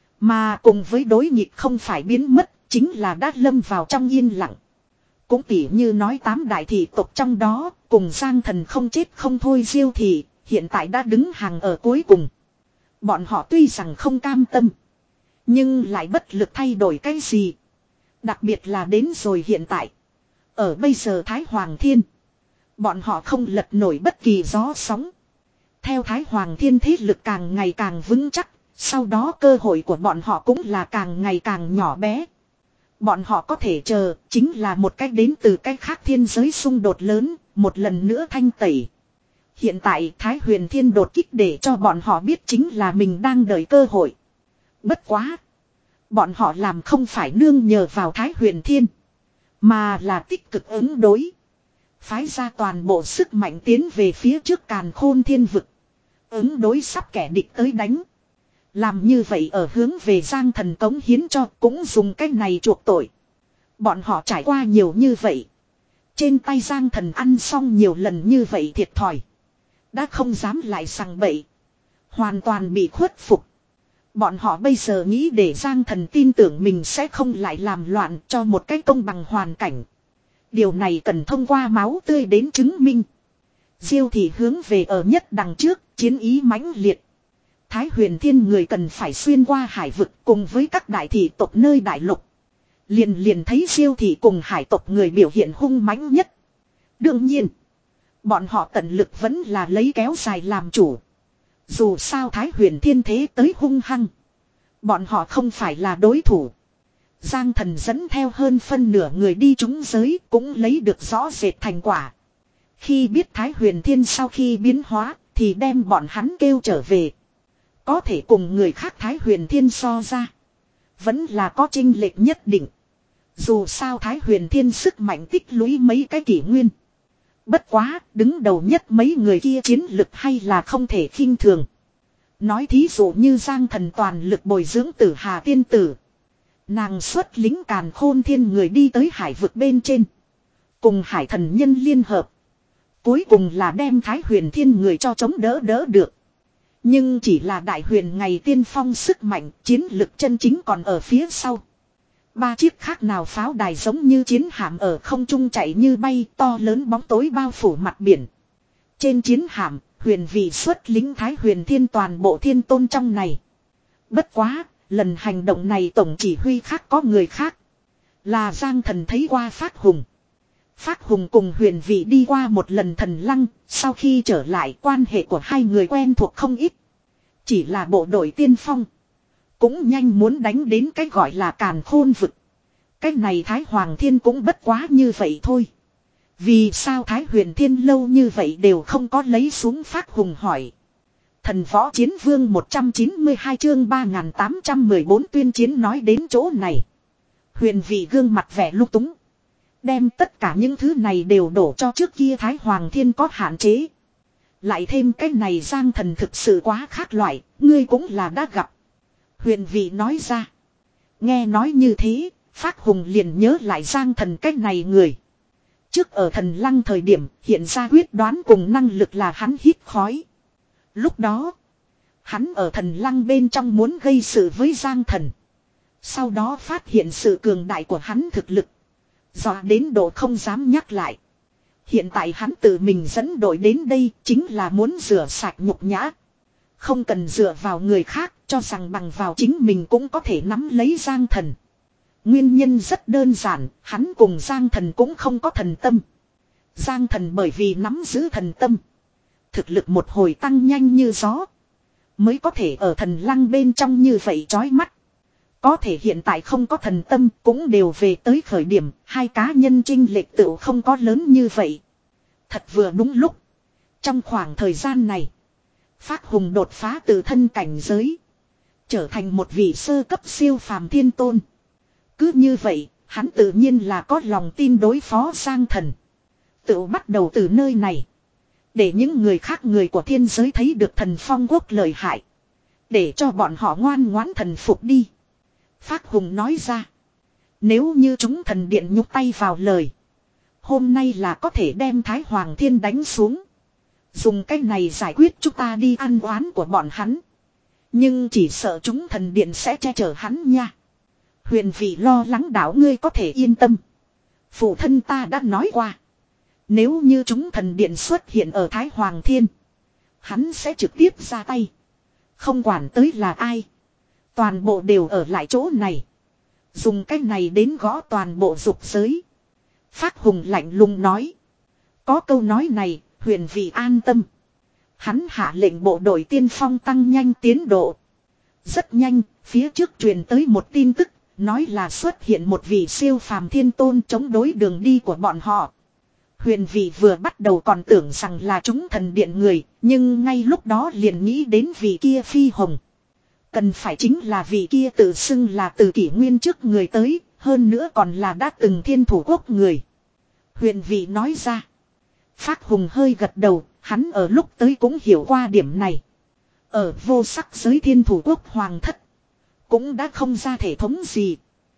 Mà cùng với đối nghịch không phải biến mất, chính là đã lâm vào trong yên lặng. Cũng tỉ như nói tám đại thị tộc trong đó, cùng Giang Thần không chết không thôi Diêu thị, hiện tại đã đứng hàng ở cuối cùng. Bọn họ tuy rằng không cam tâm. Nhưng lại bất lực thay đổi cái gì. Đặc biệt là đến rồi hiện tại. Ở bây giờ Thái Hoàng Thiên. Bọn họ không lật nổi bất kỳ gió sóng. Theo Thái Hoàng Thiên thế lực càng ngày càng vững chắc. Sau đó cơ hội của bọn họ cũng là càng ngày càng nhỏ bé. Bọn họ có thể chờ chính là một cách đến từ cách khác thiên giới xung đột lớn. Một lần nữa thanh tẩy. Hiện tại Thái Huyền Thiên đột kích để cho bọn họ biết chính là mình đang đợi cơ hội. Bất quá. Bọn họ làm không phải nương nhờ vào Thái Huyền Thiên. Mà là tích cực ứng đối. Phái ra toàn bộ sức mạnh tiến về phía trước Càn Khôn Thiên Vực. Ứng đối sắp kẻ địch tới đánh. Làm như vậy ở hướng về Giang Thần cống hiến cho cũng dùng cách này chuộc tội. Bọn họ trải qua nhiều như vậy. Trên tay Giang Thần ăn xong nhiều lần như vậy thiệt thòi. Đã không dám lại sằng bậy. Hoàn toàn bị khuất phục. Bọn họ bây giờ nghĩ để Giang Thần tin tưởng mình sẽ không lại làm loạn cho một cách công bằng hoàn cảnh. Điều này cần thông qua máu tươi đến chứng minh. Diêu Thị hướng về ở nhất đằng trước, chiến ý mãnh liệt. Thái Huyền Thiên người cần phải xuyên qua hải vực cùng với các đại thị tộc nơi đại lục. Liền liền thấy Diêu Thị cùng hải tộc người biểu hiện hung mãnh nhất. Đương nhiên, bọn họ tận lực vẫn là lấy kéo dài làm chủ. Dù sao Thái Huyền Thiên thế tới hung hăng. Bọn họ không phải là đối thủ. Giang Thần dẫn theo hơn phân nửa người đi trúng giới cũng lấy được rõ rệt thành quả. Khi biết Thái Huyền Thiên sau khi biến hóa thì đem bọn hắn kêu trở về. Có thể cùng người khác Thái Huyền Thiên so ra. Vẫn là có chênh lệch nhất định. Dù sao Thái Huyền Thiên sức mạnh tích lũy mấy cái kỷ nguyên. Bất quá, đứng đầu nhất mấy người kia chiến lực hay là không thể khinh thường. Nói thí dụ như Giang Thần toàn lực bồi dưỡng Tử Hà tiên tử. Nàng xuất lính Càn Khôn Thiên người đi tới hải vực bên trên. Cùng hải thần nhân liên hợp. Cuối cùng là đem Thái Huyền Thiên người cho chống đỡ đỡ được. Nhưng chỉ là đại huyền ngày tiên phong sức mạnh, chiến lực chân chính còn ở phía sau. Ba chiếc khác nào pháo đài giống như chiến hạm ở không trung chạy như bay, to lớn bóng tối bao phủ mặt biển. Trên chiến hạm, huyền vị xuất lính Thái Huyền Thiên toàn bộ thiên tôn trong này. Bất quá, lần hành động này tổng chỉ huy khác có người khác. Là Giang Thần thấy qua Phát Hùng. Phát Hùng cùng huyền vị đi qua một lần thần lăng, sau khi trở lại quan hệ của hai người quen thuộc không ít. Chỉ là bộ đội tiên phong. Cũng nhanh muốn đánh đến cái gọi là Càn Khôn vực. Cái này Thái Hoàng Thiên cũng bất quá như vậy thôi. Vì sao Thái Huyền Thiên lâu như vậy đều không có lấy xuống Phát Hùng hỏi. Thần Võ Chiến Vương một trăm chín mươi hai chương ba nghìn tám trăm mười bốn tuyên chiến nói đến chỗ này. Huyền vị gương mặt vẻ lúc túng. Đem tất cả những thứ này đều đổ cho trước kia Thái Hoàng Thiên có hạn chế. Lại thêm cái này Giang Thần thực sự quá khác loại, ngươi cũng là đã gặp. Huyền vị nói ra. Nghe nói như thế, Phát Hùng liền nhớ lại Giang Thần cái này người. Trước ở thần lăng thời điểm hiện ra quyết đoán cùng năng lực là hắn hít khói. Lúc đó, hắn ở thần lăng bên trong muốn gây sự với Giang Thần. Sau đó phát hiện sự cường đại của hắn thực lực. Dọa đến độ không dám nhắc lại. Hiện tại hắn tự mình dẫn đội đến đây chính là muốn rửa sạch nhục nhã. Không cần dựa vào người khác, cho rằng bằng vào chính mình cũng có thể nắm lấy Giang Thần. Nguyên nhân rất đơn giản, hắn cùng Giang Thần cũng không có thần tâm. Giang Thần bởi vì nắm giữ thần tâm. Thực lực một hồi tăng nhanh như gió. Mới có thể ở thần lăng bên trong như vậy chói mắt. Có thể hiện tại không có thần tâm cũng đều về tới khởi điểm. Hai cá nhân chênh lệch tựu không có lớn như vậy. Thật vừa đúng lúc. Trong khoảng thời gian này. Phát Hùng đột phá từ thân cảnh giới. Trở thành một vị sơ cấp siêu phàm thiên tôn. Cứ như vậy, hắn tự nhiên là có lòng tin đối phó Giang Thần. Tự bắt đầu từ nơi này. Để những người khác người của thiên giới thấy được thần phong quốc lợi hại. Để cho bọn họ ngoan ngoãn thần phục đi. Phát Hùng nói ra. Nếu như chúng thần điện nhúc tay vào lời. Hôm nay là có thể đem Thái Hoàng Thiên đánh xuống. Dùng cách này giải quyết chúng ta đi ăn oán của bọn hắn. Nhưng chỉ sợ chúng thần điện sẽ che chở hắn nha. Huyền vị lo lắng đảo ngươi có thể yên tâm. Phụ thân ta đã nói qua. Nếu như chúng thần điện xuất hiện ở Thái Hoàng Thiên. Hắn sẽ trực tiếp ra tay. Không quản tới là ai. Toàn bộ đều ở lại chỗ này. Dùng cách này đến gõ toàn bộ dục giới. Phác Hùng lạnh lùng nói. Có câu nói này, huyền vị an tâm. Hắn hạ lệnh bộ đội tiên phong tăng nhanh tiến độ. Rất nhanh, phía trước truyền tới một tin tức, nói là xuất hiện một vị siêu phàm thiên tôn chống đối đường đi của bọn họ. Huyền vị vừa bắt đầu còn tưởng rằng là chúng thần điện người, nhưng ngay lúc đó liền nghĩ đến vị kia Phi Hồng. Cần phải chính là vị kia tự xưng là từ kỷ nguyên trước người tới, hơn nữa còn là đã từng thiên thủ quốc người. Huyền vị nói ra. Phác Hùng hơi gật đầu, hắn ở lúc tới cũng hiểu qua điểm này. Ở vô sắc giới thiên thủ quốc hoàng thất, cũng đã không ra thể thống gì.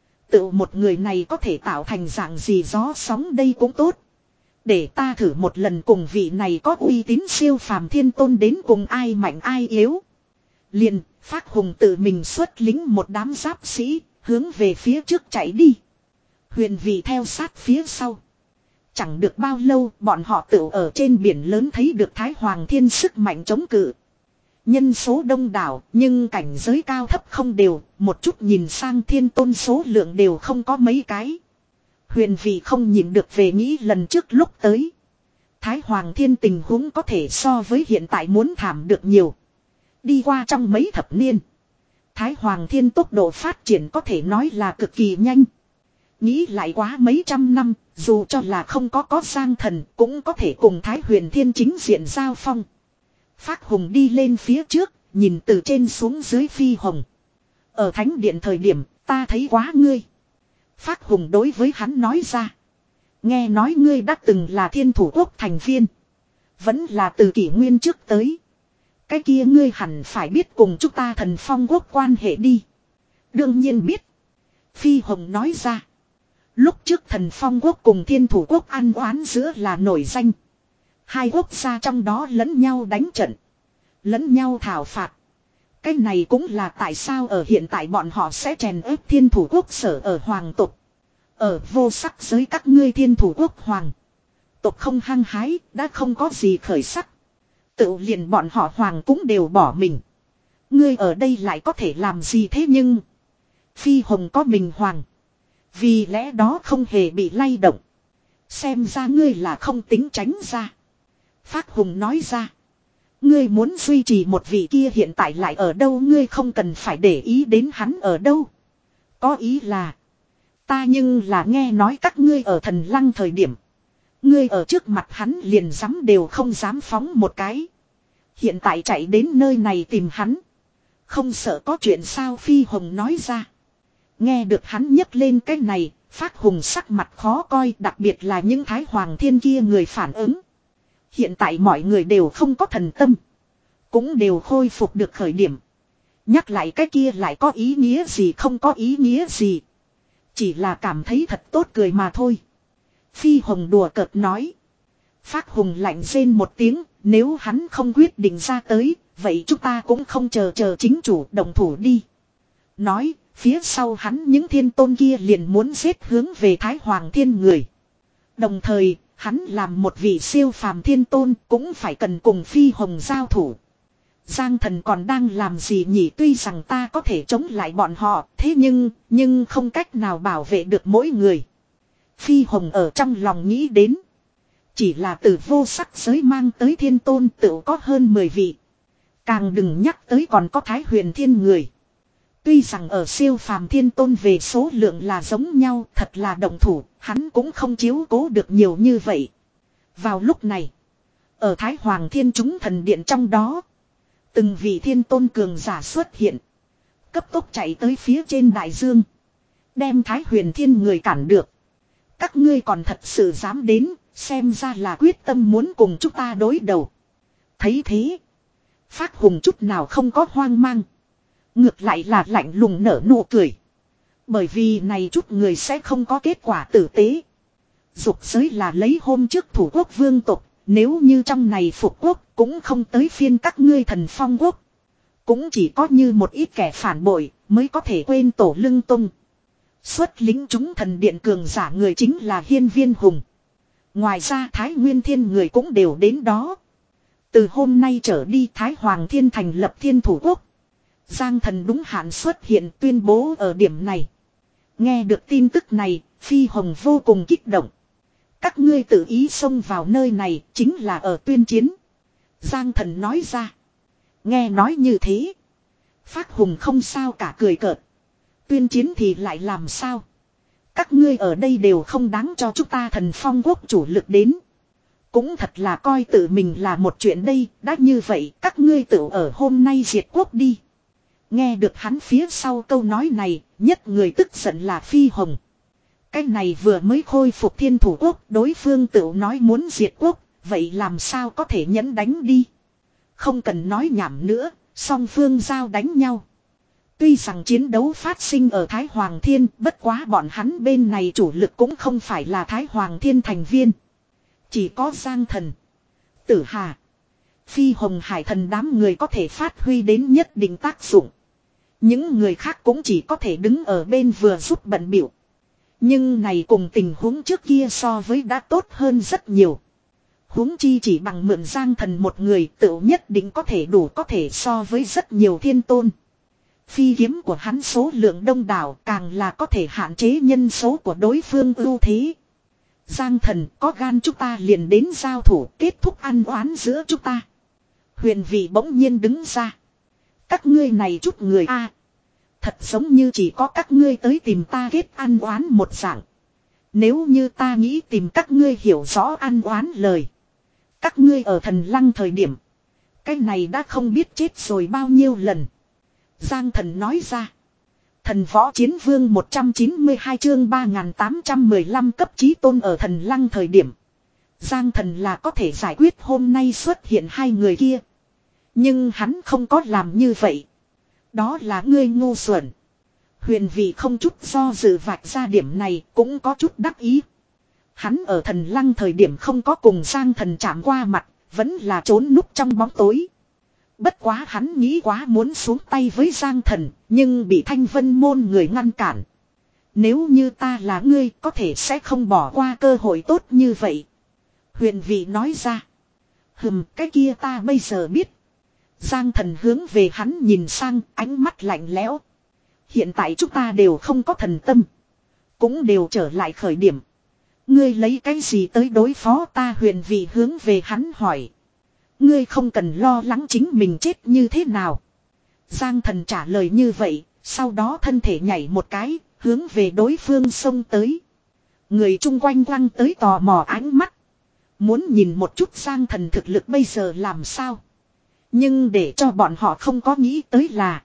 Tự một người này có thể tạo thành dạng gì gió sóng đây cũng tốt. Để ta thử một lần cùng vị này có uy tín siêu phàm thiên tôn đến cùng ai mạnh ai yếu. Liền, Phác Hùng tự mình xuất lính một đám giáp sĩ, hướng về phía trước chạy đi. Huyền vị theo sát phía sau. Chẳng được bao lâu, bọn họ tự ở trên biển lớn thấy được Thái Hoàng Thiên sức mạnh chống cự. Nhân số đông đảo, nhưng cảnh giới cao thấp không đều, một chút nhìn sang thiên tôn số lượng đều không có mấy cái. Huyền vị không nhìn được về nghĩ lần trước lúc tới. Thái Hoàng Thiên tình huống có thể so với hiện tại muốn thảm được nhiều. Đi qua trong mấy thập niên, Thái Hoàng Thiên tốc độ phát triển có thể nói là cực kỳ nhanh. Nghĩ lại quá mấy trăm năm, dù cho là không có có Giang Thần cũng có thể cùng Thái Huyền Thiên chính diện giao phong. Phác Hùng đi lên phía trước, nhìn từ trên xuống dưới Phi Hồng. Ở thánh điện thời điểm, ta thấy quá ngươi. Phác Hùng đối với hắn nói ra. Nghe nói ngươi đã từng là thiên thủ quốc thành viên. Vẫn là từ kỷ nguyên trước tới. Cái kia ngươi hẳn phải biết cùng chúng ta Thần Phong quốc quan hệ đi. Đương nhiên biết. Phi Hồng nói ra. Lúc trước Thần Phong quốc cùng thiên thủ quốc ăn oán giữa là nổi danh. Hai quốc gia trong đó lẫn nhau đánh trận. Lẫn nhau thảo phạt. Cái này cũng là tại sao ở hiện tại bọn họ sẽ chèn ép thiên thủ quốc sở ở hoàng tộc. Ở vô sắc giới các ngươi thiên thủ quốc hoàng tộc không hăng hái, đã không có gì khởi sắc. Tự liền bọn họ hoàng cũng đều bỏ mình. Ngươi ở đây lại có thể làm gì thế nhưng Phi Hồng có mình hoàng. Vì lẽ đó không hề bị lay động. Xem ra ngươi là không tính tránh ra. Phác Hùng nói ra. Ngươi muốn duy trì một vị kia hiện tại lại ở đâu, ngươi không cần phải để ý đến hắn ở đâu. Có ý là. Ta nhưng là nghe nói các ngươi ở Thần Lăng thời điểm. Ngươi ở trước mặt hắn liền dám đều không dám phóng một cái. Hiện tại chạy đến nơi này tìm hắn. Không sợ có chuyện sao, Phi Hồng nói ra. Nghe được hắn nhấc lên cái này, Phác Hùng sắc mặt khó coi, đặc biệt là những Thái Hoàng Thiên kia người phản ứng. Hiện tại mọi người đều không có thần tâm. Cũng đều khôi phục được khởi điểm. Nhắc lại cái kia lại có ý nghĩa gì, không có ý nghĩa gì. Chỉ là cảm thấy thật tốt cười mà thôi. Phi Hồng đùa cợt nói. Phác Hùng lạnh rên một tiếng. Nếu hắn không quyết định ra tới, vậy chúng ta cũng không chờ chờ chính chủ động thủ đi. Nói, phía sau hắn những thiên tôn kia liền muốn giết hướng về Thái Hoàng Thiên người. Đồng thời, hắn làm một vị siêu phàm thiên tôn cũng phải cần cùng Phi Hồng giao thủ. Giang Thần còn đang làm gì nhỉ, tuy rằng ta có thể chống lại bọn họ, thế nhưng, nhưng không cách nào bảo vệ được mỗi người. Phi Hồng ở trong lòng nghĩ đến. Chỉ là từ vô sắc giới mang tới thiên tôn tự có hơn mười vị. Càng đừng nhắc tới còn có Thái Huyền Thiên người. Tuy rằng ở siêu phàm thiên tôn về số lượng là giống nhau, thật là động thủ, hắn cũng không chiếu cố được nhiều như vậy. Vào lúc này, ở Thái Hoàng Thiên chúng thần điện trong đó, từng vị thiên tôn cường giả xuất hiện. Cấp tốc chạy tới phía trên đại dương. Đem Thái Huyền Thiên người cản được. Các ngươi còn thật sự dám đến, xem ra là quyết tâm muốn cùng chúng ta đối đầu. Thấy thế, Phác Hùng chút nào không có hoang mang. Ngược lại là lạnh lùng nở nụ cười. Bởi vì này chút người sẽ không có kết quả tử tế. Dục giới là lấy hôm trước thủ quốc vương tộc. Nếu như trong này phục quốc cũng không tới phiên các ngươi Thần Phong quốc. Cũng chỉ có như một ít kẻ phản bội mới có thể quên tổ lưng tung. Xuất lính chúng thần điện cường giả người chính là Hiên Viên Hùng. Ngoài ra Thái Nguyên Thiên người cũng đều đến đó. Từ hôm nay trở đi Thái Hoàng Thiên thành lập thiên thủ quốc. Giang Thần đúng hạn xuất hiện tuyên bố ở điểm này. Nghe được tin tức này, Phi Hồng vô cùng kích động. Các ngươi tự ý xông vào nơi này chính là ở tuyên chiến. Giang Thần nói ra. Nghe nói như thế. Phác Hùng không sao cả cười cợt. Tuyên chiến thì lại làm sao? Các ngươi ở đây đều không đáng cho chúng ta Thần Phong quốc chủ lực đến. Cũng thật là coi tự mình là một chuyện đây. Đã như vậy các ngươi tự ở hôm nay diệt quốc đi. Nghe được hắn phía sau câu nói này, nhất người tức giận là Phi Hồng. Cái này vừa mới khôi phục Thiên Thủ Quốc, đối phương tự nói muốn diệt quốc, vậy làm sao có thể nhẫn đánh đi. Không cần nói nhảm nữa, song phương giao đánh nhau. Tuy rằng chiến đấu phát sinh ở Thái Hoàng Thiên, bất quá bọn hắn bên này chủ lực cũng không phải là Thái Hoàng Thiên thành viên. Chỉ có Giang Thần, Tử Hà, Phi Hồng Hải Thần đám người có thể phát huy đến nhất định tác dụng. Những người khác cũng chỉ có thể đứng ở bên vừa giúp bận biểu. Nhưng này cùng tình huống trước kia so với đã tốt hơn rất nhiều. Huống chi chỉ bằng mượn Giang Thần một người tự nhất định có thể đủ có thể so với rất nhiều thiên tôn. Phi kiếm của hắn số lượng đông đảo càng là có thể hạn chế nhân số của đối phương ưu thế. Giang Thần có gan chúng ta liền đến giao thủ kết thúc ăn oán giữa chúng ta. Huyền Vị bỗng nhiên đứng ra. Các ngươi này chút người a, thật giống như chỉ có các ngươi tới tìm ta kết ăn oán một dạng. Nếu như ta nghĩ tìm các ngươi hiểu rõ ăn oán lời. Các ngươi ở Thần Lăng thời điểm. Cái này đã không biết chết rồi bao nhiêu lần. Giang Thần nói ra. Thần Võ Chiến Vương một trăm chín mươi hai chương ba nghìn tám trăm mười lăm cấp chí tôn ở Thần Lăng thời điểm. Giang Thần là có thể giải quyết hôm nay xuất hiện hai người kia. Nhưng hắn không có làm như vậy. Đó là ngươi ngu xuẩn. Huyền Vị không chút do dự vạch ra điểm này cũng có chút đắc ý. Hắn ở Thần Lăng thời điểm không có cùng Giang Thần chạm qua mặt, vẫn là trốn núp trong bóng tối. Bất quá hắn nghĩ quá muốn xuống tay với Giang Thần, nhưng bị Thanh Vân môn người ngăn cản. Nếu như ta là ngươi có thể sẽ không bỏ qua cơ hội tốt như vậy. Huyền Vị nói ra. Hừm, cái kia ta bây giờ biết. Giang Thần hướng về hắn nhìn sang, ánh mắt lạnh lẽo. Hiện tại chúng ta đều không có thần tâm. Cũng đều trở lại khởi điểm. Ngươi lấy cái gì tới đối phó ta? Huyền Vị hướng về hắn hỏi. Ngươi không cần lo lắng chính mình chết như thế nào. Giang Thần trả lời như vậy, sau đó thân thể nhảy một cái, hướng về đối phương xông tới. Người chung quanh quăng tới tò mò ánh mắt. Muốn nhìn một chút Giang Thần thực lực bây giờ làm sao. Nhưng để cho bọn họ không có nghĩ tới là.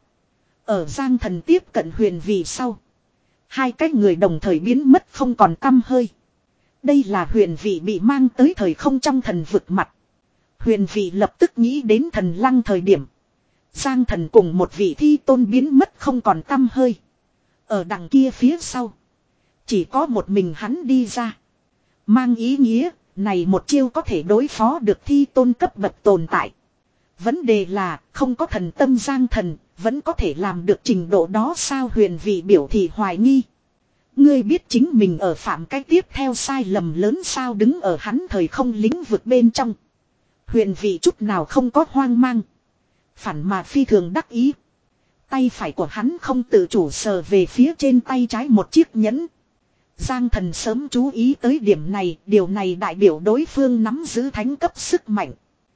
Ở Giang Thần tiếp cận Huyền Vị sau. Hai cái người đồng thời biến mất không còn tăm hơi. Đây là Huyền Vị bị mang tới thời không trong thần vực mặt. Huyền Vị lập tức nghĩ đến Thần Lăng thời điểm. Giang Thần cùng một vị thi tôn biến mất không còn tăm hơi. Ở đằng kia phía sau. Chỉ có một mình hắn đi ra. Mang ý nghĩa, này một chiêu có thể đối phó được thi tôn cấp bậc tồn tại. Vấn đề là, không có thần tâm Giang Thần, vẫn có thể làm được trình độ đó sao? Huyền Vị biểu thị hoài nghi. Ngươi biết chính mình ở phạm cái tiếp theo sai lầm lớn sao? Đứng ở hắn thời không lĩnh vực bên trong. Huyền Vị chút nào không có hoang mang. Phản mà phi thường đắc ý. Tay phải của hắn không tự chủ sờ về phía trên tay trái một chiếc nhẫn. Giang Thần sớm chú ý tới điểm này, điều này đại biểu đối phương nắm giữ thánh cấp sức mạnh.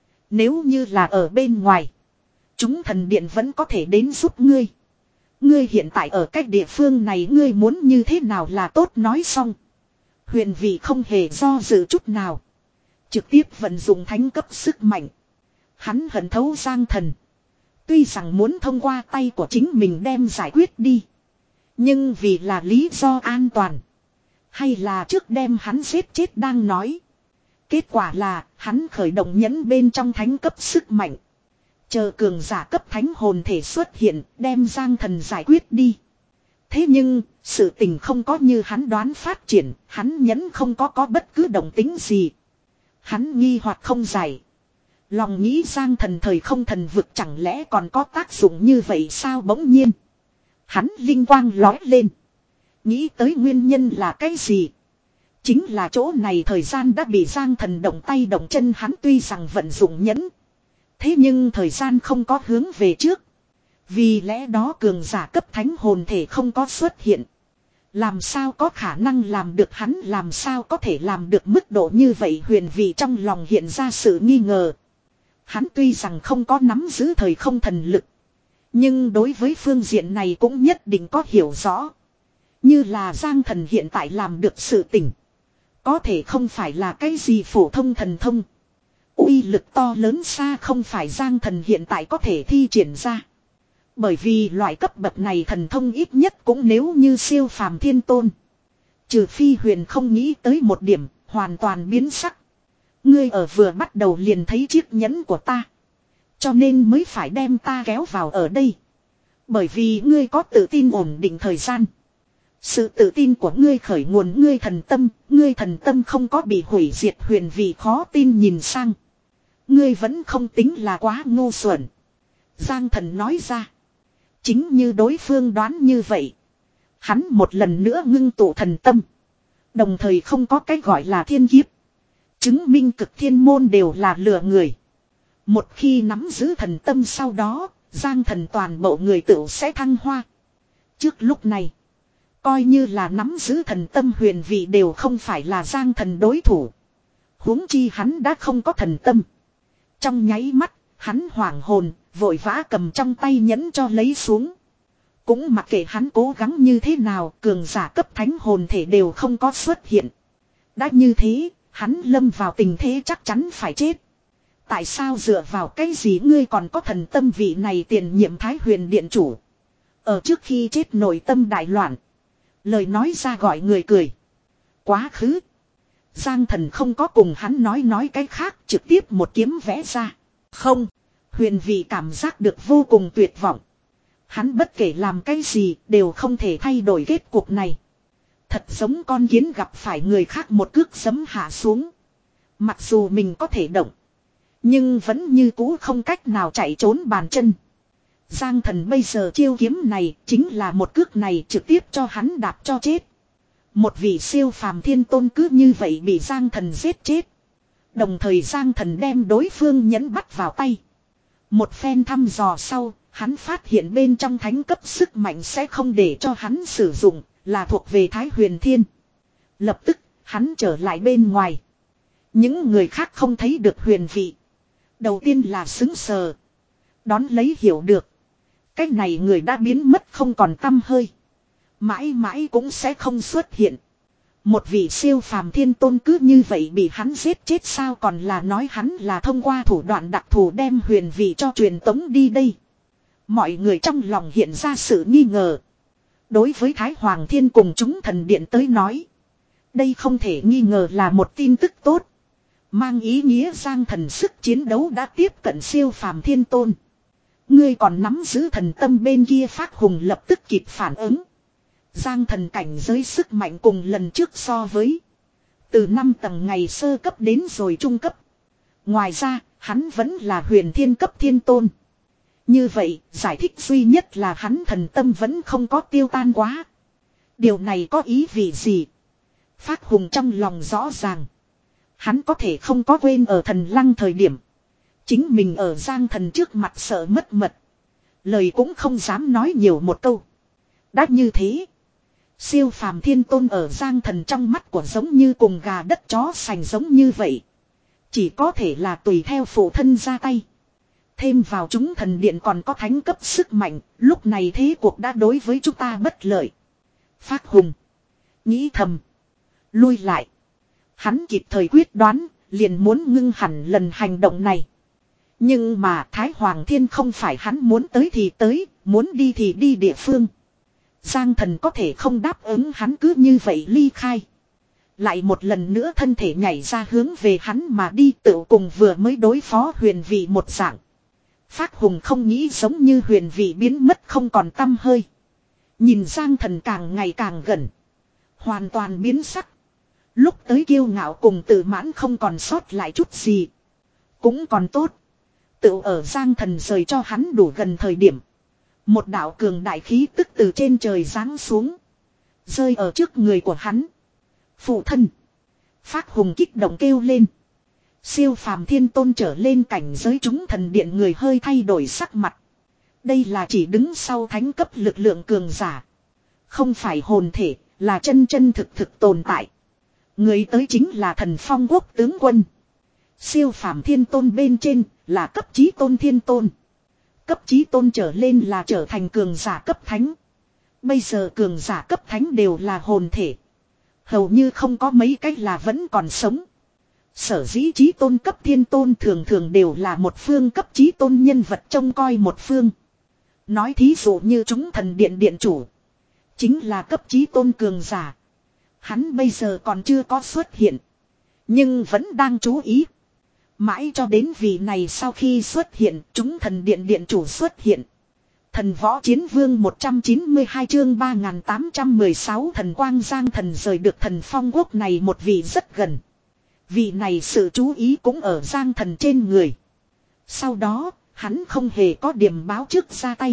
Nếu như là ở bên ngoài, chúng thần điện vẫn có thể đến giúp ngươi. Ngươi hiện tại ở cách địa phương này ngươi muốn như thế nào là tốt. Nói xong, Huyền Vị không hề do dự chút nào, trực tiếp vận dụng thánh cấp sức mạnh. Hắn hận thấu Giang Thần. Tuy rằng muốn thông qua tay của chính mình đem giải quyết đi. Nhưng vì là lý do an toàn. Hay là trước đem hắn giết chết đang nói. Kết quả là hắn khởi động nhẫn bên trong thánh cấp sức mạnh. Chờ cường giả cấp thánh hồn thể xuất hiện đem Giang Thần giải quyết đi. Thế nhưng sự tình không có như hắn đoán phát triển. Hắn nhẫn không có có bất cứ động tính gì. Hắn nghi hoặc không giải. Lòng nghĩ Giang Thần thời không thần vực chẳng lẽ còn có tác dụng như vậy sao? Bỗng nhiên hắn linh quang lói lên. Nghĩ tới nguyên nhân là cái gì? Chính là chỗ này thời gian đã bị Giang Thần động tay động chân. Hắn tuy rằng vận dụng nhẫn, thế nhưng thời gian không có hướng về trước. Vì lẽ đó cường giả cấp thánh hồn thể không có xuất hiện. Làm sao có khả năng làm được, hắn làm sao có thể làm được mức độ như vậy, huyền vị trong lòng hiện ra sự nghi ngờ. Hắn tuy rằng không có nắm giữ thời không thần lực. Nhưng đối với phương diện này cũng nhất định có hiểu rõ. Như là Giang Thần hiện tại làm được sự tỉnh. Có thể không phải là cái gì phổ thông thần thông. Uy lực to lớn xa không phải Giang Thần hiện tại có thể thi triển ra. Bởi vì loại cấp bậc này thần thông ít nhất cũng nếu như siêu phàm thiên tôn. Trừ phi huyền không nghĩ tới một điểm, hoàn toàn biến sắc. Ngươi ở vừa bắt đầu liền thấy chiếc nhẫn của ta. Cho nên mới phải đem ta kéo vào ở đây. Bởi vì ngươi có tự tin ổn định thời gian. Sự tự tin của ngươi khởi nguồn ngươi thần tâm, ngươi thần tâm không có bị hủy diệt, huyền vì khó tin nhìn sang. Ngươi vẫn không tính là quá ngu xuẩn. Giang Thần nói ra. Chính như đối phương đoán như vậy. Hắn một lần nữa ngưng tụ thần tâm. Đồng thời không có cái gọi là thiên kiếp. Chứng minh cực thiên môn đều là lừa người. Một khi nắm giữ thần tâm sau đó, Giang Thần toàn bộ người tựu sẽ thăng hoa. Trước lúc này, coi như là nắm giữ thần tâm huyền vị đều không phải là Giang Thần đối thủ. Huống chi hắn đã không có thần tâm. Trong nháy mắt, hắn hoảng hồn, vội vã cầm trong tay nhẫn cho lấy xuống. Cũng mặc kệ hắn cố gắng như thế nào, cường giả cấp thánh hồn thể đều không có xuất hiện. Đã như thế, hắn lâm vào tình thế chắc chắn phải chết. Tại sao dựa vào cái gì ngươi còn có thần tâm, vị này tiền nhiệm Thái Huyền Điện chủ. Ở trước khi chết nội tâm đại loạn. Lời nói ra gọi người cười. Quá khứ. Giang Thần không có cùng hắn nói nói cái khác, trực tiếp một kiếm vẽ ra. Không. Huyền vị cảm giác được vô cùng tuyệt vọng. Hắn bất kể làm cái gì đều không thể thay đổi kết cục này. Thật giống con kiến gặp phải người khác một cước giấm hạ xuống. Mặc dù mình có thể động. Nhưng vẫn như cũ không cách nào chạy trốn bàn chân. Giang Thần bây giờ chiêu kiếm này chính là một cước này trực tiếp cho hắn đạp cho chết. Một vị siêu phàm thiên tôn cứ như vậy bị Giang Thần giết chết. Đồng thời Giang Thần đem đối phương nhẫn bắt vào tay. Một phen thăm dò sau, hắn phát hiện bên trong thánh cấp sức mạnh sẽ không để cho hắn sử dụng, là thuộc về Thái Huyền Thiên. Lập tức, hắn trở lại bên ngoài. Những người khác không thấy được huyền vị. Đầu tiên là sững sờ. Đón lấy hiểu được. Cái này người đã biến mất không còn tăm hơi. Mãi mãi cũng sẽ không xuất hiện. Một vị siêu phàm thiên tôn cứ như vậy bị hắn giết chết, sao còn là nói hắn là thông qua thủ đoạn đặc thù đem huyền vị cho truyền tống đi đây. Mọi người trong lòng hiện ra sự nghi ngờ. Đối với Thái Hoàng Thiên cùng chúng thần điện tới nói. Đây không thể nghi ngờ là một tin tức tốt. Mang ý nghĩa Giang Thần sức chiến đấu đã tiếp cận siêu phàm thiên tôn. Ngươi còn nắm giữ thần tâm bên kia, Phác Hùng lập tức kịp phản ứng. Giang Thần cảnh giới sức mạnh cùng lần trước so với. Từ năm tầng ngày sơ cấp đến rồi trung cấp. Ngoài ra, hắn vẫn là huyền thiên cấp thiên tôn. Như vậy, giải thích duy nhất là hắn thần tâm vẫn không có tiêu tan quá. Điều này có ý vị gì? Phác Hùng trong lòng rõ ràng. Hắn có thể không có quên ở thần lăng thời điểm. Chính mình ở Giang Thần trước mặt sợ mất mật. Lời cũng không dám nói nhiều một câu. Đã như thế. Siêu phàm thiên tôn ở Giang Thần trong mắt của giống như cùng gà đất chó sành giống như vậy. Chỉ có thể là tùy theo phụ thân ra tay. Thêm vào chúng thần điện còn có thánh cấp sức mạnh. Lúc này thế cuộc đã đối với chúng ta bất lợi. Phác Hùng. Nghĩ thầm. Lui lại. Hắn kịp thời quyết đoán. Liền muốn ngưng hẳn lần hành động này. Nhưng mà Thái Hoàng Thiên không phải hắn muốn tới thì tới. Muốn đi thì đi địa phương. Giang Thần có thể không đáp ứng hắn cứ như vậy ly khai. Lại một lần nữa thân thể nhảy ra hướng về hắn mà đi, tự cùng vừa mới đối phó huyền vị một dạng. Phác Hùng không nghĩ giống như huyền vị biến mất không còn tăm hơi. Nhìn Giang Thần càng ngày càng gần. Hoàn toàn biến sắc. Lúc tới kiêu ngạo cùng tự mãn không còn sót lại chút gì. Cũng còn tốt. Tự ở Giang Thần rời cho hắn đủ gần thời điểm. Một đạo cường đại khí tức từ trên trời giáng xuống. Rơi ở trước người của hắn. Phụ thân. Phác Hùng kích động kêu lên. Siêu phàm thiên tôn trở lên cảnh giới chúng thần điện người hơi thay đổi sắc mặt. Đây là chỉ đứng sau thánh cấp lực lượng cường giả. Không phải hồn thể, là chân chân thực thực tồn tại. Người tới chính là thần phong quốc tướng quân. Siêu phàm thiên tôn bên trên là cấp chí tôn thiên tôn. Cấp chí tôn trở lên là trở thành cường giả cấp thánh. Bây giờ cường giả cấp thánh đều là hồn thể. Hầu như không có mấy cách là vẫn còn sống. Sở dĩ chí tôn cấp thiên tôn thường thường đều là một phương cấp chí tôn nhân vật trông coi một phương. Nói thí dụ như chúng thần điện điện chủ. Chính là cấp chí tôn cường giả. Hắn bây giờ còn chưa có xuất hiện. Nhưng vẫn đang chú ý. Mãi cho đến vị này sau khi xuất hiện, chúng thần điện điện chủ xuất hiện. Thần võ chiến vương một trăm chín mươi hai chương ba nghìn tám trăm mười sáu thần quang giang thần rời được thần phong quốc này một vị rất gần. Vị này sự chú ý cũng ở giang thần trên người. Sau đó, hắn không hề có điểm báo trước ra tay.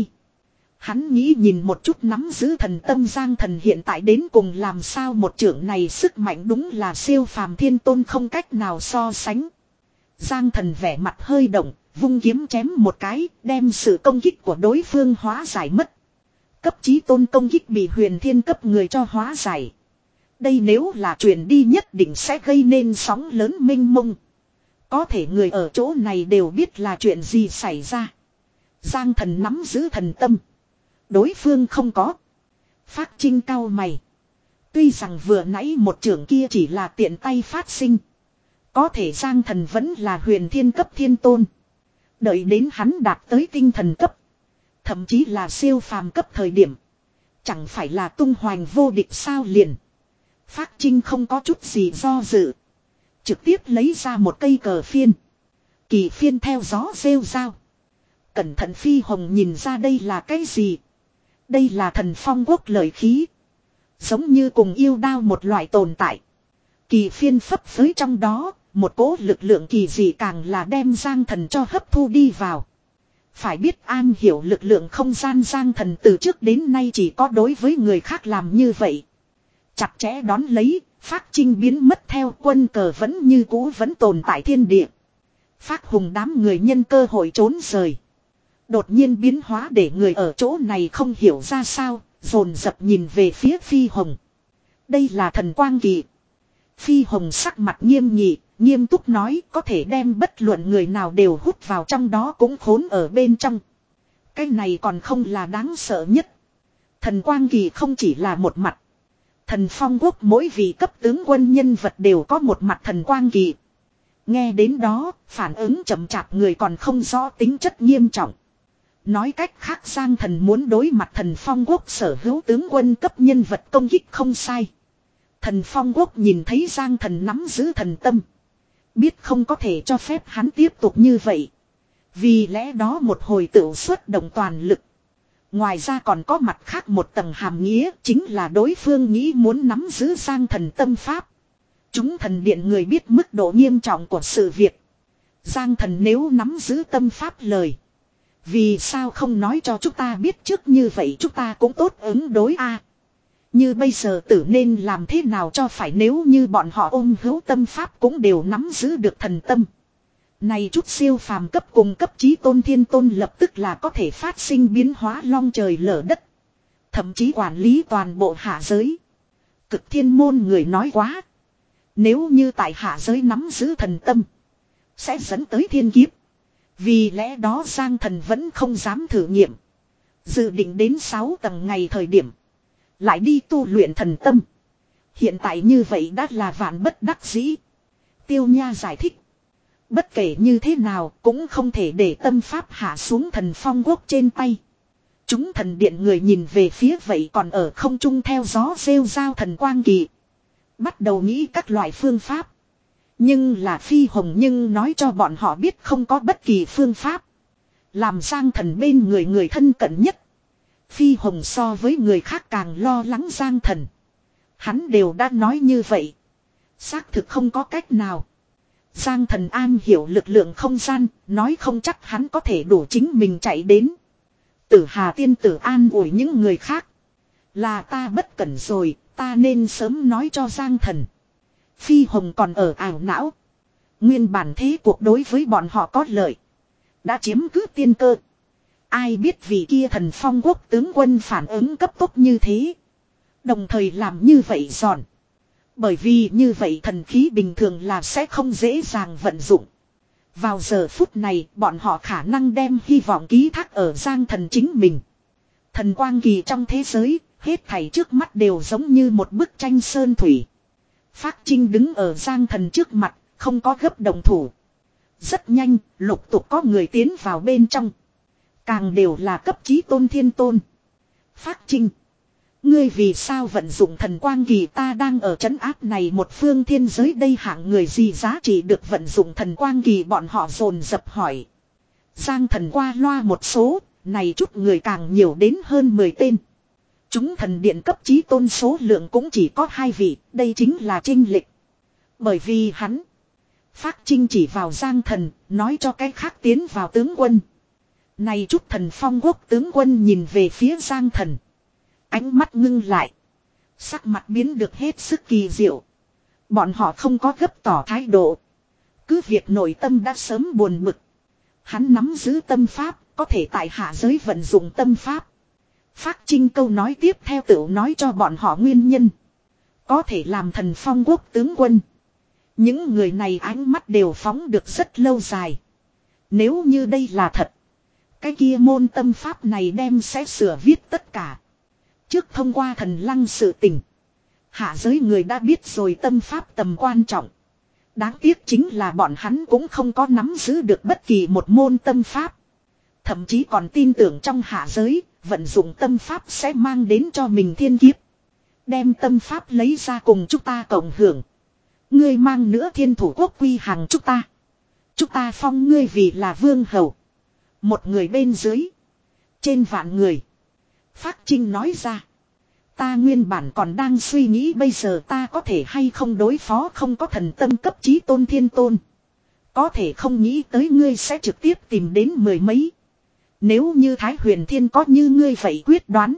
Hắn nghĩ nhìn một chút nắm giữ thần tâm giang thần hiện tại đến cùng làm sao một trưởng này sức mạnh đúng là siêu phàm thiên tôn không cách nào so sánh. Giang thần vẻ mặt hơi động, vung kiếm chém một cái, đem sự công kích của đối phương hóa giải mất. Cấp chí tôn công kích bị huyền thiên cấp người cho hóa giải. Đây nếu là truyền đi nhất định sẽ gây nên sóng lớn mênh mông. Có thể người ở chỗ này đều biết là chuyện gì xảy ra. Giang thần nắm giữ thần tâm. Đối phương không có. Phát Trinh cau mày. Tuy rằng vừa nãy một trưởng kia chỉ là tiện tay phát sinh. Có thể Giang thần vẫn là huyền thiên cấp thiên tôn. Đợi đến hắn đạt tới tinh thần cấp. Thậm chí là siêu phàm cấp thời điểm. Chẳng phải là tung hoành vô địch sao liền. Phát Trinh không có chút gì do dự. Trực tiếp lấy ra một cây cờ phiên. Kỳ phiên theo gió rêu rao. Cẩn thận Phi Hồng nhìn ra đây là cái gì. Đây là thần phong quốc lợi khí. Giống như cùng yêu đao một loại tồn tại. Kỳ phiên phấp phới trong đó. Một cỗ lực lượng kỳ dị càng là đem giang thần cho hấp thu đi vào. Phải biết an hiểu lực lượng không gian giang thần từ trước đến nay chỉ có đối với người khác làm như vậy. Chặt chẽ đón lấy, Phát Trinh biến mất theo quân cờ vẫn như cũ vẫn tồn tại thiên địa. Phát Hùng đám người nhân cơ hội trốn rời. Đột nhiên biến hóa để người ở chỗ này không hiểu ra sao, dồn dập nhìn về phía Phi Hồng. Đây là thần quang kỳ. Phi Hồng sắc mặt nghiêm nghị, nghiêm túc nói có thể đem bất luận người nào đều hút vào trong đó cũng khốn ở bên trong. Cái này còn không là đáng sợ nhất. Thần quang kỳ không chỉ là một mặt. Thần phong quốc mỗi vị cấp tướng quân nhân vật đều có một mặt thần quang kỳ. Nghe đến đó, phản ứng chậm chạp người còn không rõ tính chất nghiêm trọng. Nói cách khác Giang thần muốn đối mặt thần phong quốc sở hữu tướng quân cấp nhân vật công kích không sai. Thần phong quốc nhìn thấy Giang thần nắm giữ thần tâm. Biết không có thể cho phép hắn tiếp tục như vậy. Vì lẽ đó một hồi tự xuất động toàn lực. Ngoài ra còn có mặt khác một tầng hàm nghĩa chính là đối phương nghĩ muốn nắm giữ Giang thần tâm pháp. Chúng thần điện người biết mức độ nghiêm trọng của sự việc. Giang thần nếu nắm giữ tâm pháp lời. Vì sao không nói cho chúng ta biết trước như vậy chúng ta cũng tốt ứng đối a. Như bây giờ tử nên làm thế nào cho phải nếu như bọn họ ôm hữu tâm pháp cũng đều nắm giữ được thần tâm. Này chút siêu phàm cấp cùng cấp chí tôn thiên tôn lập tức là có thể phát sinh biến hóa long trời lở đất. Thậm chí quản lý toàn bộ hạ giới. Cực thiên môn người nói quá. Nếu như tại hạ giới nắm giữ thần tâm. Sẽ dẫn tới thiên kiếp. Vì lẽ đó Giang thần vẫn không dám thử nghiệm. Dự định đến sáu tầng ngày thời điểm. Lại đi tu luyện thần tâm. Hiện tại như vậy đã là vạn bất đắc dĩ. Tiêu Nha giải thích. Bất kể như thế nào cũng không thể để tâm pháp hạ xuống thần phong quốc trên tay. Chúng thần điện người nhìn về phía vậy còn ở không trung theo gió rêu rao thần quang kỳ. Bắt đầu nghĩ các loại phương pháp. Nhưng là Phi Hồng nhưng nói cho bọn họ biết không có bất kỳ phương pháp. Làm Giang thần bên người người thân cận nhất. Phi Hồng so với người khác càng lo lắng Giang thần. Hắn đều đã nói như vậy. Xác thực không có cách nào. Giang thần an hiểu lực lượng không gian, nói không chắc hắn có thể đủ chính mình chạy đến. Tử Hà tiên tử an ủi những người khác. Là ta bất cẩn rồi, ta nên sớm nói cho Giang thần. Phi Hồng còn ở ảo não. Nguyên bản thế cuộc đối với bọn họ có lợi. Đã chiếm cứ tiên cơ. Ai biết vì kia thần phong quốc tướng quân phản ứng cấp tốc như thế. Đồng thời làm như vậy giòn. Bởi vì như vậy thần khí bình thường là sẽ không dễ dàng vận dụng. Vào giờ phút này bọn họ khả năng đem hy vọng ký thác ở Giang Thần chính mình. Thần quang kỳ trong thế giới, hết thảy trước mắt đều giống như một bức tranh sơn thủy. Phác Trinh đứng ở Giang Thần trước mặt, không có gấp động thủ. Rất nhanh, lục tục có người tiến vào bên trong. Càng đều là cấp chí tôn thiên tôn. Phác Trinh. Ngươi vì sao vận dụng thần quang kỳ, ta đang ở trấn áp này một phương thiên giới đây, hạng người gì giá trị được vận dụng thần quang kỳ, bọn họ dồn dập hỏi. Giang Thần qua loa một số, này chút người càng nhiều đến hơn mười tên. Chúng thần điện cấp chí tôn số lượng cũng chỉ có hai vị, đây chính là chênh lệch. Bởi vì hắn, Phác Trinh chỉ vào Giang Thần, nói cho cái khác tiến vào tướng quân. Này chút thần phong quốc tướng quân nhìn về phía Giang Thần. Ánh mắt ngưng lại. Sắc mặt biến được hết sức kỳ diệu. Bọn họ không có gấp tỏ thái độ. Cứ việc nội tâm đã sớm buồn bực. Hắn nắm giữ tâm pháp, có thể tại hạ giới vận dụng tâm pháp. Phác Trinh câu nói tiếp theo tự nói cho bọn họ nguyên nhân. Có thể làm thần phong quốc tướng quân. Những người này ánh mắt đều phóng được rất lâu dài. Nếu như đây là thật, cái kia môn tâm pháp này đem sẽ sửa viết tất cả. Trước thông qua thần lăng sự tình, hạ giới người đã biết rồi tâm pháp tầm quan trọng. Đáng tiếc chính là bọn hắn cũng không có nắm giữ được bất kỳ một môn tâm pháp. Thậm chí còn tin tưởng trong hạ giới, vận dụng tâm pháp sẽ mang đến cho mình thiên kiếp. Đem tâm pháp lấy ra cùng chúng ta cộng hưởng. Ngươi mang nữa thiên thủ quốc quy hàng chúng ta. Chúng ta phong ngươi vì là vương hầu. Một người bên dưới, trên vạn người. Phác Trinh nói ra. Ta nguyên bản còn đang suy nghĩ bây giờ ta có thể hay không đối phó không có thần tâm cấp chí tôn thiên tôn. Có thể không nghĩ tới ngươi sẽ trực tiếp tìm đến mười mấy. Nếu như Thái Huyền Thiên có như ngươi vậy quyết đoán,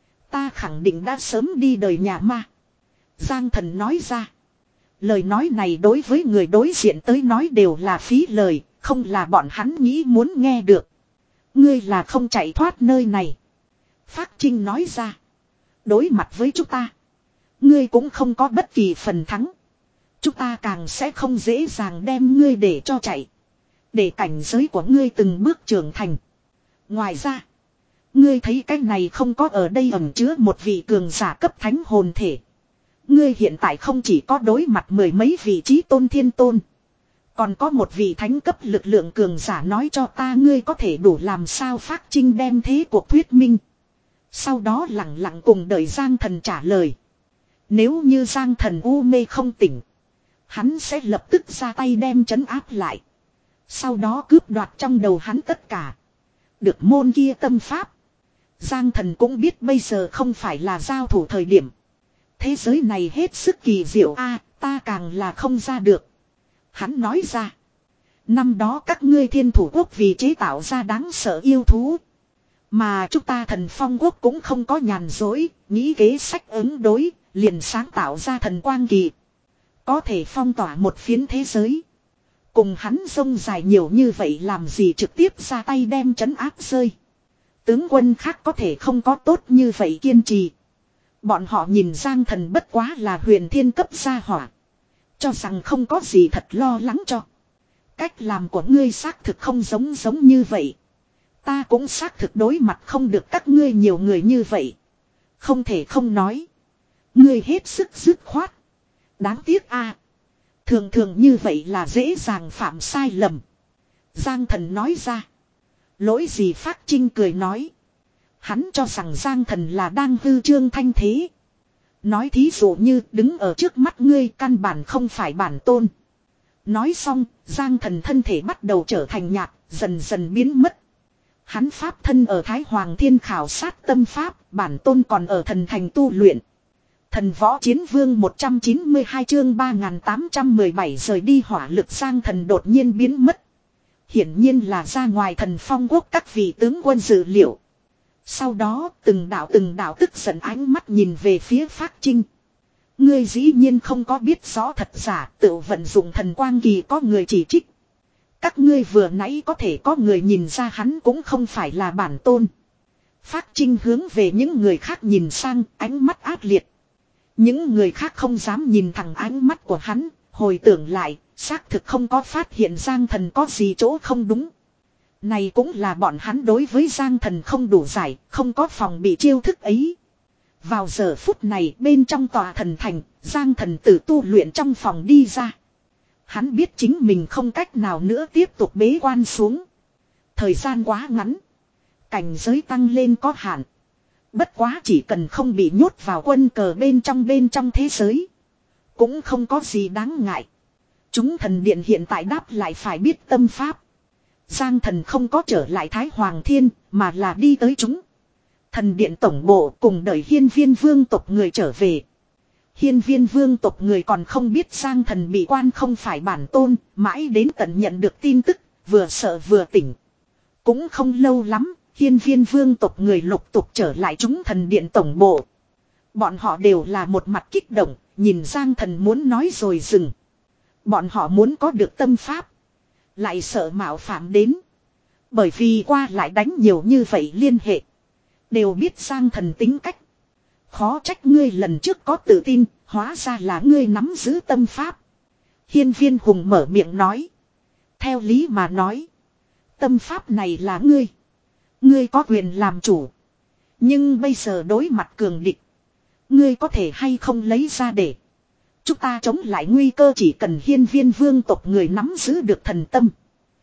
ta khẳng định đã sớm đi đời nhà ma. Giang Thần nói ra. Lời nói này đối với người đối diện tới nói đều là phí lời, không là bọn hắn nghĩ muốn nghe được. Ngươi là không chạy thoát nơi này. Phác Trinh nói ra. Đối mặt với chúng ta, ngươi cũng không có bất kỳ phần thắng. Chúng ta càng sẽ không dễ dàng đem ngươi để cho chạy. Để cảnh giới của ngươi từng bước trưởng thành. Ngoài ra, ngươi thấy cái này không có ở đây ẩn chứa một vị cường giả cấp thánh hồn thể. Ngươi hiện tại không chỉ có đối mặt mười mấy vị chí tôn thiên tôn, còn có một vị thánh cấp lực lượng cường giả, nói cho ta ngươi có thể đủ làm sao. Phác Trinh đem thế cuộc thuyết minh. Sau đó lặng lặng cùng đợi Giang Thần trả lời. Nếu như Giang Thần u mê không tỉnh, hắn sẽ lập tức ra tay đem trấn áp lại. Sau đó cướp đoạt trong đầu hắn tất cả. Được môn kia tâm pháp. Giang Thần cũng biết bây giờ không phải là giao thủ thời điểm. Thế giới này hết sức kỳ diệu a, ta càng là không ra được. Hắn nói ra. Năm đó các ngươi thiên thủ quốc vì chế tạo ra đáng sợ yêu thú. Mà chúng ta thần phong quốc cũng không có nhàn dối, nghĩ kế sách ứng đối, liền sáng tạo ra thần quang kỳ. Có thể phong tỏa một phiến thế giới. Cùng hắn sông dài nhiều như vậy làm gì trực tiếp ra tay đem trấn áp rơi. Tướng quân khác có thể không có tốt như vậy kiên trì. Bọn họ nhìn Giang Thần bất quá là huyền thiên cấp gia hỏa, cho rằng không có gì thật lo lắng cho. Cách làm của ngươi xác thực không giống giống như vậy. Ta cũng xác thực đối mặt không được các ngươi nhiều người như vậy. Không thể không nói. Ngươi hết sức dứt khoát. Đáng tiếc a, thường thường như vậy là dễ dàng phạm sai lầm. Giang Thần nói ra. Lỗi gì? Phác Trinh cười nói. Hắn cho rằng Giang Thần là đang hư trương thanh thế. Nói thí dụ như đứng ở trước mắt ngươi căn bản không phải bản tôn. Nói xong, Giang Thần thân thể bắt đầu trở thành nhạt, dần dần biến mất. Hắn pháp thân ở Thái Hoàng Thiên khảo sát tâm pháp, bản tôn còn ở thần thành tu luyện. Thần võ chiến vương một trăm chín mươi hai chương ba nghìn tám trăm mười bảy rời đi hỏa lực. Giang Thần đột nhiên biến mất. Hiển nhiên là ra ngoài thần phong quốc các vị tướng quân dự liệu. Sau đó từng đạo từng đạo tức giận ánh mắt nhìn về phía Phác Trinh. Ngươi dĩ nhiên không có biết rõ thật giả, tự vận dụng thần quang kỳ. Có người chỉ trích. Các ngươi vừa nãy có thể có người nhìn ra hắn cũng không phải là bản tôn. Phác Trinh hướng về những người khác nhìn sang, ánh mắt ác liệt. Những người khác không dám nhìn thẳng ánh mắt của hắn, hồi tưởng lại, xác thực không có phát hiện Giang Thần có gì chỗ không đúng. Này cũng là bọn hắn đối với Giang Thần không đủ giải, không có phòng bị chiêu thức ấy. Vào giờ phút này bên trong tòa thần thành, Giang Thần từ tu luyện trong phòng đi ra. Hắn biết chính mình không cách nào nữa tiếp tục bế quan xuống. Thời gian quá ngắn. Cảnh giới tăng lên có hạn. Bất quá chỉ cần không bị nhốt vào quân cờ bên trong bên trong thế giới. Cũng không có gì đáng ngại. Chúng thần điện hiện tại đáp lại phải biết tâm pháp. Giang Thần không có trở lại Thái Hoàng Thiên mà là đi tới chúng. Thần điện tổng bộ cùng đợi hiên viên vương tộc người trở về. Hiên viên vương tộc người còn không biết Giang Thần bị quan không phải bản tôn, mãi đến tận nhận được tin tức, vừa sợ vừa tỉnh. Cũng không lâu lắm, hiên viên vương tộc người lục tục trở lại chúng thần điện tổng bộ. Bọn họ đều là một mặt kích động, nhìn Giang Thần muốn nói rồi dừng. Bọn họ muốn có được tâm pháp, lại sợ mạo phạm đến. Bởi vì qua lại đánh nhiều như vậy liên hệ, đều biết Giang Thần tính cách. Khó trách ngươi lần trước có tự tin, hóa ra là ngươi nắm giữ tâm pháp. Hiên viên hùng mở miệng nói. Theo lý mà nói, tâm pháp này là ngươi. Ngươi có quyền làm chủ. Nhưng bây giờ đối mặt cường địch, ngươi có thể hay không lấy ra để chúng ta chống lại nguy cơ. Chỉ cần hiên viên vương tộc người nắm giữ được thần tâm,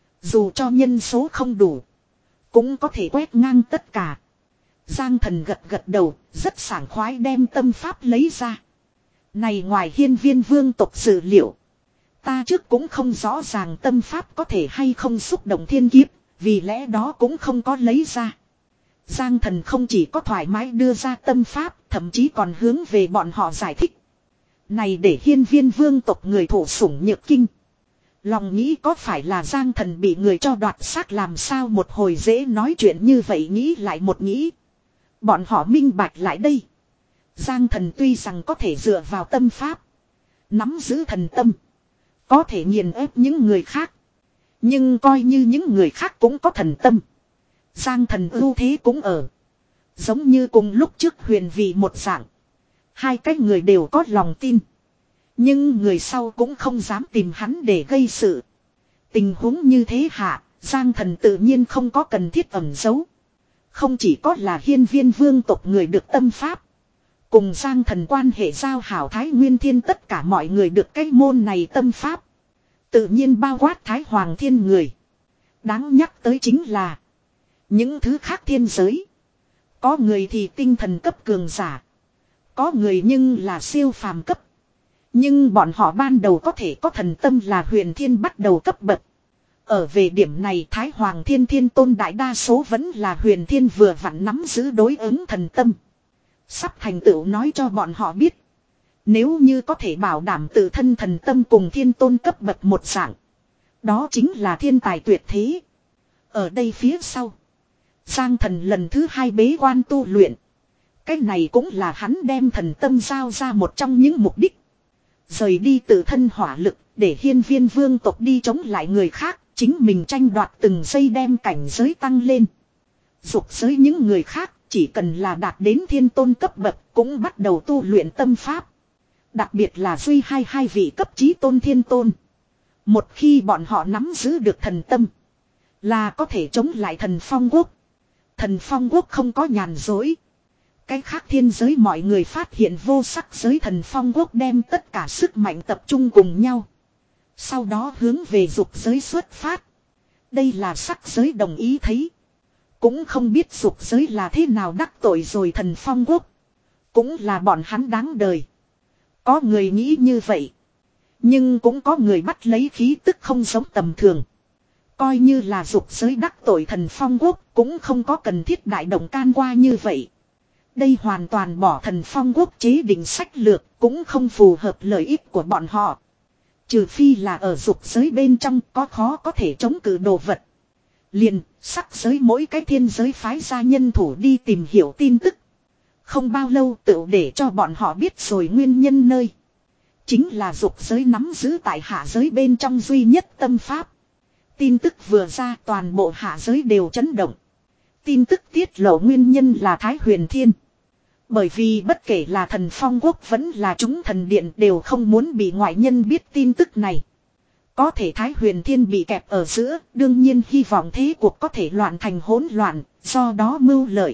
dù cho nhân số không đủ, cũng có thể quét ngang tất cả. Giang Thần gật gật đầu, rất sảng khoái đem tâm pháp lấy ra. Này ngoài hiên viên vương tộc dự liệu, ta trước cũng không rõ ràng tâm pháp có thể hay không xúc động thiên kiếp, vì lẽ đó cũng không có lấy ra. Giang Thần không chỉ có thoải mái đưa ra tâm pháp, thậm chí còn hướng về bọn họ giải thích. Này để hiên viên vương tộc người thổ sủng nhược kinh. Lòng nghĩ có phải là Giang Thần bị người cho đoạt xác làm sao một hồi dễ nói chuyện như vậy, nghĩ lại một nghĩ. Bọn họ minh bạch lại đây. Giang Thần tuy rằng có thể dựa vào tâm pháp, nắm giữ thần tâm, có thể nghiền ép những người khác. Nhưng coi như những người khác cũng có thần tâm, Giang Thần ưu thế cũng ở. Giống như cùng lúc trước huyền vì một dạng. Hai cái người đều có lòng tin, nhưng người sau cũng không dám tìm hắn để gây sự. Tình huống như thế hạ, Giang Thần tự nhiên không có cần thiết ẩn giấu. Không chỉ có là hiên viên vương tộc người được tâm pháp, cùng Giang Thần quan hệ giao hảo Thái Nguyên Thiên tất cả mọi người được cái môn này tâm pháp. Tự nhiên bao quát Thái Hoàng Thiên người. Đáng nhắc tới chính là những thứ khác thiên giới. Có người thì tinh thần cấp cường giả, có người nhưng là siêu phàm cấp. Nhưng bọn họ ban đầu có thể có thần tâm là huyền thiên bắt đầu cấp bậc. Ở về điểm này Thái Hoàng Thiên Thiên Tôn đại đa số vẫn là huyền thiên vừa vặn nắm giữ đối ứng thần tâm. Sắp thành tựu nói cho bọn họ biết, nếu như có thể bảo đảm tự thân thần tâm cùng thiên tôn cấp bậc một dạng, đó chính là thiên tài tuyệt thế. Ở đây phía sau, Giang Thần lần thứ hai bế quan tu luyện. Cái này cũng là hắn đem thần tâm giao ra một trong những mục đích. Rời đi tự thân hỏa lực, để hiên viên vương tộc đi chống lại người khác, chính mình tranh đoạt từng giây đem cảnh giới tăng lên. Dục giới những người khác, chỉ cần là đạt đến thiên tôn cấp bậc, cũng bắt đầu tu luyện tâm pháp. Đặc biệt là duy hai hai vị cấp chí tôn thiên tôn. Một khi bọn họ nắm giữ được thần tâm, là có thể chống lại thần phong quốc. Thần phong quốc không có nhàn dối. Cái khác thiên giới mọi người phát hiện vô sắc giới thần phong quốc đem tất cả sức mạnh tập trung cùng nhau. Sau đó hướng về dục giới xuất phát. Đây là sắc giới đồng ý thấy. Cũng không biết dục giới là thế nào đắc tội rồi thần phong quốc. Cũng là bọn hắn đáng đời. Có người nghĩ như vậy. Nhưng cũng có người bắt lấy khí tức không giống tầm thường. Coi như là dục giới đắc tội thần phong quốc, cũng không có cần thiết đại động can qua như vậy. Đây hoàn toàn bỏ thần phong quốc chế định sách lược, cũng không phù hợp lợi ích của bọn họ. Trừ phi là ở dục giới bên trong có khó có thể chống cự đồ vật. Liền, sắc giới mỗi cái thiên giới phái ra nhân thủ đi tìm hiểu tin tức. Không bao lâu tự để cho bọn họ biết rồi nguyên nhân nơi. Chính là dục giới nắm giữ tại hạ giới bên trong duy nhất tâm pháp. Tin tức vừa ra toàn bộ hạ giới đều chấn động. Tin tức tiết lộ nguyên nhân là Thái Huyền Thiên. Bởi vì bất kể là Thần Phong Quốc vẫn là chúng thần điện đều không muốn bị ngoại nhân biết tin tức này. Có thể Thái Huyền Thiên bị kẹp ở giữa, đương nhiên hy vọng thế cuộc có thể loạn thành hỗn loạn, do đó mưu lợi.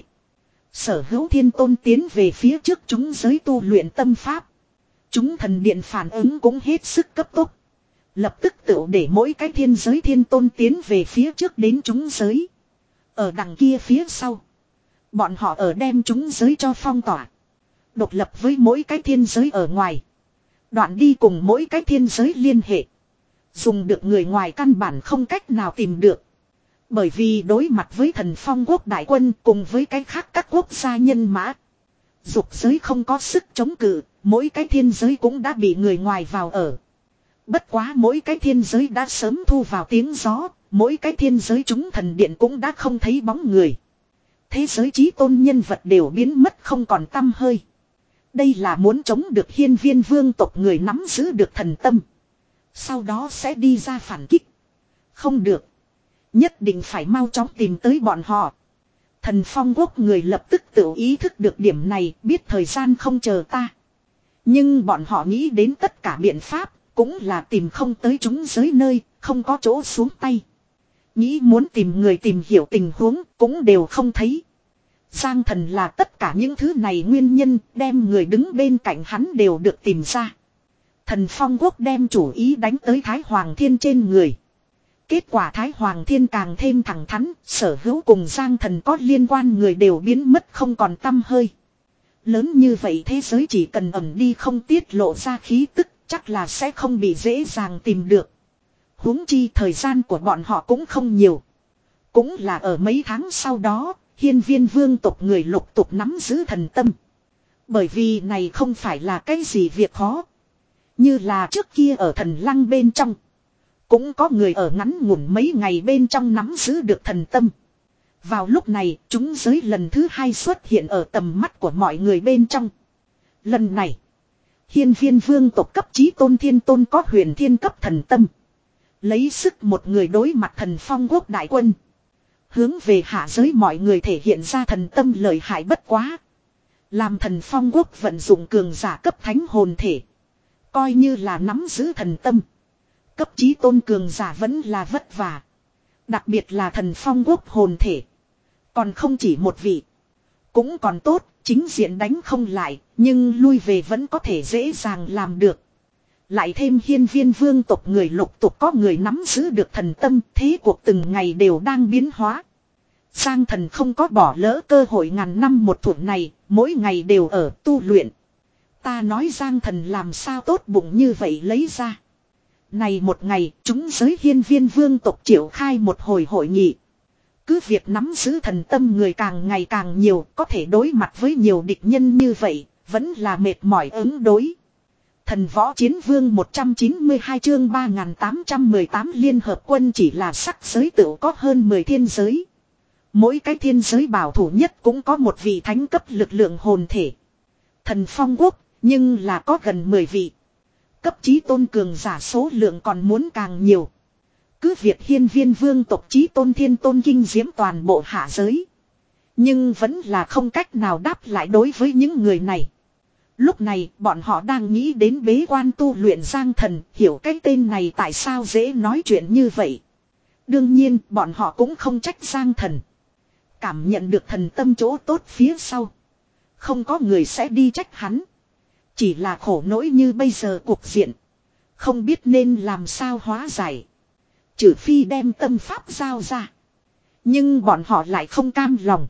Sở Hữu Thiên Tôn tiến về phía trước chúng giới tu luyện tâm pháp. Chúng thần điện phản ứng cũng hết sức cấp tốc. Lập tức tự để mỗi cái thiên giới thiên tôn tiến về phía trước đến chúng giới. Ở đằng kia phía sau. Bọn họ ở đem chúng giới cho phong tỏa. Độc lập với mỗi cái thiên giới ở ngoài. Đoạn đi cùng mỗi cái thiên giới liên hệ. Dùng được người ngoài căn bản không cách nào tìm được. Bởi vì đối mặt với Thần Phong Quốc đại quân cùng với cái khác các quốc gia nhân mã. Dục giới không có sức chống cự, mỗi cái thiên giới cũng đã bị người ngoài vào ở. Bất quá mỗi cái thiên giới đã sớm thu vào tiếng gió, mỗi cái thiên giới chúng thần điện cũng đã không thấy bóng người. Thế giới chí tôn nhân vật đều biến mất không còn tăm hơi. Đây là muốn chống được hiên viên vương tộc người nắm giữ được thần tâm. Sau đó sẽ đi ra phản kích. Không được. Nhất định phải mau chóng tìm tới bọn họ. Thần Phong Quốc người lập tức tự ý thức được điểm này, biết thời gian không chờ ta. Nhưng bọn họ nghĩ đến tất cả biện pháp, cũng là tìm không tới chúng giới nơi, không có chỗ xuống tay. Nghĩ muốn tìm người tìm hiểu tình huống, cũng đều không thấy. Giang Thần là tất cả những thứ này nguyên nhân, đem người đứng bên cạnh hắn đều được tìm ra. Thần Phong Quốc đem chủ ý đánh tới Thái Hoàng Thiên trên người. Kết quả Thái Hoàng Thiên càng thêm thẳng thắn, Sở Hữu cùng Giang Thần có liên quan người đều biến mất không còn tăm hơi. Lớn như vậy thế giới chỉ cần ẩn đi không tiết lộ ra khí tức, chắc là sẽ không bị dễ dàng tìm được. Huống chi thời gian của bọn họ cũng không nhiều. Cũng là ở mấy tháng sau đó, hiên viên vương tộc người lục tục nắm giữ thần tâm. Bởi vì này không phải là cái gì việc khó. Như là trước kia ở thần lăng bên trong. Cũng có người ở ngắn ngủn mấy ngày bên trong nắm giữ được thần tâm. Vào lúc này, chúng giới lần thứ hai xuất hiện ở tầm mắt của mọi người bên trong. Lần này, hiên viên vương tộc cấp chí tôn thiên tôn có huyền thiên cấp thần tâm. Lấy sức một người đối mặt Thần Phong Quốc đại quân. Hướng về hạ giới mọi người thể hiện ra thần tâm lợi hại bất quá. Làm Thần Phong Quốc vận dụng cường giả cấp thánh hồn thể. Coi như là nắm giữ thần tâm. Cấp chí tôn cường giả vẫn là vất vả. Đặc biệt là Thần Phong Quốc hồn thể. Còn không chỉ một vị. Cũng còn tốt, chính diện đánh không lại, nhưng lui về vẫn có thể dễ dàng làm được. Lại thêm hiên viên vương tộc người lục tục có người nắm giữ được thần tâm, thế cuộc từng ngày đều đang biến hóa. Giang Thần không có bỏ lỡ cơ hội ngàn năm một thủa này, mỗi ngày đều ở tu luyện. Ta nói Giang Thần làm sao tốt bụng như vậy lấy ra. Này một ngày, chúng giới hiên viên vương tộc triệu khai một hồi hội nghị. Cứ việc nắm giữ thần tâm người càng ngày càng nhiều, có thể đối mặt với nhiều địch nhân như vậy, vẫn là mệt mỏi ứng đối. Thần Võ Chiến Vương một trăm chín mươi hai chương ba nghìn tám trăm mười tám Liên Hợp Quân chỉ là sắc giới tự có hơn mười thiên giới. Mỗi cái thiên giới bảo thủ nhất cũng có một vị thánh cấp lực lượng hồn thể. Thần Phong Quốc, nhưng là có gần mười vị. Cấp chí tôn cường giả số lượng còn muốn càng nhiều. Cứ việc hiên viên vương tộc chí tôn thiên tôn kinh diễm toàn bộ hạ giới. Nhưng vẫn là không cách nào đáp lại đối với những người này. Lúc này bọn họ đang nghĩ đến bế quan tu luyện Giang Thần, hiểu cái tên này tại sao dễ nói chuyện như vậy. Đương nhiên bọn họ cũng không trách Giang Thần. Cảm nhận được thần tâm chỗ tốt phía sau. Không có người sẽ đi trách hắn. Chỉ là khổ nỗi như bây giờ cuộc diện. Không biết nên làm sao hóa giải. Trừ phi đem tâm pháp giao ra. Nhưng bọn họ lại không cam lòng.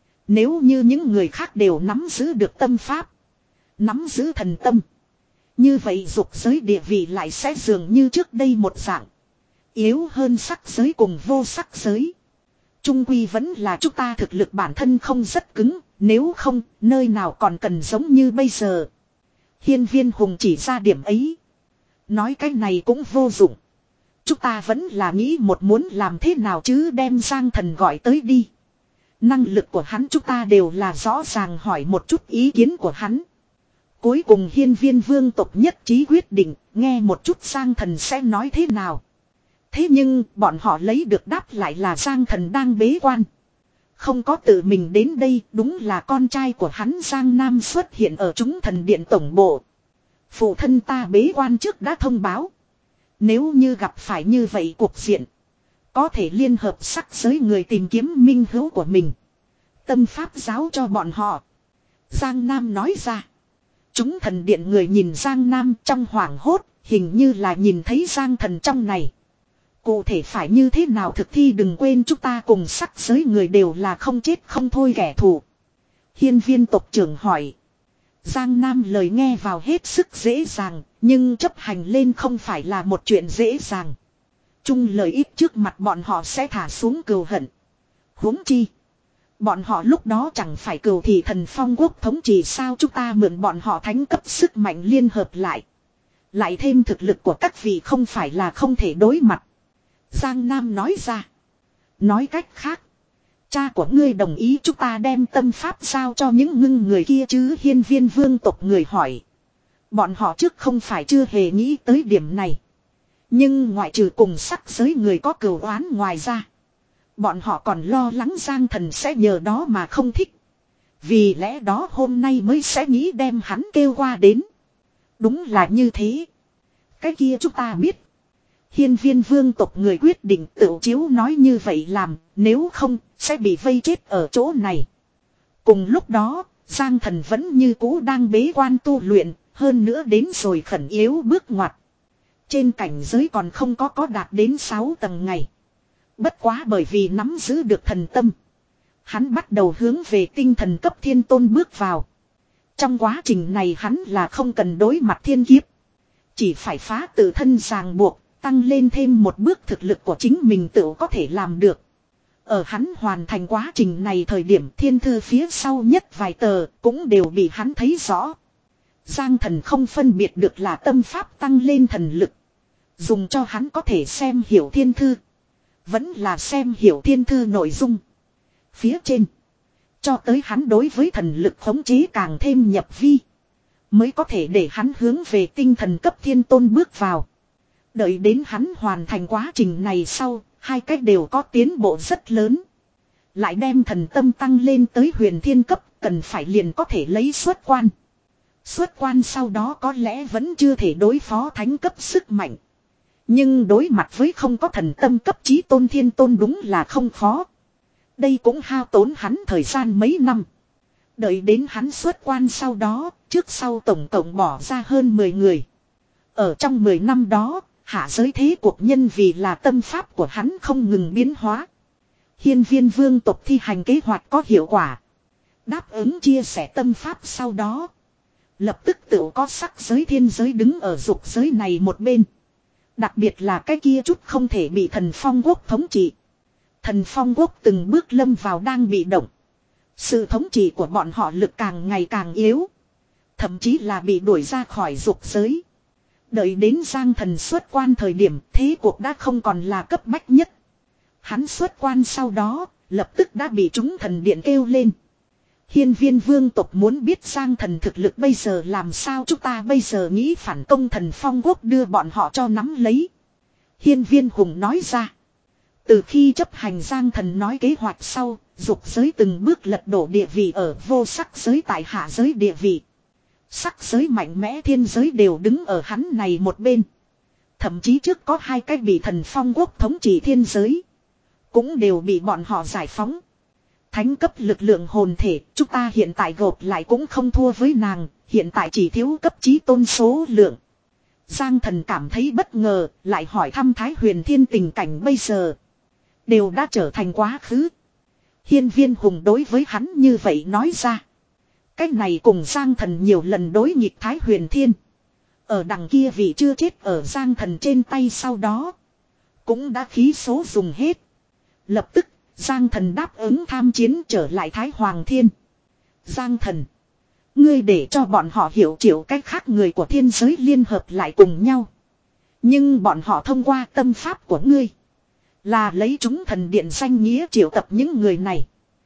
Nếu như những người khác đều nắm giữ được tâm pháp. Nắm giữ thần tâm. Như vậy dục giới địa vị lại sẽ dường như trước đây một dạng. Yếu hơn sắc giới cùng vô sắc giới. Trung quy vẫn là chúng ta thực lực bản thân không rất cứng. Nếu không, nơi nào còn cần giống như bây giờ. Hiên viên hùng chỉ ra điểm ấy. Nói cái này cũng vô dụng. Chúng ta vẫn là nghĩ một muốn làm thế nào chứ đem Giang Thần gọi tới đi. Năng lực của hắn chúng ta đều là rõ ràng hỏi một chút ý kiến của hắn. Cuối cùng hiên viên vương tộc nhất trí quyết định, nghe một chút Giang Thần sẽ nói thế nào. Thế nhưng bọn họ lấy được đáp lại là Giang Thần đang bế quan. Không có tự mình đến đây, đúng là con trai của hắn Giang Nam xuất hiện ở chúng thần điện tổng bộ. Phụ thân ta bế quan trước đã thông báo. Nếu như gặp phải như vậy cuộc diện, có thể liên hợp sắc giới người tìm kiếm minh hữu của mình. Tâm pháp giáo cho bọn họ. Giang Nam nói ra. Chúng thần điện người nhìn Giang Nam trong hoảng hốt, hình như là nhìn thấy Giang Thần trong này. Cụ thể phải như thế nào thực thi đừng quên chúng ta cùng sắc giới người đều là không chết không thôi kẻ thù. Hiên viên tộc trưởng hỏi. Giang Nam lời nghe vào hết sức dễ dàng, nhưng chấp hành lên không phải là một chuyện dễ dàng. Chung lợi ích trước mặt bọn họ sẽ thả xuống cừu hận. Huống chi. Bọn họ lúc đó chẳng phải cừu thì thần phong quốc thống trị sao chúng ta mượn bọn họ thánh cấp sức mạnh liên hợp lại. Lại thêm thực lực của các vị không phải là không thể đối mặt. Giang Nam nói ra. Nói cách khác. Cha của ngươi đồng ý chúng ta đem tâm pháp giao cho những ngưng người kia chứ hiên viên vương tộc người hỏi. Bọn họ trước không phải chưa hề nghĩ tới điểm này. Nhưng ngoại trừ cùng sắc giới người có cừu oán ngoài ra. Bọn họ còn lo lắng Giang Thần sẽ nhờ đó mà không thích. Vì lẽ đó hôm nay mới sẽ nghĩ đem hắn kêu qua đến. Đúng là như thế. Cái kia chúng ta biết. Hiên viên vương tộc người quyết định tự chiếu nói như vậy làm, nếu không, sẽ bị vây chết ở chỗ này. Cùng lúc đó, Giang Thần vẫn như cũ đang bế quan tu luyện, hơn nữa đến rồi khẩn yếu bước ngoặt. Trên cảnh giới còn không có có đạt đến sáu tầng ngày. Bất quá bởi vì nắm giữ được thần tâm. Hắn bắt đầu hướng về tinh thần cấp thiên tôn bước vào. Trong quá trình này hắn là không cần đối mặt thiên kiếp. Chỉ phải phá tự thân ràng buộc, tăng lên thêm một bước thực lực của chính mình tự có thể làm được. Ở hắn hoàn thành quá trình này thời điểm thiên thư phía sau nhất vài tờ cũng đều bị hắn thấy rõ. Giang Thần không phân biệt được là tâm pháp tăng lên thần lực. Dùng cho hắn có thể xem hiểu thiên thư. Vẫn là xem hiểu thiên thư nội dung. Phía trên. Cho tới hắn đối với thần lực khống chế càng thêm nhập vi. Mới có thể để hắn hướng về tinh thần cấp thiên tôn bước vào. Đợi đến hắn hoàn thành quá trình này sau, hai cách đều có tiến bộ rất lớn. Lại đem thần tâm tăng lên tới huyền thiên cấp, cần phải liền có thể lấy xuất quan. Xuất quan sau đó có lẽ vẫn chưa thể đối phó thánh cấp sức mạnh. Nhưng đối mặt với không có thần tâm cấp chí tôn thiên tôn đúng là không khó. Đây cũng hao tốn hắn thời gian mấy năm. Đợi đến hắn xuất quan sau đó, trước sau tổng cộng bỏ ra hơn mười người. Ở trong mười năm đó, hạ giới thế cuộc nhân vì là tâm pháp của hắn không ngừng biến hóa. Hiên viên vương tộc thi hành kế hoạch có hiệu quả. Đáp ứng chia sẻ tâm pháp sau đó. Lập tức tự có sắc giới thiên giới đứng ở dục giới này một bên. Đặc biệt là cái kia chút không thể bị thần phong quốc thống trị. Thần phong quốc từng bước lâm vào đang bị động. Sự thống trị của bọn họ lực càng ngày càng yếu. Thậm chí là bị đuổi ra khỏi dục giới. Đợi đến Giang Thần xuất quan thời điểm thế cuộc đã không còn là cấp bách nhất. Hắn xuất quan sau đó, lập tức đã bị chúng thần điện kêu lên. Hiên viên vương tộc muốn biết Giang Thần thực lực bây giờ làm sao chúng ta bây giờ nghĩ phản công thần phong quốc đưa bọn họ cho nắm lấy. Hiên viên hùng nói ra. Từ khi chấp hành Giang Thần nói kế hoạch sau, dục giới từng bước lật đổ địa vị ở vô sắc giới tại hạ giới địa vị. Sắc giới mạnh mẽ thiên giới đều đứng ở hắn này một bên. Thậm chí trước có hai cái bị thần phong quốc thống trị thiên giới. Cũng đều bị bọn họ giải phóng. Thánh cấp lực lượng hồn thể, chúng ta hiện tại gộp lại cũng không thua với nàng, hiện tại chỉ thiếu cấp chí tôn số lượng. Giang Thần cảm thấy bất ngờ, lại hỏi thăm Thái Huyền Thiên tình cảnh bây giờ. Đều đã trở thành quá khứ. Hiên viên hùng đối với hắn như vậy nói ra. Cách này cùng Giang Thần nhiều lần đối nghịch Thái Huyền Thiên. Ở đằng kia vị chưa chết ở Giang Thần trên tay sau đó. Cũng đã khí số dùng hết. Lập tức, Giang Thần đáp ứng tham chiến trở lại Thái Hoàng Thiên. Giang Thần. Ngươi để cho bọn họ hiểu chịu cách khác người của thiên giới liên hợp lại cùng nhau. Nhưng bọn họ thông qua tâm pháp của ngươi. Là lấy chúng thần điện danh nghĩa triệu tập những người này.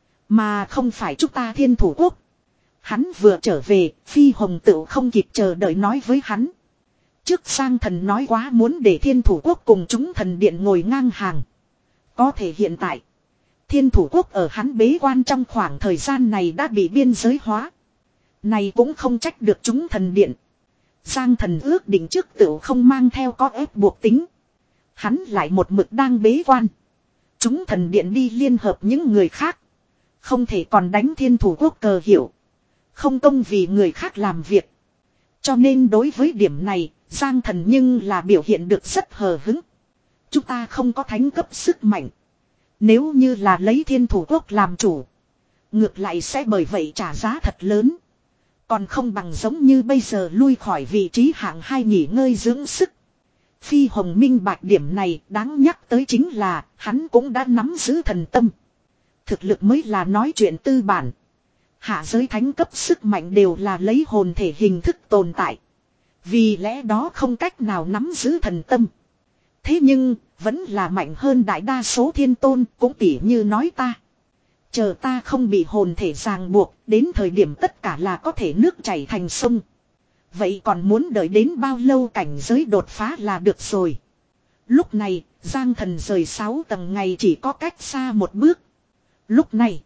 Mà không phải chúng ta thiên thủ quốc. Hắn vừa trở về, Phi Hồng Tựu không kịp chờ đợi nói với hắn. Trước Giang Thần nói quá muốn để Thiên Thủ Quốc cùng chúng thần điện ngồi ngang hàng. Có thể hiện tại, Thiên Thủ Quốc ở hắn bế quan trong khoảng thời gian này đã bị biên giới hóa. Này cũng không trách được chúng thần điện. Giang Thần ước định trước tựu không mang theo có ép buộc tính. Hắn lại một mực đang bế quan. Chúng thần điện đi liên hợp những người khác. Không thể còn đánh Thiên Thủ Quốc cờ hiệu. Không công vì người khác làm việc. Cho nên đối với điểm này, Giang Thần nhưng là biểu hiện được rất hờ hứng. Chúng ta không có thánh cấp sức mạnh. Nếu như là lấy Thiên Thủ Quốc làm chủ, ngược lại sẽ bởi vậy trả giá thật lớn. Còn không bằng giống như bây giờ lui khỏi vị trí hạng hai nghỉ ngơi dưỡng sức. Phi Hồng minh bạch điểm này, đáng nhắc tới chính là hắn cũng đã nắm giữ thần tâm. Thực lực mới là nói chuyện tư bản. Hạ giới thánh cấp sức mạnh đều là lấy hồn thể hình thức tồn tại. Vì lẽ đó không cách nào nắm giữ thần tâm. Thế nhưng, vẫn là mạnh hơn đại đa số thiên tôn, cũng tỉ như nói ta. Chờ ta không bị hồn thể ràng buộc, đến thời điểm tất cả là có thể nước chảy thành sông. Vậy còn muốn đợi đến bao lâu cảnh giới đột phá là được rồi. Lúc này, Giang Thần rời sáu tầng ngày chỉ có cách xa một bước. Lúc này,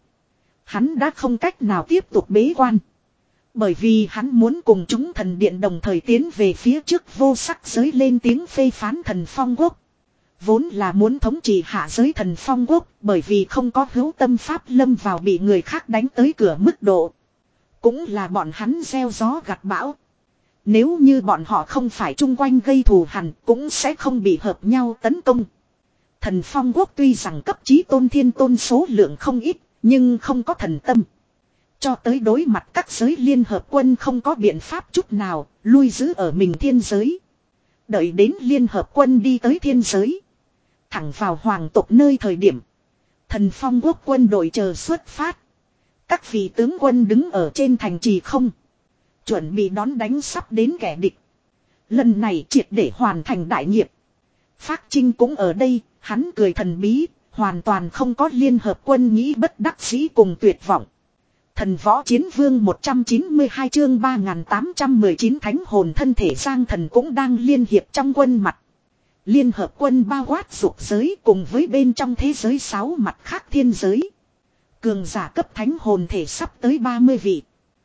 hắn đã không cách nào tiếp tục bế quan. Bởi vì hắn muốn cùng chúng thần điện đồng thời tiến về phía trước vô sắc giới lên tiếng phê phán Thần Phong Quốc. Vốn là muốn thống trị hạ giới Thần Phong Quốc, bởi vì không có hữu tâm pháp lâm vào bị người khác đánh tới cửa mức độ. Cũng là bọn hắn gieo gió gặt bão. Nếu như bọn họ không phải chung quanh gây thù hằn, cũng sẽ không bị hợp nhau tấn công. Thần Phong Quốc tuy rằng cấp chí tôn thiên tôn số lượng không ít, nhưng không có thần tâm. Cho tới đối mặt các giới liên hợp quân không có biện pháp chút nào, lui giữ ở mình thiên giới. Đợi đến liên hợp quân đi tới thiên giới. Thẳng vào hoàng tộc nơi thời điểm. Thần Phong Quốc quân đội chờ xuất phát. Các vị tướng quân đứng ở trên thành trì không. Chuẩn bị đón đánh sắp đến kẻ địch. Lần này triệt để hoàn thành đại nghiệp. Phác Trinh cũng ở đây, hắn cười thần bí, hoàn toàn không có liên hợp quân nghĩ bất đắc dĩ cùng tuyệt vọng. Thần Võ Chiến Vương một trăm chín mươi hai chương ba nghìn tám trăm mười chín thánh hồn thân thể Giang Thần cũng đang liên hiệp trong quân mặt. Liên hợp quân bao quát dục giới cùng với bên trong thế giới sáu mặt khác thiên giới. Cường giả cấp thánh hồn thể sắp tới ba mươi vị.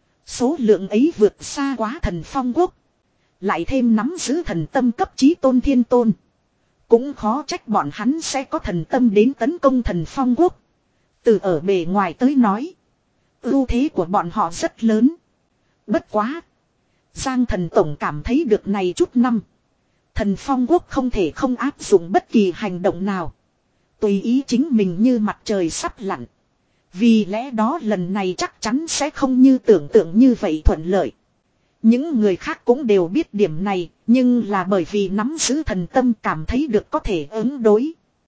Số lượng ấy vượt xa quá Thần Phong Quốc. Lại thêm nắm giữ thần tâm cấp chí tôn thiên tôn. Cũng khó trách bọn hắn sẽ có thần tâm đến tấn công Thần Phong Quốc. Từ ở bề ngoài tới nói, ưu thế của bọn họ rất lớn. Bất quá, Giang Thần tổng cảm thấy được này chút năm, Thần Phong Quốc không thể không áp dụng bất kỳ hành động nào. Tùy ý chính mình như mặt trời sắp lặn. Vì lẽ đó lần này chắc chắn sẽ không như tưởng tượng như vậy thuận lợi. Những người khác cũng đều biết điểm này, nhưng là bởi vì nắm giữ thần tâm cảm thấy được có thể ứng đối.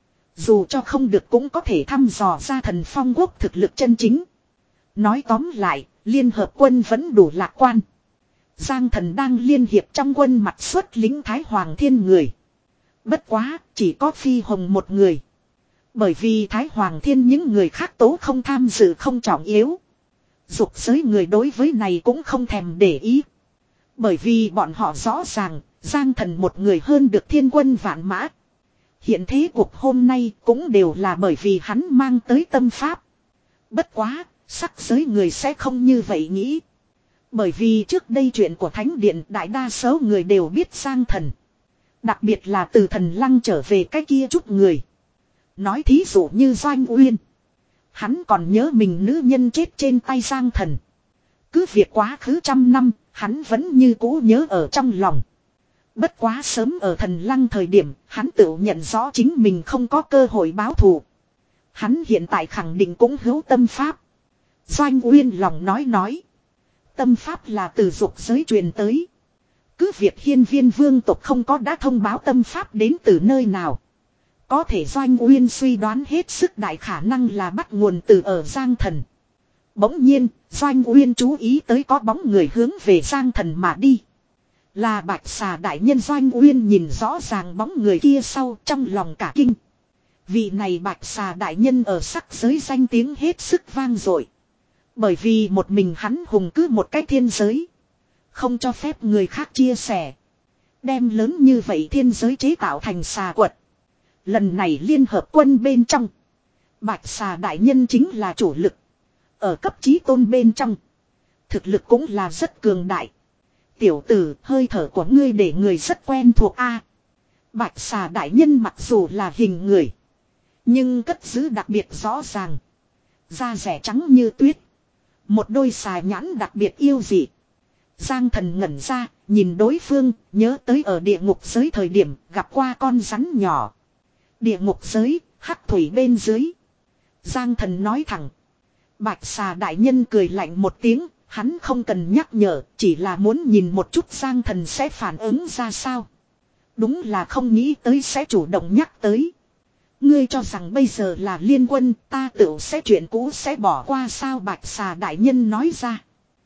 Dù cho không được cũng có thể thăm dò ra Thần Phong Quốc thực lực chân chính. Nói tóm lại, liên hợp quân vẫn đủ lạc quan. Giang Thần đang liên hiệp trong quân mặt xuất lính Thái Hoàng Thiên người. Bất quá, chỉ có Phi Hồng một người. Bởi vì Thái Hoàng Thiên những người khác tố không tham dự không trọng yếu. Dục giới người đối với này cũng không thèm để ý. Bởi vì bọn họ rõ ràng, Giang Thần một người hơn được thiên quân vạn mã. Hiện thế cuộc hôm nay cũng đều là bởi vì hắn mang tới tâm pháp. Bất quá, sắc giới người sẽ không như vậy nghĩ. Bởi vì trước đây chuyện của Thánh Điện đại đa số người đều biết Giang Thần. Đặc biệt là từ Thần Lăng trở về cái kia chút người. Nói thí dụ như Doanh Uyên. Hắn còn nhớ mình nữ nhân chết trên tay Giang Thần. Cứ việc quá khứ trăm năm, hắn vẫn như cũ nhớ ở trong lòng. Bất quá sớm ở Thần Lăng thời điểm, hắn tự nhận rõ chính mình không có cơ hội báo thù. Hắn hiện tại khẳng định cũng hữu tâm pháp. Doanh Uyên lòng nói nói. Tâm pháp là từ dục giới truyền tới. Cứ việc Hiên Viên vương tộc không có đã thông báo tâm pháp đến từ nơi nào. Có thể Doanh Uyên suy đoán hết sức đại khả năng là bắt nguồn từ ở Giang Thần. Bỗng nhiên, Doanh Uyên chú ý tới có bóng người hướng về Giang Thần mà đi. Là Bạch Xà đại nhân. Doanh Uyên nhìn rõ ràng bóng người kia sau trong lòng cả kinh. Vị này Bạch Xà đại nhân ở sắc giới danh tiếng hết sức vang dội. Bởi vì một mình hắn hùng cứ một cái thiên giới. Không cho phép người khác chia sẻ. Đem lớn như vậy thiên giới chế tạo thành xà quật. Lần này liên hợp quân bên trong. Bạch xà đại nhân chính là chủ lực. Ở cấp chí tôn bên trong. Thực lực cũng là rất cường đại. Tiểu tử, hơi thở của ngươi để người rất quen thuộc a. Bạch xà đại nhân mặc dù là hình người. Nhưng cất giữ đặc biệt rõ ràng. Da rẻ trắng như tuyết. Một đôi xà nhãn đặc biệt yêu dị. Giang thần ngẩn ra, nhìn đối phương, nhớ tới ở địa ngục giới thời điểm gặp qua con rắn nhỏ. Địa ngục giới, hắc thủy bên dưới. Giang thần nói thẳng. Bạch xà đại nhân cười lạnh một tiếng, hắn không cần nhắc nhở, chỉ là muốn nhìn một chút Giang thần sẽ phản ứng ra sao. Đúng là không nghĩ tới sẽ chủ động nhắc tới. Ngươi cho rằng bây giờ là liên quân, ta tự sẽ chuyện cũ sẽ bỏ qua sao, Bạch xà đại nhân nói ra.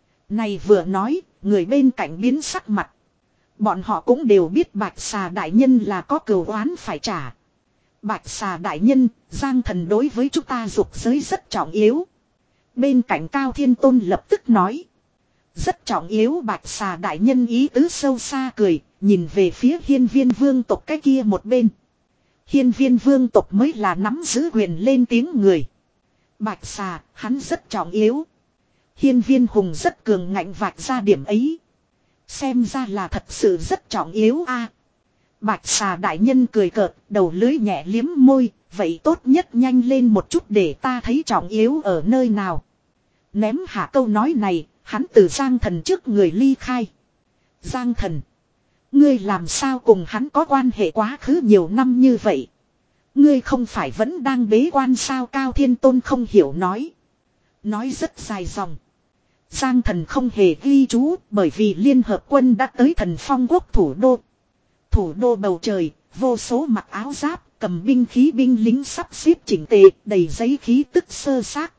Này vừa nói, người bên cạnh biến sắc mặt. Bọn họ cũng đều biết Bạch xà đại nhân là có cừu oán phải trả. Bạch xà đại nhân, Giang thần đối với chúng ta dục giới rất trọng yếu. Bên cạnh Cao Thiên Tôn lập tức nói. Rất trọng yếu, Bạch xà đại nhân ý tứ sâu xa cười, nhìn về phía hiên viên vương tộc cái kia một bên. Hiên viên vương tộc mới là nắm giữ quyền lên tiếng người. Bạch xà, hắn rất trọng yếu. Hiên viên hùng rất cường ngạnh vạch ra điểm ấy. Xem ra là thật sự rất trọng yếu a. Bạch xà đại nhân cười cợt, đầu lưới nhẹ liếm môi, vậy tốt nhất nhanh lên một chút để ta thấy trọng yếu ở nơi nào. Ném hạ câu nói này, hắn từ Giang thần trước người ly khai. Giang thần, ngươi làm sao cùng hắn có quan hệ quá khứ nhiều năm như vậy? Ngươi không phải vẫn đang bế quan sao? Cao Thiên Tôn không hiểu nói. Nói rất dài dòng. Giang thần không hề ghi chú, bởi vì liên hợp quân đã tới Thần Phong quốc thủ đô. Thủ đô bầu trời, vô số mặc áo giáp, cầm binh khí binh lính sắp xếp chỉnh tề, đầy giấy khí tức sơ xác.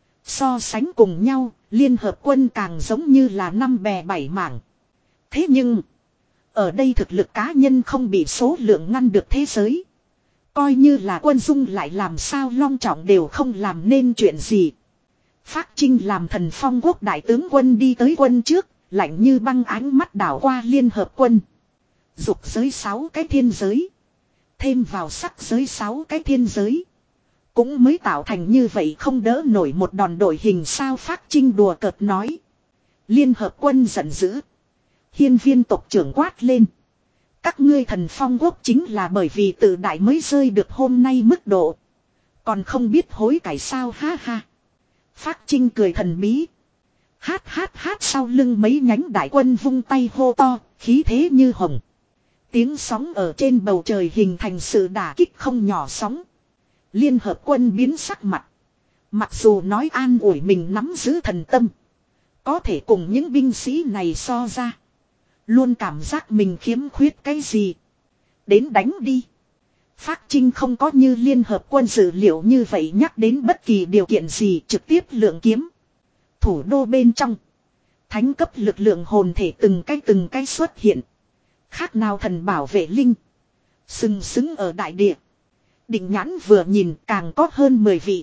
So sánh cùng nhau, liên hợp quân càng giống như là năm bè bảy mảng. Thế nhưng, ở đây thực lực cá nhân không bị số lượng ngăn được thế giới. Coi như là quân dung lại làm sao long trọng đều không làm nên chuyện gì. Phác Trinh làm Thần Phong quốc đại tướng quân đi tới quân trước, lạnh như băng ánh mắt đảo qua liên hợp quân. Dục giới sáu cái thiên giới. Thêm vào sắc giới sáu cái thiên giới. Cũng mới tạo thành như vậy không đỡ nổi một đòn đội hình sao, Phác Trinh đùa cợt nói. Liên hợp quân giận dữ. Hiên viên tộc trưởng quát lên. Các ngươi Thần Phong quốc chính là bởi vì tự đại mới rơi được hôm nay mức độ. Còn không biết hối cải sao, ha ha. Phác Trinh cười thần bí. Hát hát hát, sau lưng mấy nhánh đại quân vung tay hô to, khí thế như hồng. Tiếng sóng ở trên bầu trời hình thành sự đả kích không nhỏ sóng. Liên hợp quân biến sắc mặt. Mặc dù nói an ủi mình nắm giữ thần tâm. Có thể cùng những binh sĩ này so ra. Luôn cảm giác mình khiếm khuyết cái gì. Đến đánh đi. Phác Trinh không có như liên hợp quân dự liệu như vậy nhắc đến bất kỳ điều kiện gì, trực tiếp lượng kiếm. Thủ đô bên trong. Thánh cấp lực lượng hồn thể từng cái từng cái xuất hiện. Khác nào thần bảo vệ linh. Sừng sững ở đại địa. Định nhãn vừa nhìn càng có hơn mười vị.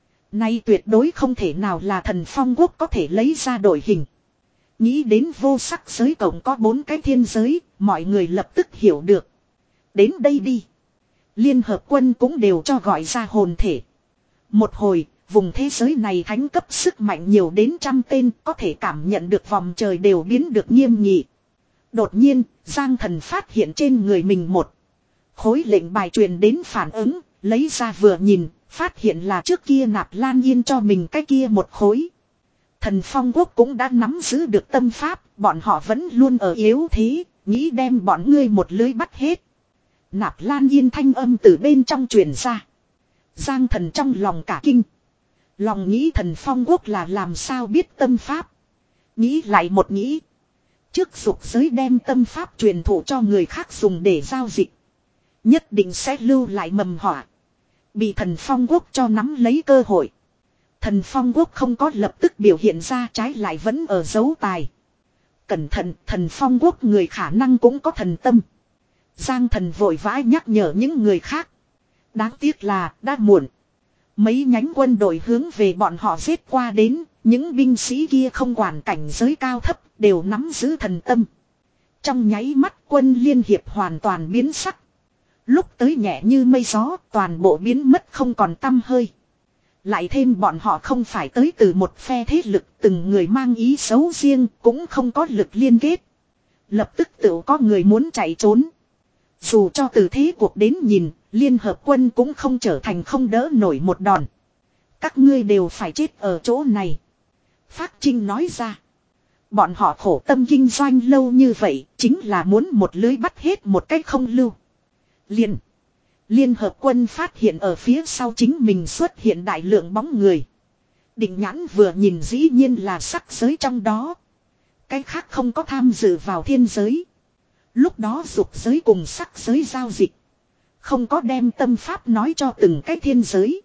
Nay tuyệt đối không thể nào là Thần Phong quốc có thể lấy ra đội hình. Nghĩ đến vô sắc giới cộng có bốn cái thiên giới, mọi người lập tức hiểu được. Đến đây đi. Liên hợp quân cũng đều cho gọi ra hồn thể. Một hồi, vùng thế giới này thánh cấp sức mạnh nhiều đến trăm tên, có thể cảm nhận được vòng trời đều biến được nghiêm nghị. Đột nhiên, Giang thần phát hiện trên người mình một khối lệnh bài truyền đến phản ứng, lấy ra vừa nhìn, phát hiện là trước kia Nạp Lan Yên cho mình cái kia một khối. Thần Phong quốc cũng đã nắm giữ được tâm pháp, bọn họ vẫn luôn ở yếu thế, nghĩ đem bọn ngươi một lưới bắt hết. Nạp Lan Yên thanh âm từ bên trong truyền ra. Giang thần trong lòng cả kinh. Lòng nghĩ Thần Phong quốc là làm sao biết tâm pháp. Nghĩ lại một nghĩ. Trước dục giới đem tâm pháp truyền thụ cho người khác dùng để giao dịch. Nhất định sẽ lưu lại mầm họa. Bị Thần Phong quốc cho nắm lấy cơ hội. Thần Phong quốc không có lập tức biểu hiện ra, trái lại vẫn ở giấu tài. Cẩn thận, Thần Phong quốc người khả năng cũng có thần tâm. Giang thần vội vã nhắc nhở những người khác. Đáng tiếc là đã muộn. Mấy nhánh quân đội hướng về bọn họ giết qua đến. Những binh sĩ kia không quản cảnh giới cao thấp, đều nắm giữ thần tâm. Trong nháy mắt quân liên hiệp hoàn toàn biến sắc. Lúc tới nhẹ như mây gió toàn bộ biến mất không còn tăm hơi. Lại thêm bọn họ không phải tới từ một phe thế lực, từng người mang ý xấu riêng, cũng không có lực liên kết. Lập tức tự có người muốn chạy trốn. Dù cho từ thế cuộc đến nhìn, liên hợp quân cũng không trở thành không đỡ nổi một đòn. Các ngươi đều phải chết ở chỗ này. Phác Trinh nói ra. Bọn họ khổ tâm kinh doanh lâu như vậy, chính là muốn một lưới bắt hết một cách không lưu. Liên. Liên hợp quân phát hiện ở phía sau chính mình xuất hiện đại lượng bóng người. Định nhãn vừa nhìn dĩ nhiên là sắc giới trong đó. Cái khác không có tham dự vào thiên giới. Lúc đó dục giới cùng sắc giới giao dịch. Không có đem tâm pháp nói cho từng cái thiên giới.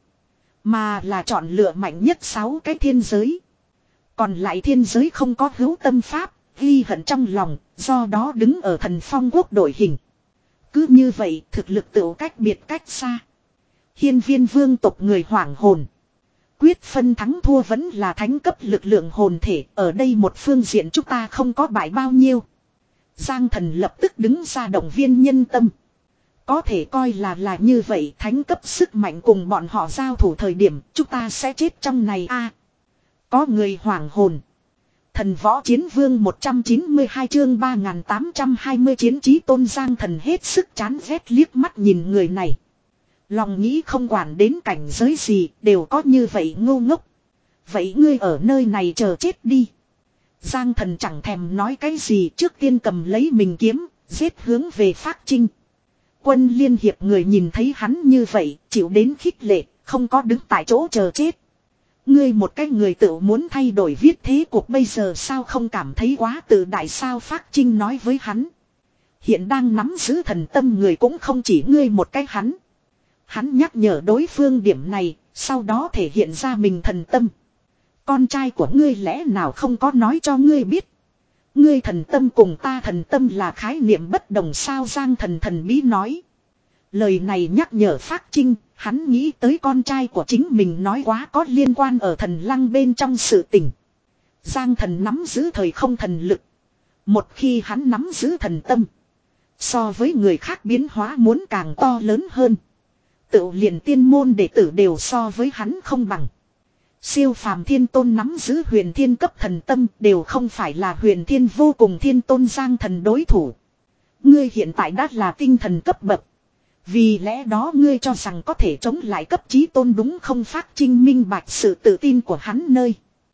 Mà là chọn lựa mạnh nhất sáu cái thiên giới. Còn lại thiên giới không có hữu tâm pháp, ghi hận trong lòng, do đó đứng ở thần phong quốc đội hình. Cứ như vậy thực lực tự cách biệt cách xa. Hiên viên vương tộc người hoảng hồn. Quyết phân thắng thua vẫn là thánh cấp lực lượng hồn thể. Ở đây một phương diện chúng ta không có bại bao nhiêu. Giang Thần lập tức đứng ra động viên nhân tâm. Có thể coi là là như vậy, thánh cấp sức mạnh cùng bọn họ giao thủ thời điểm chúng ta sẽ chết trong này a. À, có người hoảng hồn. Thần võ chiến vương một trăm chín mươi hai chương ba nghìn tám trăm hai mươi chiến trí tôn. Giang Thần hết sức chán ghét liếc mắt nhìn người này. Lòng nghĩ không quản đến cảnh giới gì đều có như vậy ngu ngốc. Vậy ngươi ở nơi này chờ chết đi. Giang Thần chẳng thèm nói cái gì, trước tiên cầm lấy mình kiếm, giết hướng về Phác Trinh. Quân liên hiệp người nhìn thấy hắn như vậy, chịu đến khích lệ, không có đứng tại chỗ chờ chết. Ngươi một cái người tự muốn thay đổi viết thế cuộc bây giờ sao không cảm thấy quá tự đại sao? Phác Trinh nói với hắn. Hiện đang nắm giữ thần tâm người cũng không chỉ ngươi một cái hắn. Hắn nhắc nhở đối phương điểm này, sau đó thể hiện ra mình thần tâm. Con trai của ngươi lẽ nào không có nói cho ngươi biết. Ngươi thần tâm cùng ta thần tâm là khái niệm bất đồng sao? Giang Thần thần bí nói. Lời này nhắc nhở Phác Trinh, hắn nghĩ tới con trai của chính mình nói quá có liên quan ở thần lăng bên trong sự tình. Giang Thần nắm giữ thời không thần lực. Một khi hắn nắm giữ thần tâm, so với người khác biến hóa muốn càng to lớn hơn. Tự liền tiên môn đệ tử đều so với hắn không bằng. Siêu phàm thiên tôn nắm giữ huyền thiên cấp thần tâm đều không phải là huyền thiên vô cùng thiên tôn Giang Thần đối thủ. Ngươi hiện tại đã là tinh thần cấp bậc. Vì lẽ đó ngươi cho rằng có thể chống lại cấp chí tôn đúng không? Phác Trinh minh bạch sự tự tin của hắn nơi.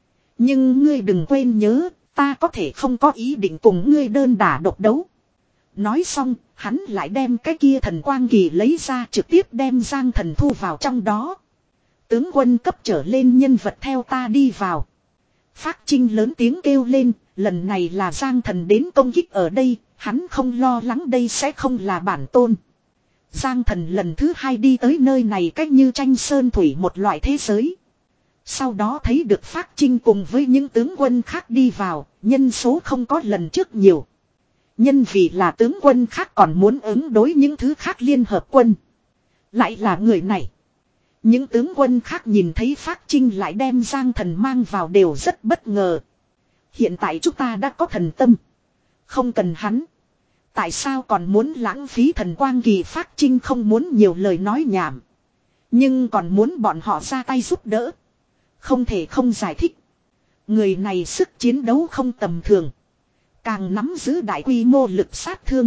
Nhưng ngươi đừng quên nhớ, ta có thể không có ý định cùng ngươi đơn đả độc đấu. Nói xong, hắn lại đem cái kia thần quang kỳ lấy ra, trực tiếp đem Giang Thần thu vào trong đó. Tướng quân cấp trở lên nhân vật theo ta đi vào. Phác Trinh lớn tiếng kêu lên, lần này là Giang Thần đến công kích ở đây, hắn không lo lắng đây sẽ không là bản tôn. Giang Thần lần thứ hai đi tới nơi này cách như tranh sơn thủy một loại thế giới. Sau đó thấy được Phác Trinh cùng với những tướng quân khác đi vào, nhân số không có lần trước nhiều. Nhân vì là tướng quân khác còn muốn ứng đối những thứ khác liên hợp quân. Lại là người này. Những tướng quân khác nhìn thấy Phác Trinh lại đem Giang Thần mang vào đều rất bất ngờ. Hiện tại chúng ta đã có thần tâm. Không cần hắn. Tại sao còn muốn lãng phí thần quang kỳ? Phác Trinh không muốn nhiều lời nói nhảm. Nhưng còn muốn bọn họ ra tay giúp đỡ. Không thể không giải thích. Người này sức chiến đấu không tầm thường. Càng nắm giữ đại quy mô lực sát thương.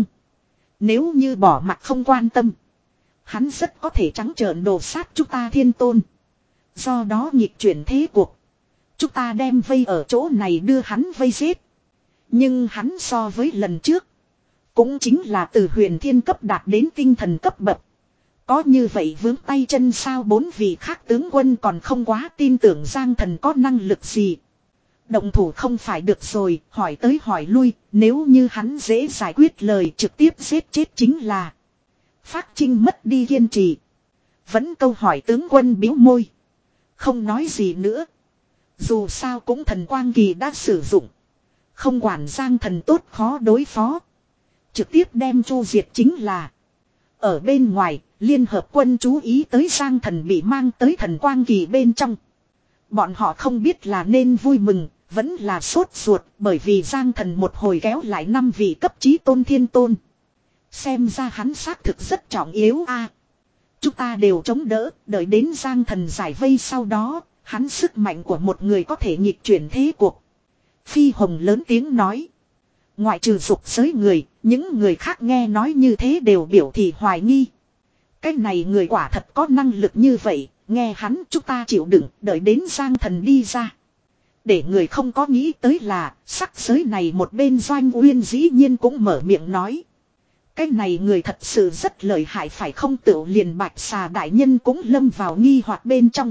Nếu như bỏ mặt không quan tâm, hắn rất có thể trắng trợn đổ sát chúng ta thiên tôn. Do đó nghịch chuyển thế cuộc. Chúng ta đem vây ở chỗ này đưa hắn vây giết. Nhưng hắn so với lần trước, cũng chính là từ huyền thiên cấp đạt đến tinh thần cấp bậc. Có như vậy vướng tay chân sao? Bốn vị khác tướng quân còn không quá tin tưởng Giang Thần có năng lực gì. Động thủ không phải được rồi, hỏi tới hỏi lui, nếu như hắn dễ giải quyết lời trực tiếp giết chết chính là. Phác Trinh mất đi kiên trì. Vẫn câu hỏi tướng quân biếu môi. Không nói gì nữa. Dù sao cũng thần quang kỳ đã sử dụng. Không quản Giang Thần tốt khó đối phó. Trực tiếp đem chu diệt chính là. Ở bên ngoài, liên hợp quân chú ý tới Giang Thần bị mang tới thần quang kỳ bên trong. Bọn họ không biết là nên vui mừng vẫn là sốt ruột bởi vì Giang Thần một hồi kéo lại năm vị cấp chí tôn thiên tôn. Xem ra hắn xác thực rất trọng yếu a. Chúng ta đều chống đỡ, đợi đến Giang Thần giải vây sau đó, hắn sức mạnh của một người có thể nghịch chuyển thế cuộc. Phi Hồng lớn tiếng nói. Ngoại trừ dục giới người, những người khác nghe nói như thế đều biểu thị hoài nghi. Cái này người quả thật có năng lực như vậy, nghe hắn chúng ta chịu đựng, đợi đến Giang Thần đi ra. Để người không có nghĩ tới là, sắc giới này một bên Doanh Uyên dĩ nhiên cũng mở miệng nói. Cái này người thật sự rất lợi hại phải không, tựu liền Bạch Xà đại nhân cũng lâm vào nghi hoặc bên trong.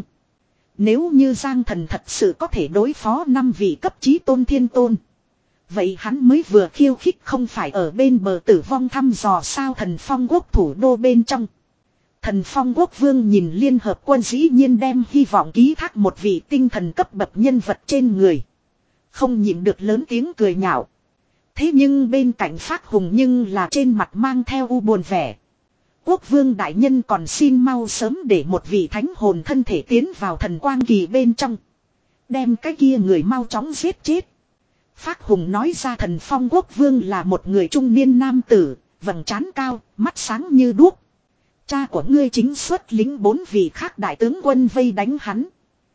Nếu như Giang Thần thật sự có thể đối phó năm vị cấp chí tôn thiên tôn. Vậy hắn mới vừa khiêu khích không phải ở bên bờ tử vong thăm dò sao Thần Phong quốc thủ đô bên trong. Thần Phong quốc vương nhìn liên hợp quân dĩ nhiên đem hy vọng ký thác một vị tinh thần cấp bậc nhân vật trên người. Không nhịn được lớn tiếng cười nhạo. Thế nhưng bên cạnh Phác Hùng nhưng là trên mặt mang theo u buồn vẻ. Quốc vương đại nhân còn xin mau sớm để một vị thánh hồn thân thể tiến vào thần quang kỳ bên trong. Đem cái kia người mau chóng giết chết. Phác Hùng nói ra Thần Phong quốc vương là một người trung niên nam tử, vầng trán cao, mắt sáng như đuốc. Cha của ngươi chính xuất lính bốn vị khác đại tướng quân vây đánh hắn.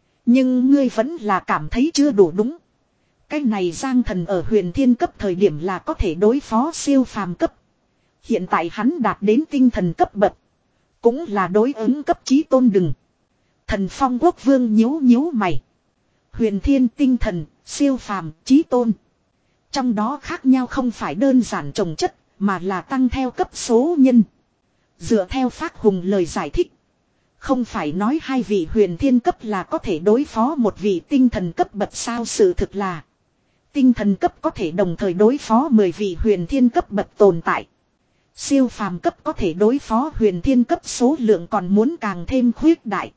Nhưng ngươi vẫn là cảm thấy chưa đủ đúng. Cái này Giang Thần ở huyền thiên cấp thời điểm là có thể đối phó siêu phàm cấp. Hiện tại hắn đạt đến tinh thần cấp bậc. Cũng là đối ứng cấp chí tôn đừng. Thần Phong quốc vương nhíu nhíu mày. Huyền thiên tinh thần, siêu phàm, chí tôn. Trong đó khác nhau không phải đơn giản trồng chất, mà là tăng theo cấp số nhân. Dựa theo Phác Hùng lời giải thích. Không phải nói hai vị huyền thiên cấp là có thể đối phó một vị tinh thần cấp bậc sao, sự thực là tinh thần cấp có thể đồng thời đối phó mười vị huyền thiên cấp bậc tồn tại. Siêu phàm cấp có thể đối phó huyền thiên cấp số lượng còn muốn càng thêm khuyết đại.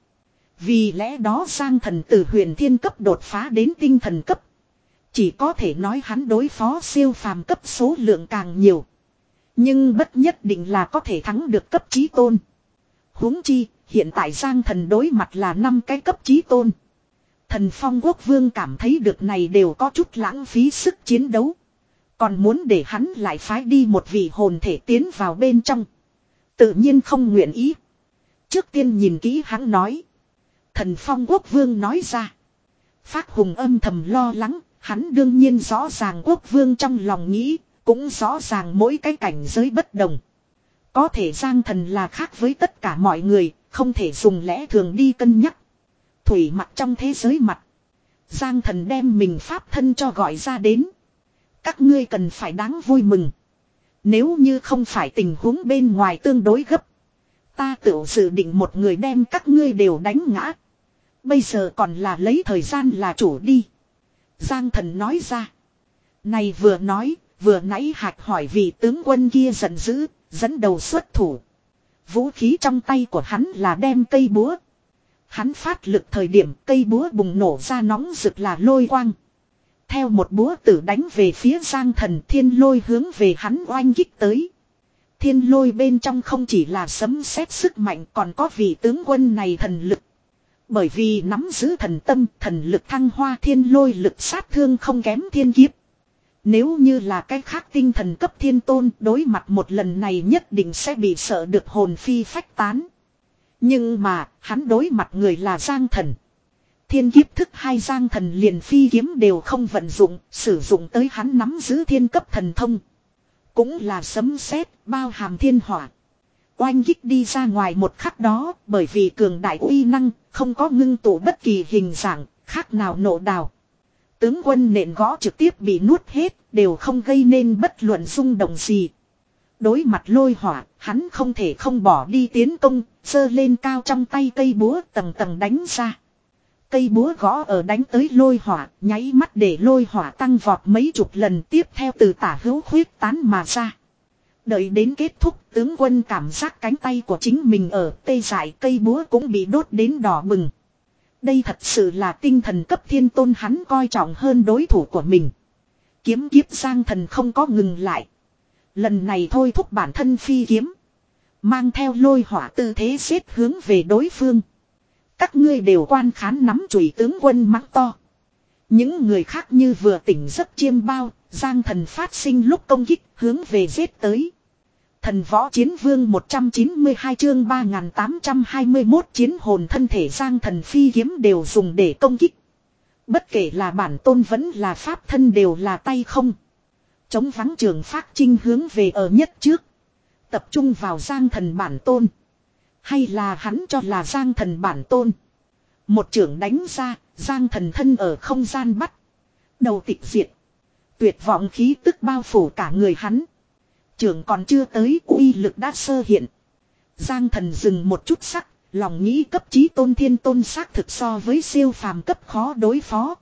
Vì lẽ đó Giang Thần từ huyền thiên cấp đột phá đến tinh thần cấp. Chỉ có thể nói hắn đối phó siêu phàm cấp số lượng càng nhiều. Nhưng bất nhất định là có thể thắng được cấp chí tôn. Huống chi, hiện tại Giang Thần đối mặt là năm cái cấp chí tôn. Thần Phong quốc vương cảm thấy được này đều có chút lãng phí sức chiến đấu. Còn muốn để hắn lại phái đi một vị hồn thể tiến vào bên trong. Tự nhiên không nguyện ý. Trước tiên nhìn kỹ hắn nói. Thần Phong quốc vương nói ra. Phác Hùng âm thầm lo lắng. Hắn đương nhiên rõ ràng quốc vương trong lòng nghĩ. Cũng rõ ràng mỗi cái cảnh giới bất đồng. Có thể Giang Thần là khác với tất cả mọi người. Không thể dùng lẽ thường đi cân nhắc. Thủy mặt trong thế giới mặt. Giang Thần đem mình pháp thân cho gọi ra đến. Các ngươi cần phải đáng vui mừng. Nếu như không phải tình huống bên ngoài tương đối gấp. Ta tự dự định một người đem các ngươi đều đánh ngã. Bây giờ còn là lấy thời gian là chủ đi. Giang Thần nói ra. Này vừa nói, vừa nãy Hạch hỏi vị tướng quân kia giận dữ, dẫn đầu xuất thủ. Vũ khí trong tay của hắn là đem cây búa. Hắn phát lực thời điểm cây búa bùng nổ ra nóng rực là lôi quang. Theo một búa tử đánh về phía Giang Thần, thiên lôi hướng về hắn oanh kích tới. Thiên lôi bên trong không chỉ là sấm sét sức mạnh, còn có vị tướng quân này thần lực. Bởi vì nắm giữ thần tâm, thần lực thăng hoa, thiên lôi lực sát thương không kém thiên kiếp. Nếu như là cái khác tinh thần cấp thiên tôn, đối mặt một lần này nhất định sẽ bị sợ được hồn phi phách tán. Nhưng mà, hắn đối mặt người là Giang Thần. Thiên kiếp thức hai Giang Thần liền phi kiếm đều không vận dụng, sử dụng tới hắn nắm giữ thiên cấp thần thông. Cũng là sấm sét, bao hàm thiên hỏa. Oanh kích đi ra ngoài một khắc đó, bởi vì cường đại uy năng, không có ngưng tụ bất kỳ hình dạng, khác nào nổ đào. Tướng quân nện gõ trực tiếp bị nuốt hết, đều không gây nên bất luận rung động gì. Đối mặt lôi hỏa, hắn không thể không bỏ đi tiến công, giơ lên cao trong tay cây búa tầng tầng đánh ra. Cây búa gõ ở đánh tới lôi hỏa, nháy mắt để lôi hỏa tăng vọt mấy chục lần, tiếp theo từ tả hữu khuyết tán mà ra. Đợi đến kết thúc, tướng quân cảm giác cánh tay của chính mình ở tê dại, cây búa cũng bị đốt đến đỏ bừng. Đây thật sự là tinh thần cấp thiên tôn, hắn coi trọng hơn đối thủ của mình. Kiếm kiếp Giang Thần không có ngừng lại. Lần này thôi thúc bản thân phi kiếm. Mang theo lôi hỏa tư thế xếp hướng về đối phương. Các ngươi đều quan khán nắm chùy tướng quân mắng to. Những người khác như vừa tỉnh giấc chiêm bao, Giang Thần phát sinh lúc công kích hướng về giết tới. Thần võ chiến vương một trăm chín mươi hai chương ba nghìn tám trăm hai mươi mốt chiến hồn thân thể Giang Thần phi kiếm đều dùng để công kích. Bất kể là bản tôn vẫn là pháp thân đều là tay không. Chống vắng trường phát chinh hướng về ở nhất trước. Tập trung vào Giang Thần bản tôn. Hay là hắn cho là Giang Thần bản tôn. Một trưởng đánh ra, Giang Thần thân ở không gian bắt. Đầu tịch diệt. Tuyệt vọng khí tức bao phủ cả người hắn. Trưởng còn chưa tới, uy lực đã sơ hiện. Giang Thần dừng một chút sắc, lòng nghĩ cấp chí tôn thiên tôn xác thực so với siêu phàm cấp khó đối phó.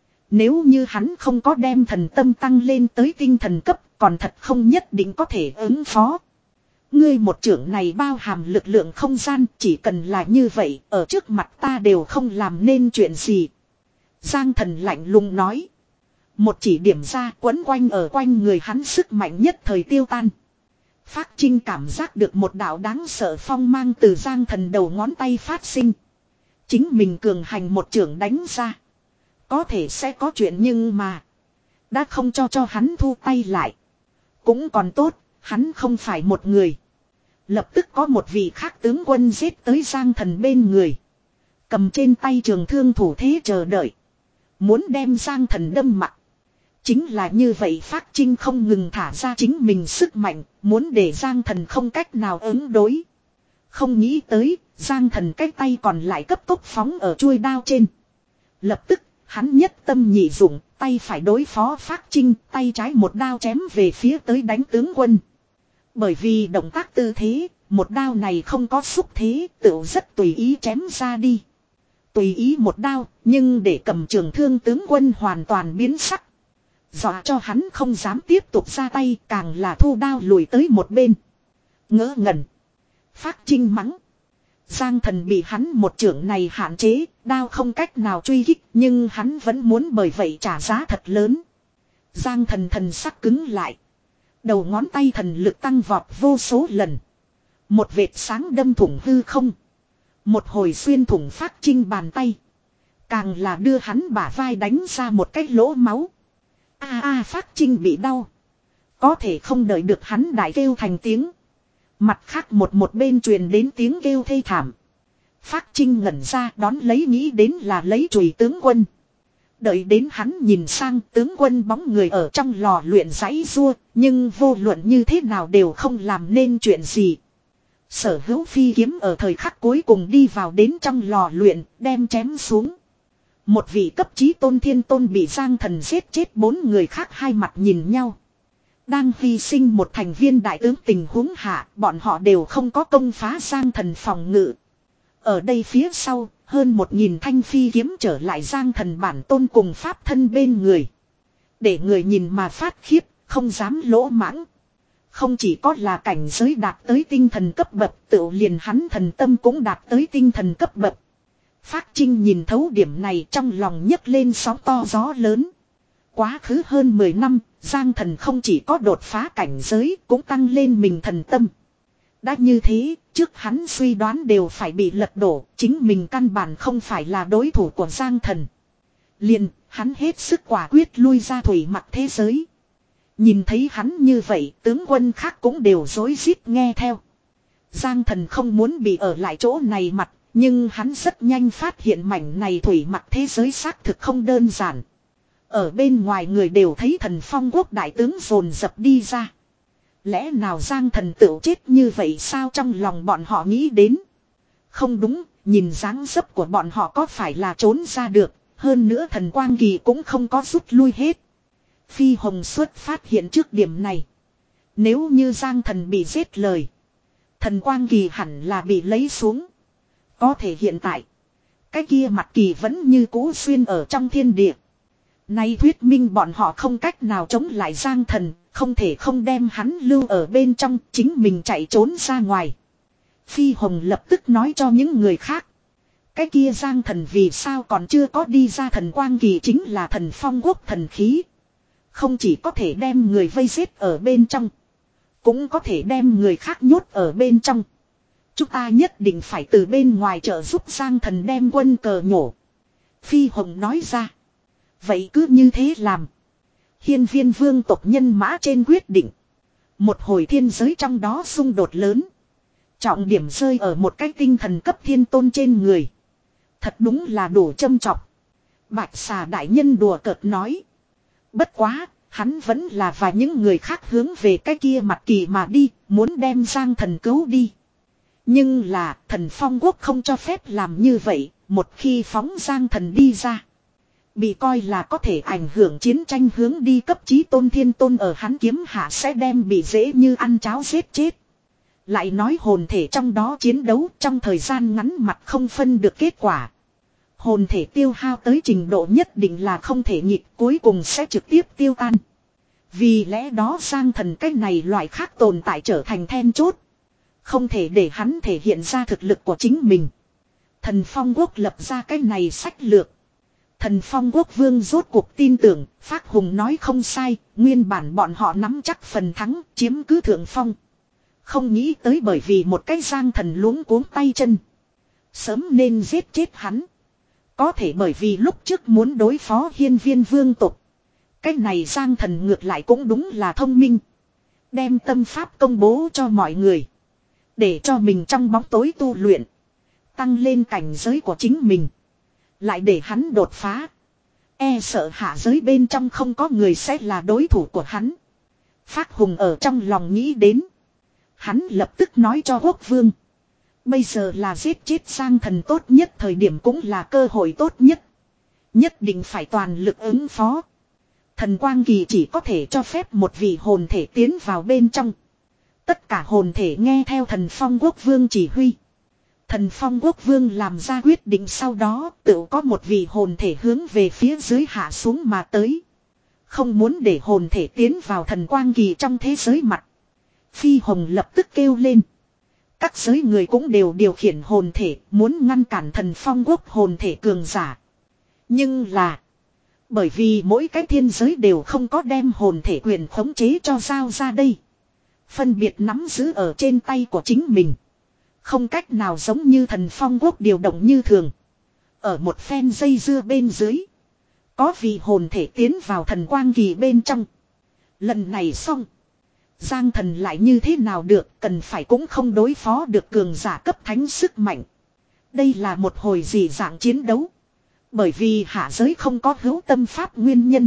Nếu như hắn không có đem thần tâm tăng lên tới tinh thần cấp, còn thật không nhất định có thể ứng phó. Ngươi một trưởng này bao hàm lực lượng không gian, chỉ cần là như vậy, ở trước mặt ta đều không làm nên chuyện gì. Giang Thần lạnh lùng nói. Một chỉ điểm ra quấn quanh ở quanh người hắn sức mạnh nhất thời tiêu tan. Phác Trinh cảm giác được một đạo đáng sợ phong mang từ Giang Thần đầu ngón tay phát sinh. Chính mình cường hành một trưởng đánh ra. Có thể sẽ có chuyện nhưng mà. Đã không cho cho hắn thu tay lại. Cũng còn tốt, hắn không phải một người. Lập tức có một vị khác tướng quân giết tới Giang Thần bên người. Cầm trên tay trường thương thủ thế chờ đợi. Muốn đem Giang Thần đâm mặt. Chính là như vậy Phác Trinh không ngừng thả ra chính mình sức mạnh. Muốn để Giang Thần không cách nào ứng đối. Không nghĩ tới, Giang Thần cái tay còn lại cấp tốc phóng ở chuôi đao trên. Lập tức, hắn nhất tâm nhị dụng, tay phải đối phó Phác Trinh, tay trái một đao chém về phía tới đánh tướng quân. Bởi vì động tác tư thế, một đao này không có xúc thế, tựu rất tùy ý chém ra đi. Tùy ý một đao, nhưng để cầm trường thương tướng quân hoàn toàn biến sắc. Dọa cho hắn không dám tiếp tục ra tay, càng là thu đao lùi tới một bên. Ngỡ ngẩn. Phác Trinh mắng. Giang Thần bị hắn một trưởng này hạn chế, đao không cách nào truy kích, nhưng hắn vẫn muốn bởi vậy trả giá thật lớn. Giang Thần thần sắc cứng lại. Đầu ngón tay thần lực tăng vọt vô số lần. Một vệt sáng đâm thủng hư không. Một hồi xuyên thủng Phác Trinh bàn tay. Càng là đưa hắn bả vai đánh ra một cái lỗ máu. A a Phác Trinh bị đau. Có thể không đợi được hắn đại kêu thành tiếng. Mặt khác một một bên truyền đến tiếng kêu thê thảm. Phác Trinh ngẩn ra đón lấy nghĩ đến là lấy chùy tướng quân. Đợi đến hắn nhìn sang tướng quân bóng người ở trong lò luyện giãy giụa, nhưng vô luận như thế nào đều không làm nên chuyện gì. Sở Hữu phi kiếm ở thời khắc cuối cùng đi vào đến trong lò luyện, đem chém xuống. Một vị cấp chí tôn thiên tôn bị Giang Thần giết chết, bốn người khác hai mặt nhìn nhau. Đang hy sinh một thành viên đại tướng tình huống hạ, bọn họ đều không có công phá Giang Thần phòng ngự. Ở đây phía sau, hơn một nghìn thanh phi kiếm trở lại Giang Thần bản tôn cùng pháp thân bên người. Để người nhìn mà phát khiếp, không dám lỗ mãng. Không chỉ có là cảnh giới đạt tới tinh thần cấp bậc, tự liền hắn thần tâm cũng đạt tới tinh thần cấp bậc. Phác Trinh nhìn thấu điểm này trong lòng nhấc lên sóng to gió lớn. Quá khứ hơn mười năm, Giang Thần không chỉ có đột phá cảnh giới, cũng tăng lên mình thần tâm. Đã như thế, trước hắn suy đoán đều phải bị lật đổ, chính mình căn bản không phải là đối thủ của Giang Thần. Liền, hắn hết sức quả quyết lui ra thủy mặt thế giới. Nhìn thấy hắn như vậy, tướng quân khác cũng đều rối rít nghe theo. Giang Thần không muốn bị ở lại chỗ này mặt, nhưng hắn rất nhanh phát hiện mảnh này thủy mặt thế giới xác thực không đơn giản. Ở bên ngoài người đều thấy Thần Phong quốc đại tướng dồn dập đi ra. Lẽ nào Giang Thần tựu chết như vậy sao, trong lòng bọn họ nghĩ đến. Không đúng, nhìn dáng dấp của bọn họ có phải là trốn ra được, hơn nữa Thần Quang Kỳ cũng không có rút lui hết. Phi Hồng xuất phát hiện trước điểm này. Nếu như Giang Thần bị giết lời, Thần Quang Kỳ hẳn là bị lấy xuống. Có thể hiện tại, cái kia mặt kỳ vẫn như cũ xuyên ở trong thiên địa. Nay thuyết minh bọn họ không cách nào chống lại Giang Thần, không thể không đem hắn lưu ở bên trong, chính mình chạy trốn ra ngoài. Phi Hồng lập tức nói cho những người khác. Cái kia Giang Thần vì sao còn chưa có đi ra, Thần Quang Kỳ chính là Thần Phong quốc thần khí. Không chỉ có thể đem người vây giết ở bên trong, cũng có thể đem người khác nhốt ở bên trong. Chúng ta nhất định phải từ bên ngoài trợ giúp Giang Thần đem quân cờ nhổ. Phi Hồng nói ra. Vậy cứ như thế làm. Hiên viên vương tộc nhân mã trên quyết định. Một hồi thiên giới trong đó xung đột lớn. Trọng điểm rơi ở một cái tinh thần cấp thiên tôn trên người. Thật đúng là đủ châm chọc. Bạch xà đại nhân đùa cợt nói. Bất quá, hắn vẫn là và những người khác hướng về cái kia mặt kỳ mà đi, muốn đem Giang Thần cứu đi. Nhưng là Thần Phong Quốc không cho phép làm như vậy, một khi phóng Giang Thần đi ra. Bị coi là có thể ảnh hưởng chiến tranh hướng đi cấp chí tôn thiên tôn ở hắn kiếm hạ sẽ đem bị dễ như ăn cháo giết chết. Lại nói hồn thể trong đó chiến đấu trong thời gian ngắn mặt không phân được kết quả. Hồn thể tiêu hao tới trình độ nhất định là không thể nhịn, cuối cùng sẽ trực tiếp tiêu tan. Vì lẽ đó Giang Thần cái này loại khác tồn tại trở thành then chốt. Không thể để hắn thể hiện ra thực lực của chính mình. Thần Phong Quốc lập ra cái này sách lược. Thần Phong Quốc vương rốt cuộc tin tưởng, Phác Hùng nói không sai, nguyên bản bọn họ nắm chắc phần thắng, chiếm cứ thượng phong. Không nghĩ tới bởi vì một cái Giang Thần luống cuống tay chân. Sớm nên giết chết hắn. Có thể bởi vì lúc trước muốn đối phó hiên viên vương tộc. Cái này Giang Thần ngược lại cũng đúng là thông minh. Đem tâm pháp công bố cho mọi người. Để cho mình trong bóng tối tu luyện. Tăng lên cảnh giới của chính mình. Lại để hắn đột phá. E sợ hạ giới bên trong không có người sẽ là đối thủ của hắn. Phác Hùng ở trong lòng nghĩ đến. Hắn lập tức nói cho Quốc Vương. Bây giờ là giết chết Giang Thần tốt nhất thời điểm cũng là cơ hội tốt nhất. Nhất định phải toàn lực ứng phó. Thần Quang Kỳ chỉ có thể cho phép một vị hồn thể tiến vào bên trong. Tất cả hồn thể nghe theo Thần Phong Quốc Vương chỉ huy. Thần Phong Quốc Vương làm ra quyết định sau đó tự có một vị hồn thể hướng về phía dưới hạ xuống mà tới. Không muốn để hồn thể tiến vào Thần Quang Kỳ trong thế giới mặt. Phi Hồng lập tức kêu lên. Các giới người cũng đều điều khiển hồn thể muốn ngăn cản Thần Phong Quốc hồn thể cường giả. Nhưng là bởi vì mỗi cái thiên giới đều không có đem hồn thể quyền khống chế cho giao ra đây. Phân biệt nắm giữ ở trên tay của chính mình. Không cách nào giống như Thần Phong Quốc điều động như thường. Ở một phen dây dưa bên dưới. Có vị hồn thể tiến vào Thần Quang Kỳ bên trong. Lần này xong. Giang Thần lại như thế nào được, cần phải cũng không đối phó được cường giả cấp thánh sức mạnh. Đây là một hồi dị dạng chiến đấu. Bởi vì hạ giới không có hữu tâm pháp nguyên nhân.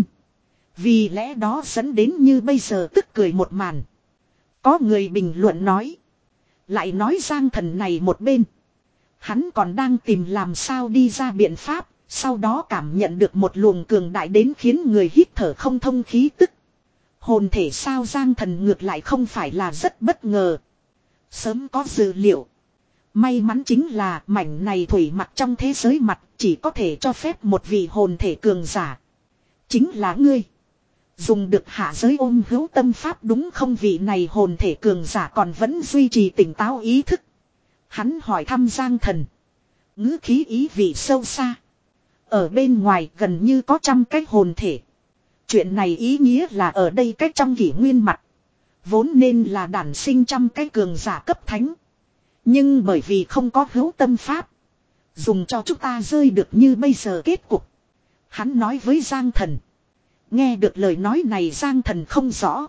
Vì lẽ đó dẫn đến như bây giờ tức cười một màn. Có người bình luận nói. Lại nói Giang Thần này một bên. Hắn còn đang tìm làm sao đi ra biện pháp. Sau đó cảm nhận được một luồng cường đại đến khiến người hít thở không thông khí tức. Hồn thể sao Giang Thần ngược lại không phải là rất bất ngờ. Sớm có dự liệu. May mắn chính là mảnh này thủy mặt trong thế giới mặt chỉ có thể cho phép một vị hồn thể cường giả. Chính là ngươi. Dùng được hạ giới ôm hữu tâm pháp đúng không, vị này hồn thể cường giả còn vẫn duy trì tỉnh táo ý thức. Hắn hỏi thăm Giang Thần. Ngữ khí ý vị sâu xa. Ở bên ngoài gần như có trăm cái hồn thể. Chuyện này ý nghĩa là ở đây cách trong kỷ nguyên mặt. Vốn nên là đản sinh trăm cái cường giả cấp thánh. Nhưng bởi vì không có hữu tâm pháp. Dùng cho chúng ta rơi được như bây giờ kết cục. Hắn nói với Giang Thần. Nghe được lời nói này Giang Thần không rõ.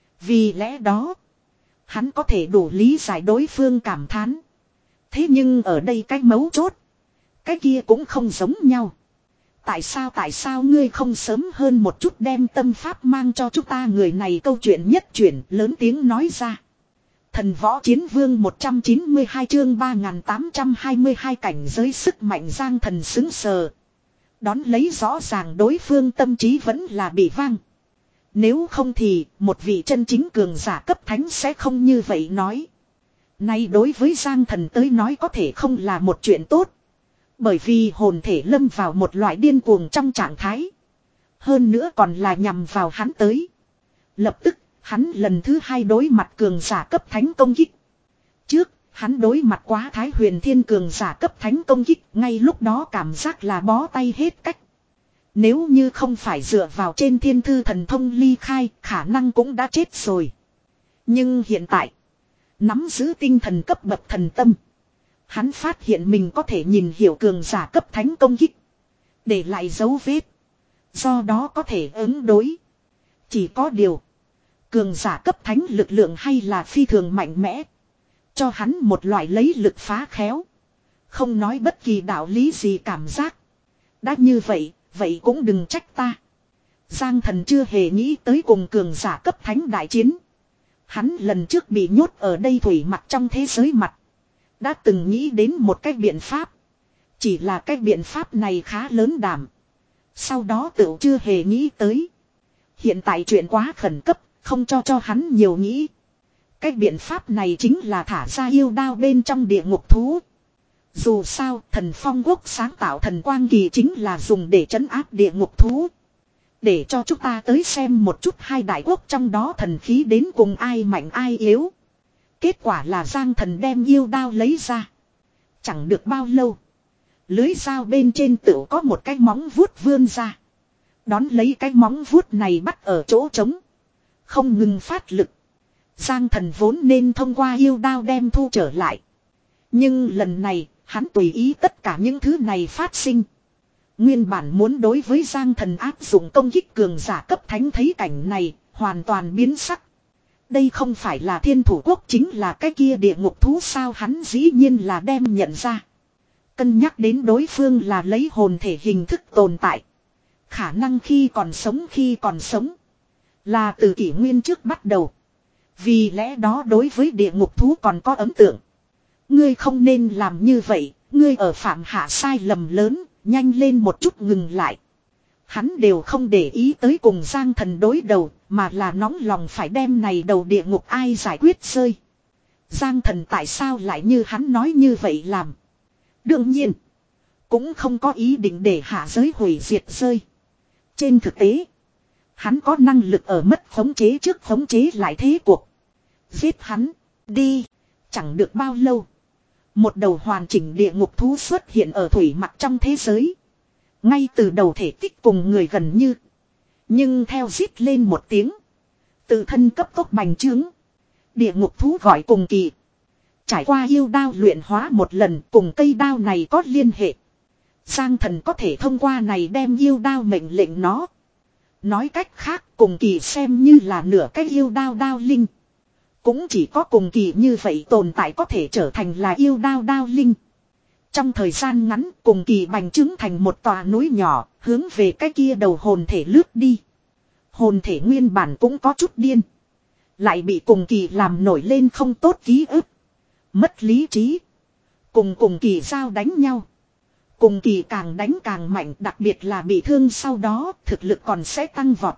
Vì lẽ đó. Hắn có thể đủ lý giải đối phương cảm thán. Thế nhưng ở đây cái mấu chốt. Cái kia cũng không giống nhau. Tại sao tại sao ngươi không sớm hơn một chút đem tâm pháp mang cho chúng ta, người này câu chuyện nhất chuyển lớn tiếng nói ra. Thần Võ Chiến Vương một trăm chín mươi hai chương ba nghìn tám trăm hai mươi hai cảnh giới sức mạnh. Giang Thần xứng sờ. Đón lấy rõ ràng đối phương tâm trí vẫn là bị vang. Nếu không thì một vị chân chính cường giả cấp thánh sẽ không như vậy nói. Nay đối với Giang Thần tới nói có thể không là một chuyện tốt. Bởi vì hồn thể lâm vào một loại điên cuồng trong trạng thái. Hơn nữa còn là nhằm vào hắn tới. Lập tức, hắn lần thứ hai đối mặt cường giả cấp thánh công kích. Trước, hắn đối mặt quá Thái Huyền Thiên cường giả cấp thánh công kích, ngay lúc đó cảm giác là bó tay hết cách. Nếu như không phải dựa vào trên thiên thư thần thông ly khai, khả năng cũng đã chết rồi. Nhưng hiện tại, nắm giữ tinh thần cấp bậc thần tâm. Hắn phát hiện mình có thể nhìn hiểu cường giả cấp thánh công kích. Để lại dấu vết. Do đó có thể ứng đối. Chỉ có điều. Cường giả cấp thánh lực lượng hay là phi thường mạnh mẽ. Cho hắn một loại lấy lực phá khéo. Không nói bất kỳ đạo lý gì cảm giác. Đã như vậy, vậy cũng đừng trách ta. Giang Thần chưa hề nghĩ tới cùng cường giả cấp thánh đại chiến. Hắn lần trước bị nhốt ở đây thủy mặt trong thế giới mặt. Đã từng nghĩ đến một cách biện pháp. Chỉ là cách biện pháp này khá lớn đảm. Sau đó tựu chưa hề nghĩ tới. Hiện tại chuyện quá khẩn cấp, không cho cho hắn nhiều nghĩ. Cách biện pháp này chính là thả ra yêu đao bên trong địa ngục thú. Dù sao, thần phong quốc sáng tạo thần quang kỳ chính là dùng để trấn áp địa ngục thú. Để cho chúng ta tới xem một chút hai đại quốc trong đó thần khí đến cùng ai mạnh ai yếu. Kết quả là Giang Thần đem yêu đao lấy ra. Chẳng được bao lâu. Lưới dao bên trên tựu có một cái móng vuốt vươn ra. Đón lấy cái móng vuốt này bắt ở chỗ trống. Không ngừng phát lực. Giang Thần vốn nên thông qua yêu đao đem thu trở lại. Nhưng lần này, hắn tùy ý tất cả những thứ này phát sinh. Nguyên bản muốn đối với Giang Thần áp dụng công kích cường giả cấp thánh thấy cảnh này, hoàn toàn biến sắc. Đây không phải là thiên thủ quốc chính là cái kia địa ngục thú sao, hắn dĩ nhiên là đem nhận ra. Cân nhắc đến đối phương là lấy hồn thể hình thức tồn tại. Khả năng khi còn sống khi còn sống. Là từ kỷ nguyên trước bắt đầu. Vì lẽ đó đối với địa ngục thú còn có ấn tượng. Ngươi không nên làm như vậy, ngươi ở phạm hạ sai lầm lớn, nhanh lên một chút ngừng lại. Hắn đều không để ý tới cùng Giang Thần đối đầu, mà là nóng lòng phải đem này đầu địa ngục ai giải quyết rơi. Giang Thần tại sao lại như hắn nói như vậy làm? Đương nhiên, cũng không có ý định để hạ giới hủy diệt rơi. Trên thực tế, hắn có năng lực ở mất khống chế trước khống chế lại thế cuộc. Giết hắn, đi, chẳng được bao lâu. Một đầu hoàn chỉnh địa ngục thú xuất hiện ở thủy mặt trong thế giới. Ngay từ đầu thể tích cùng người gần như. Nhưng theo rít lên một tiếng. Tự thân cấp tốc bành trướng. Địa ngục thú gọi cùng kỳ. Trải qua yêu đao luyện hóa một lần cùng cây đao này có liên hệ. Giang Thần có thể thông qua này đem yêu đao mệnh lệnh nó. Nói cách khác cùng kỳ xem như là nửa cái yêu đao đao linh. Cũng chỉ có cùng kỳ như vậy tồn tại có thể trở thành là yêu đao đao linh. Trong thời gian ngắn cùng kỳ bành trướng thành một tòa núi nhỏ hướng về cái kia đầu hồn thể lướt đi. Hồn thể nguyên bản cũng có chút điên. Lại bị cùng kỳ làm nổi lên không tốt ký ức. Mất lý trí. Cùng cùng kỳ giao đánh nhau. Cùng kỳ càng đánh càng mạnh, đặc biệt là bị thương sau đó thực lực còn sẽ tăng vọt.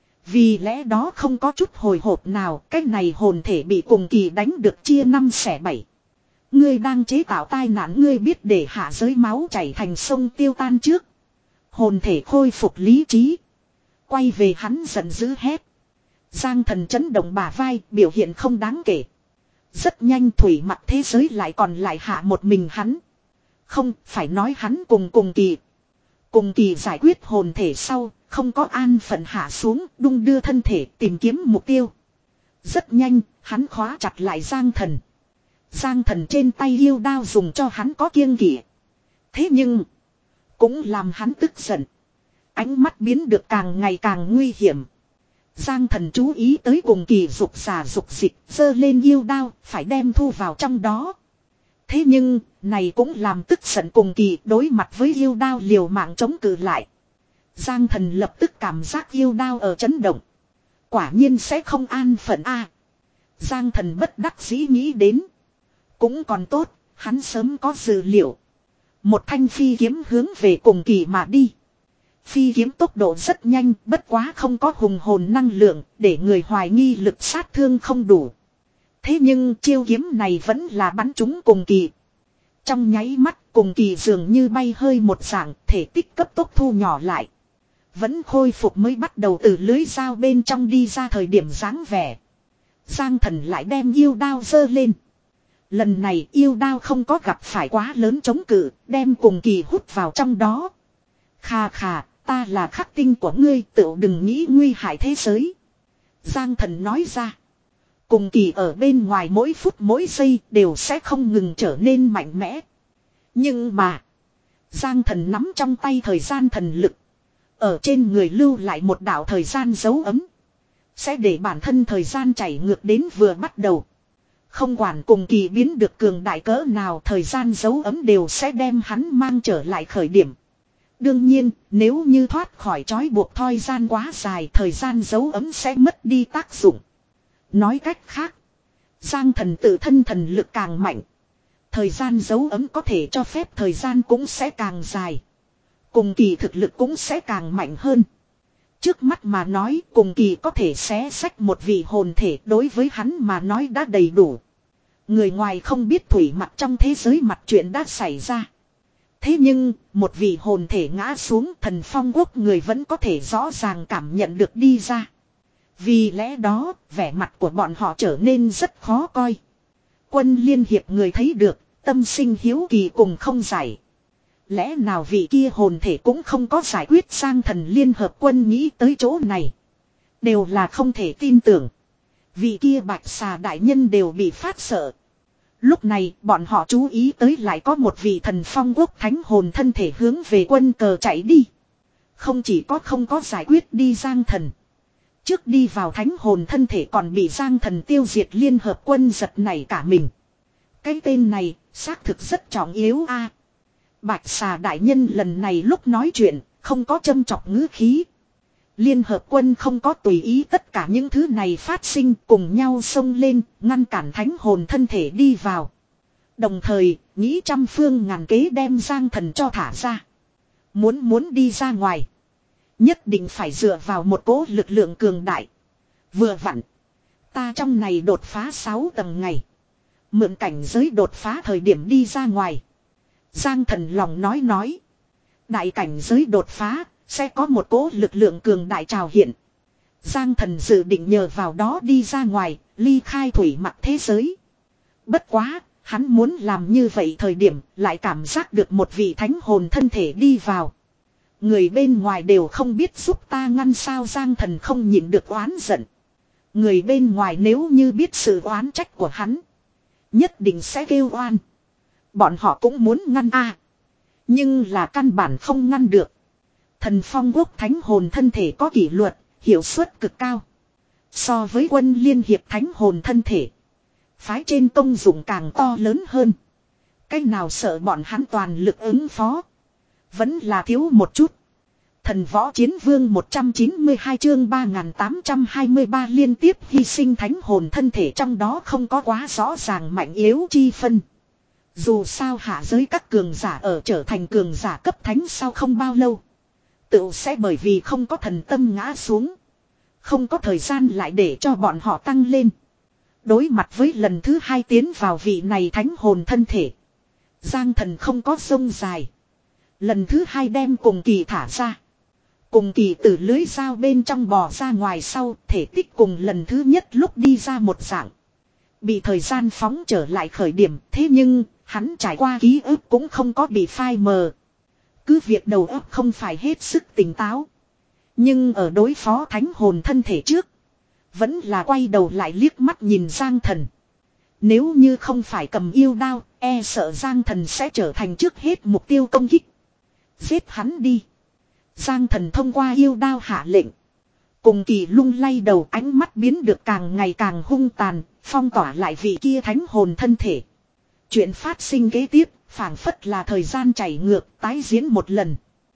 Vì lẽ đó không có chút hồi hộp nào, cái này hồn thể bị cùng kỳ đánh được chia năm xẻ bảy. Ngươi đang chế tạo tai nạn, ngươi biết để hạ giới máu chảy thành sông tiêu tan trước. Hồn thể khôi phục lý trí. Quay về hắn giận dữ hét. Giang Thần chấn động bả vai, biểu hiện không đáng kể. Rất nhanh thủy mặt thế giới lại còn lại hạ một mình hắn. Không, phải nói hắn cùng cùng kỳ. Cùng kỳ giải quyết hồn thể sau, không có an phận hạ xuống, đung đưa thân thể tìm kiếm mục tiêu. Rất nhanh, hắn khóa chặt lại Giang Thần. Giang Thần trên tay yêu đao dùng cho hắn có kiêng kỵ. Thế nhưng, cũng làm hắn tức giận. Ánh mắt biến được càng ngày càng nguy hiểm. Giang Thần chú ý tới cùng kỳ dục xà dục dịch, giơ lên yêu đao, phải đem thu vào trong đó. Thế nhưng, này cũng làm tức giận cùng kỳ, đối mặt với yêu đao liều mạng chống cự lại. Giang Thần lập tức cảm giác yêu đao ở chấn động. Quả nhiên sẽ không an phận a. Giang Thần bất đắc dĩ nghĩ đến. Cũng còn tốt, hắn sớm có dự liệu. Một thanh phi kiếm hướng về cùng kỳ mà đi. Phi kiếm tốc độ rất nhanh, bất quá không có hùng hồn năng lượng, để người hoài nghi lực sát thương không đủ. Thế nhưng chiêu kiếm này vẫn là bắn trúng cùng kỳ. Trong nháy mắt cùng kỳ dường như bay hơi một dạng, thể tích cấp tốc thu nhỏ lại. Vẫn khôi phục mới bắt đầu từ lưới dao bên trong đi ra thời điểm dáng vẻ. Giang Thần lại đem yêu đao giơ lên. Lần này yêu đao không có gặp phải quá lớn chống cự, đem cùng kỳ hút vào trong đó. Khà khà, ta là khắc tinh của ngươi, tự đừng nghĩ nguy hại thế giới. Giang Thần nói ra. Cùng kỳ ở bên ngoài mỗi phút mỗi giây đều sẽ không ngừng trở nên mạnh mẽ. Nhưng mà, Giang Thần nắm trong tay thời gian thần lực. Ở trên người lưu lại một đạo thời gian dấu ấm. Sẽ để bản thân thời gian chảy ngược đến vừa bắt đầu. Không quản cùng kỳ biến được cường đại cỡ nào, thời gian dấu ấm đều sẽ đem hắn mang trở lại khởi điểm. Đương nhiên, nếu như thoát khỏi trói buộc thời gian quá dài, thời gian dấu ấm sẽ mất đi tác dụng. Nói cách khác, Giang Thần tự thân thần lực càng mạnh, thời gian dấu ấm có thể cho phép thời gian cũng sẽ càng dài. Cùng kỳ thực lực cũng sẽ càng mạnh hơn. Trước mắt mà nói, cùng kỳ có thể xé xách một vị hồn thể, đối với hắn mà nói đã đầy đủ. Người ngoài không biết thủy mặt trong thế giới mặt chuyện đã xảy ra. Thế nhưng, một vị hồn thể ngã xuống, Thần Phong Quốc người vẫn có thể rõ ràng cảm nhận được đi ra. Vì lẽ đó, vẻ mặt của bọn họ trở nên rất khó coi. Quân liên hiệp người thấy được, tâm sinh hiếu kỳ cùng không giải. Lẽ nào vị kia hồn thể cũng không có giải quyết Giang Thần liên hợp quân nghĩ tới chỗ này. Đều là không thể tin tưởng. Vị kia bạch xà đại nhân đều bị phát sợ. Lúc này bọn họ chú ý tới lại có một vị Thần Phong Quốc thánh hồn thân thể hướng về quân cờ chạy đi. Không chỉ có không có giải quyết đi Giang Thần. Trước đi vào thánh hồn thân thể còn bị Giang Thần tiêu diệt liên hợp quân giật nảy cả mình. Cái tên này xác thực rất trọng yếu a. Bạch xà đại nhân lần này lúc nói chuyện không có châm chọc ngữ khí. Liên hợp quân không có tùy ý tất cả những thứ này phát sinh, cùng nhau xông lên ngăn cản thánh hồn thân thể đi vào. Đồng thời nghĩ trăm phương ngàn kế đem Giang Thần cho thả ra. Muốn muốn đi ra ngoài, nhất định phải dựa vào một cỗ lực lượng cường đại. Vừa vặn, ta trong này đột phá sáu tầng ngày, mượn cảnh giới đột phá thời điểm đi ra ngoài. Giang Thần lòng nói nói. Đại cảnh giới đột phá, sẽ có một cỗ lực lượng cường đại trào hiện. Giang Thần dự định nhờ vào đó đi ra ngoài, ly khai thủy mặc thế giới. Bất quá, hắn muốn làm như vậy thời điểm, lại cảm giác được một vị thánh hồn thân thể đi vào. Người bên ngoài đều không biết giúp ta ngăn sao. Giang Thần không nhịn được oán giận. Người bên ngoài nếu như biết sự oán trách của hắn, nhất định sẽ kêu oan. Bọn họ cũng muốn ngăn a, nhưng là căn bản không ngăn được. Thần Phong Quốc thánh hồn thân thể có kỷ luật, hiệu suất cực cao. So với quân liên hiệp thánh hồn thân thể, phái trên công dụng càng to lớn hơn. Cách nào sợ bọn hắn toàn lực ứng phó, vẫn là thiếu một chút. Thần Võ Chiến Vương một trăm chín mươi hai chương ba nghìn tám trăm hai mươi ba liên tiếp hy sinh thánh hồn thân thể, trong đó không có quá rõ ràng mạnh yếu chi phân. Dù sao hạ giới các cường giả ở trở thành cường giả cấp thánh sau không bao lâu, tự sẽ bởi vì không có thần tâm ngã xuống. Không có thời gian lại để cho bọn họ tăng lên. Đối mặt với lần thứ hai tiến vào vị này thánh hồn thân thể, Giang Thần không có sông dài. Lần thứ hai đem cùng kỳ thả ra. Cùng kỳ từ lưới dao bên trong bò ra ngoài sau, thể tích cùng lần thứ nhất lúc đi ra một dạng. Bị thời gian phóng trở lại khởi điểm, thế nhưng hắn trải qua ký ức cũng không có bị phai mờ. Cứ việc đầu óc không phải hết sức tỉnh táo, nhưng ở đối phó thánh hồn thân thể trước, vẫn là quay đầu lại liếc mắt nhìn Giang Thần. Nếu như không phải cầm yêu đao, e sợ Giang Thần sẽ trở thành trước hết mục tiêu công kích. Giết hắn đi. Giang Thần thông qua yêu đao hạ lệnh. Cùng kỳ lung lay đầu, ánh mắt biến được càng ngày càng hung tàn, phong tỏa lại vị kia thánh hồn thân thể. Chuyện phát sinh kế tiếp, phảng phất là thời gian chảy ngược, tái diễn một lần.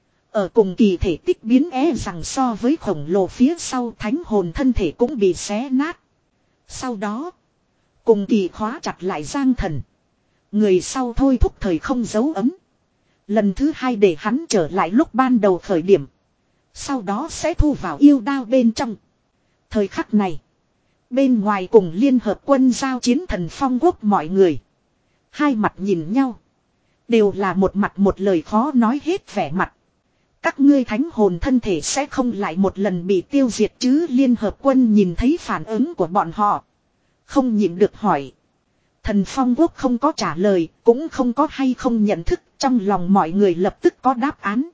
Ở cùng kỳ thể tích biến é rằng so với khổng lồ phía sau, thánh hồn thân thể cũng bị xé nát. Sau đó, cùng kỳ khóa chặt lại Giang Thần. Người sau thôi thúc thời không dấu ấm. Lần thứ hai để hắn trở lại lúc ban đầu khởi điểm. Sau đó sẽ thu vào yêu đao bên trong. Thời khắc này, bên ngoài cùng liên hợp quân giao chiến Thần Phong Quốc mọi người, hai mặt nhìn nhau, đều là một mặt một lời khó nói hết vẻ mặt. Các ngươi thánh hồn thân thể sẽ không lại một lần bị tiêu diệt chứ? Liên hợp quân nhìn thấy phản ứng của bọn họ, không nhịn được hỏi. Thần Phong Quốc không có trả lời, cũng không có hay không nhận thức, trong lòng mọi người lập tức có đáp án.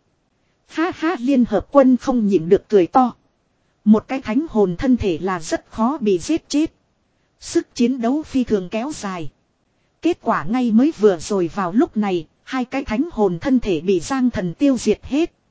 Ha ha, liên hợp quân không nhịn được cười to. Một cái thánh hồn thân thể là rất khó bị giết chết. Sức chiến đấu phi thường kéo dài. Kết quả ngay mới vừa rồi vào lúc này, hai cái thánh hồn thân thể bị Giang Thần tiêu diệt hết.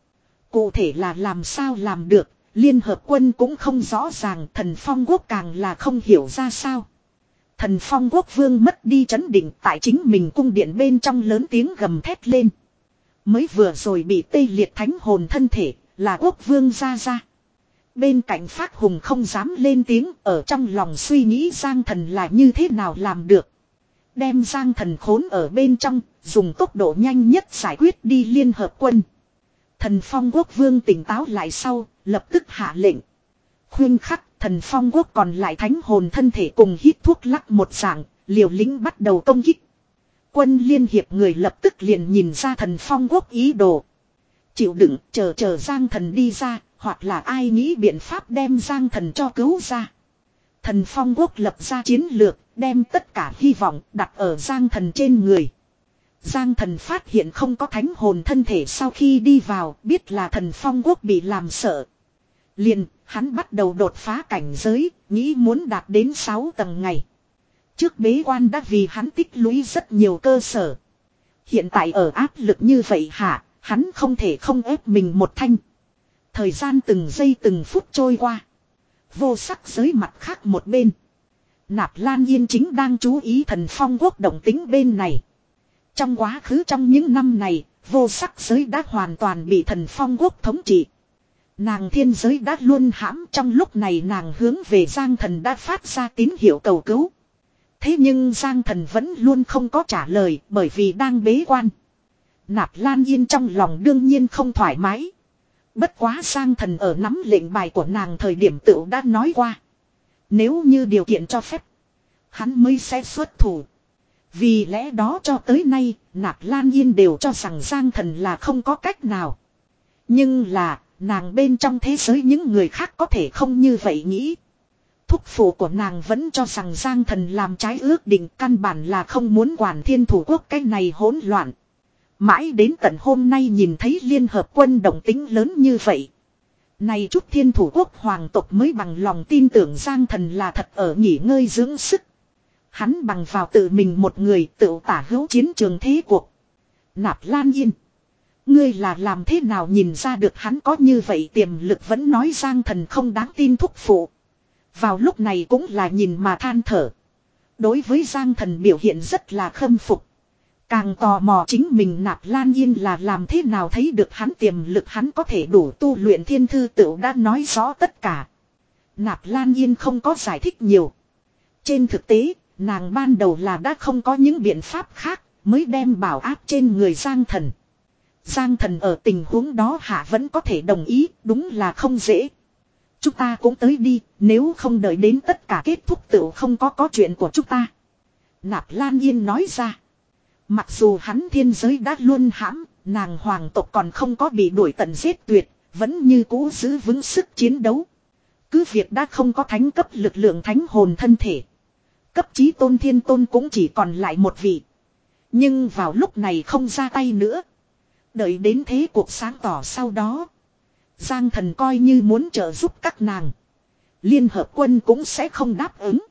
Cụ thể là làm sao làm được, Liên Hợp Quân cũng không rõ ràng, Thần Phong Quốc càng là không hiểu ra sao. Thần Phong Quốc vương mất đi trấn định tại chính mình cung điện bên trong lớn tiếng gầm thét lên. Mới vừa rồi bị tê liệt thánh hồn thân thể, là quốc vương ra ra. Bên cạnh Phát Hùng không dám lên tiếng, ở trong lòng suy nghĩ Giang Thần là như thế nào làm được. Đem Giang Thần khốn ở bên trong, dùng tốc độ nhanh nhất giải quyết đi Liên Hợp Quân. Thần Phong Quốc vương tỉnh táo lại sau, lập tức hạ lệnh. Khuyên khắc, Thần Phong Quốc còn lại thánh hồn thân thể cùng hít thuốc lắc một dạng, liều lĩnh bắt đầu công kích. Quân liên hiệp người lập tức liền nhìn ra Thần Phong Quốc ý đồ. Chịu đựng, chờ chờ Giang Thần đi ra, hoặc là ai nghĩ biện pháp đem Giang Thần cho cứu ra. Thần Phong Quốc lập ra chiến lược, đem tất cả hy vọng đặt ở Giang Thần trên người. Giang Thần phát hiện không có thánh hồn thân thể sau khi đi vào, biết là Thần Phong Quốc bị làm sợ. Liền, hắn bắt đầu đột phá cảnh giới, nghĩ muốn đạt đến sáu tầng ngày. Trước bế quan đã vì hắn tích lũy rất nhiều cơ sở. Hiện tại ở áp lực như vậy hả, hắn không thể không ép mình một thanh. Thời gian từng giây từng phút trôi qua. Vô sắc giới mặt khác một bên. Nạp Lan Yên chính đang chú ý Thần Phong Quốc động tính bên này. Trong quá khứ trong những năm này, vô sắc giới đã hoàn toàn bị Thần Phong Quốc thống trị. Nàng thiên giới đã luôn hãm, trong lúc này nàng hướng về Giang Thần đã phát ra tín hiệu cầu cứu. Thế nhưng Giang Thần vẫn luôn không có trả lời bởi vì đang bế quan. Nạp Lan Yên trong lòng đương nhiên không thoải mái. Bất quá Giang Thần ở nắm lệnh bài của nàng thời điểm tựu đã nói qua. Nếu như điều kiện cho phép, hắn mới sẽ xuất thủ. Vì lẽ đó cho tới nay, Nạp Lan Yên đều cho rằng Giang Thần là không có cách nào. Nhưng là, nàng bên trong thế giới những người khác có thể không như vậy nghĩ. Thúc phụ của nàng vẫn cho rằng Giang Thần làm trái ước định, căn bản là không muốn quản Thiên Thủ Quốc cái này hỗn loạn. Mãi đến tận hôm nay nhìn thấy Liên Hợp Quân động tính lớn như vậy. Này chút Thiên Thủ Quốc hoàng tộc mới bằng lòng tin tưởng Giang Thần là thật ở nghỉ ngơi dưỡng sức. Hắn bằng vào tự mình một người tự tả hữu chiến trường thế cuộc. Nạp Lan Yên, ngươi là làm thế nào nhìn ra được hắn có như vậy tiềm lực, vẫn nói Giang Thần không đáng tin thúc phụ. Vào lúc này cũng là nhìn mà than thở. Đối với Giang Thần biểu hiện rất là khâm phục. Càng tò mò chính mình Nạp Lan Yên là làm thế nào thấy được hắn tiềm lực, hắn có thể đủ tu luyện thiên thư tựu đã nói rõ tất cả. Nạp Lan Yên không có giải thích nhiều. Trên thực tế, nàng ban đầu là đã không có những biện pháp khác, mới đem bảo áp trên người Giang Thần. Giang Thần ở tình huống đó hạ vẫn có thể đồng ý, đúng là không dễ. Chúng ta cũng tới đi, nếu không đợi đến tất cả kết thúc tựu không có có chuyện của chúng ta. Nạp Lan Yên nói ra. Mặc dù hắn thiên giới đã luôn hãm, nàng hoàng tộc còn không có bị đuổi tận giết tuyệt, vẫn như cũ giữ vững sức chiến đấu. Cứ việc đã không có thánh cấp lực lượng thánh hồn thân thể. Cấp chí tôn thiên tôn cũng chỉ còn lại một vị. Nhưng vào lúc này không ra tay nữa. Đợi đến thế cuộc sáng tỏ sau đó. Giang Thần coi như muốn trợ giúp các nàng. Liên Hợp Quân cũng sẽ không đáp ứng.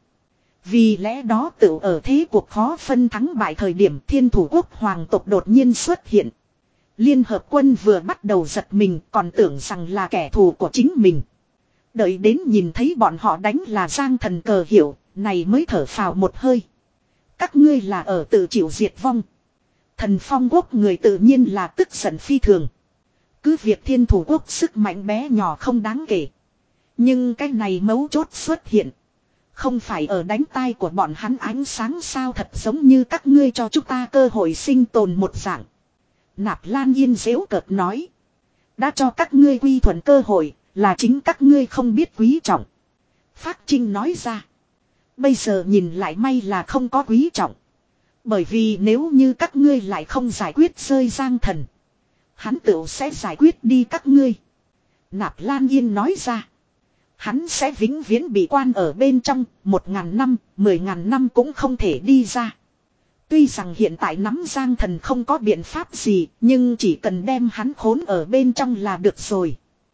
Vì lẽ đó tự ở thế cuộc khó phân thắng bại thời điểm Thiên Thủ Quốc hoàng tộc đột nhiên xuất hiện. Liên Hợp Quân vừa bắt đầu giật mình còn tưởng rằng là kẻ thù của chính mình. Đợi đến nhìn thấy bọn họ đánh là Giang Thần cờ hiệu, này mới thở phào một hơi. Các ngươi là ở tự chịu diệt vong. Thần Phong Quốc người tự nhiên là tức giận phi thường. Cứ việc Thiên Thủ Quốc sức mạnh bé nhỏ không đáng kể. Nhưng cái này mấu chốt xuất hiện. Không phải ở đánh tai của bọn hắn ánh sáng sao, thật giống như các ngươi cho chúng ta cơ hội sinh tồn một dạng. Nạp Lan Yên giễu cợt nói. Đã cho các ngươi quy thuận cơ hội, là chính các ngươi không biết quý trọng. Phác Trinh nói ra. Bây giờ nhìn lại may là không có quý trọng. Bởi vì nếu như các ngươi lại không giải quyết rơi Giang Thần, hắn tự sẽ giải quyết đi các ngươi. Nạp Lan Yên nói ra. Hắn sẽ vĩnh viễn bị quan ở bên trong, một ngàn năm, mười ngàn năm cũng không thể đi ra. Tuy rằng hiện tại nắm Giang Thần không có biện pháp gì, nhưng chỉ cần đem hắn khốn ở bên trong là được rồi.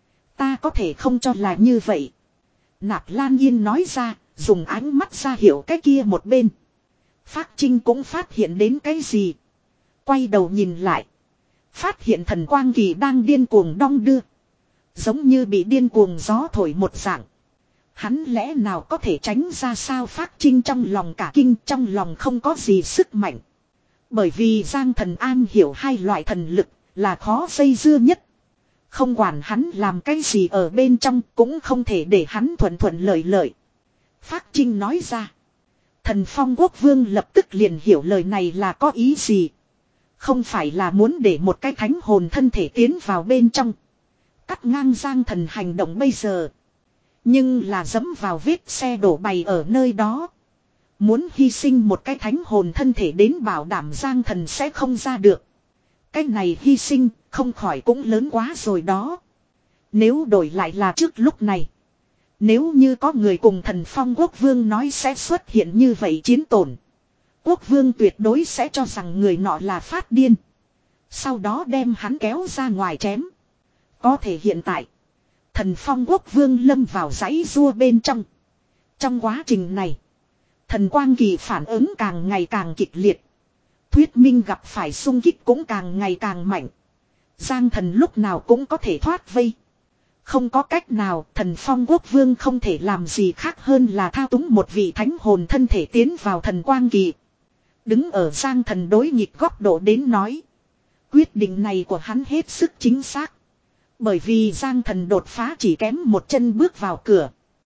Ta có thể không cho là như vậy. Nạp Lan Yên nói ra, dùng ánh mắt ra hiểu cái kia một bên. Phác Trinh cũng phát hiện đến cái gì. Quay đầu nhìn lại. Phát hiện thần quang kỳ đang điên cuồng đong đưa. Giống như bị điên cuồng gió thổi một dạng. Hắn lẽ nào có thể tránh ra sao? Phác Trinh trong lòng cả kinh, trong lòng không có gì sức mạnh. Bởi vì Giang Thần am hiểu hai loại thần lực là khó dây dưa nhất. Không quản hắn làm cái gì ở bên trong cũng không thể để hắn thuận thuận lợi lợi. Phác Trinh nói ra. Thần Phong Quốc Vương lập tức liền hiểu lời này là có ý gì. Không phải là muốn để một cái thánh hồn thân thể tiến vào bên trong. Cắt ngang Giang Thần hành động bây giờ. Nhưng là dẫm vào vết xe đổ bày ở nơi đó. Muốn hy sinh một cái thánh hồn thân thể đến bảo đảm Giang Thần sẽ không ra được. Cái này hy sinh không khỏi cũng lớn quá rồi đó. Nếu đổi lại là trước lúc này. Nếu như có người cùng Thần Phong Quốc Vương nói sẽ xuất hiện như vậy chiến tổn. Quốc Vương tuyệt đối sẽ cho rằng người nọ là phát điên. Sau đó đem hắn kéo ra ngoài chém. Có thể hiện tại. Thần Phong Quốc Vương lâm vào dãy rua bên trong. Trong quá trình này. Thần Quang Kỳ phản ứng càng ngày càng kịch liệt. Thuyết minh gặp phải xung kích cũng càng ngày càng mạnh. Giang Thần lúc nào cũng có thể thoát vây. Không có cách nào, Thần Phong Quốc Vương không thể làm gì khác hơn là thao túng một vị thánh hồn thân thể tiến vào Thần Quang Kỳ. Đứng ở Giang Thần đối nghịch góc độ đến nói. Quyết định này của hắn hết sức chính xác. Bởi vì Giang Thần đột phá chỉ kém một chân bước vào cửa.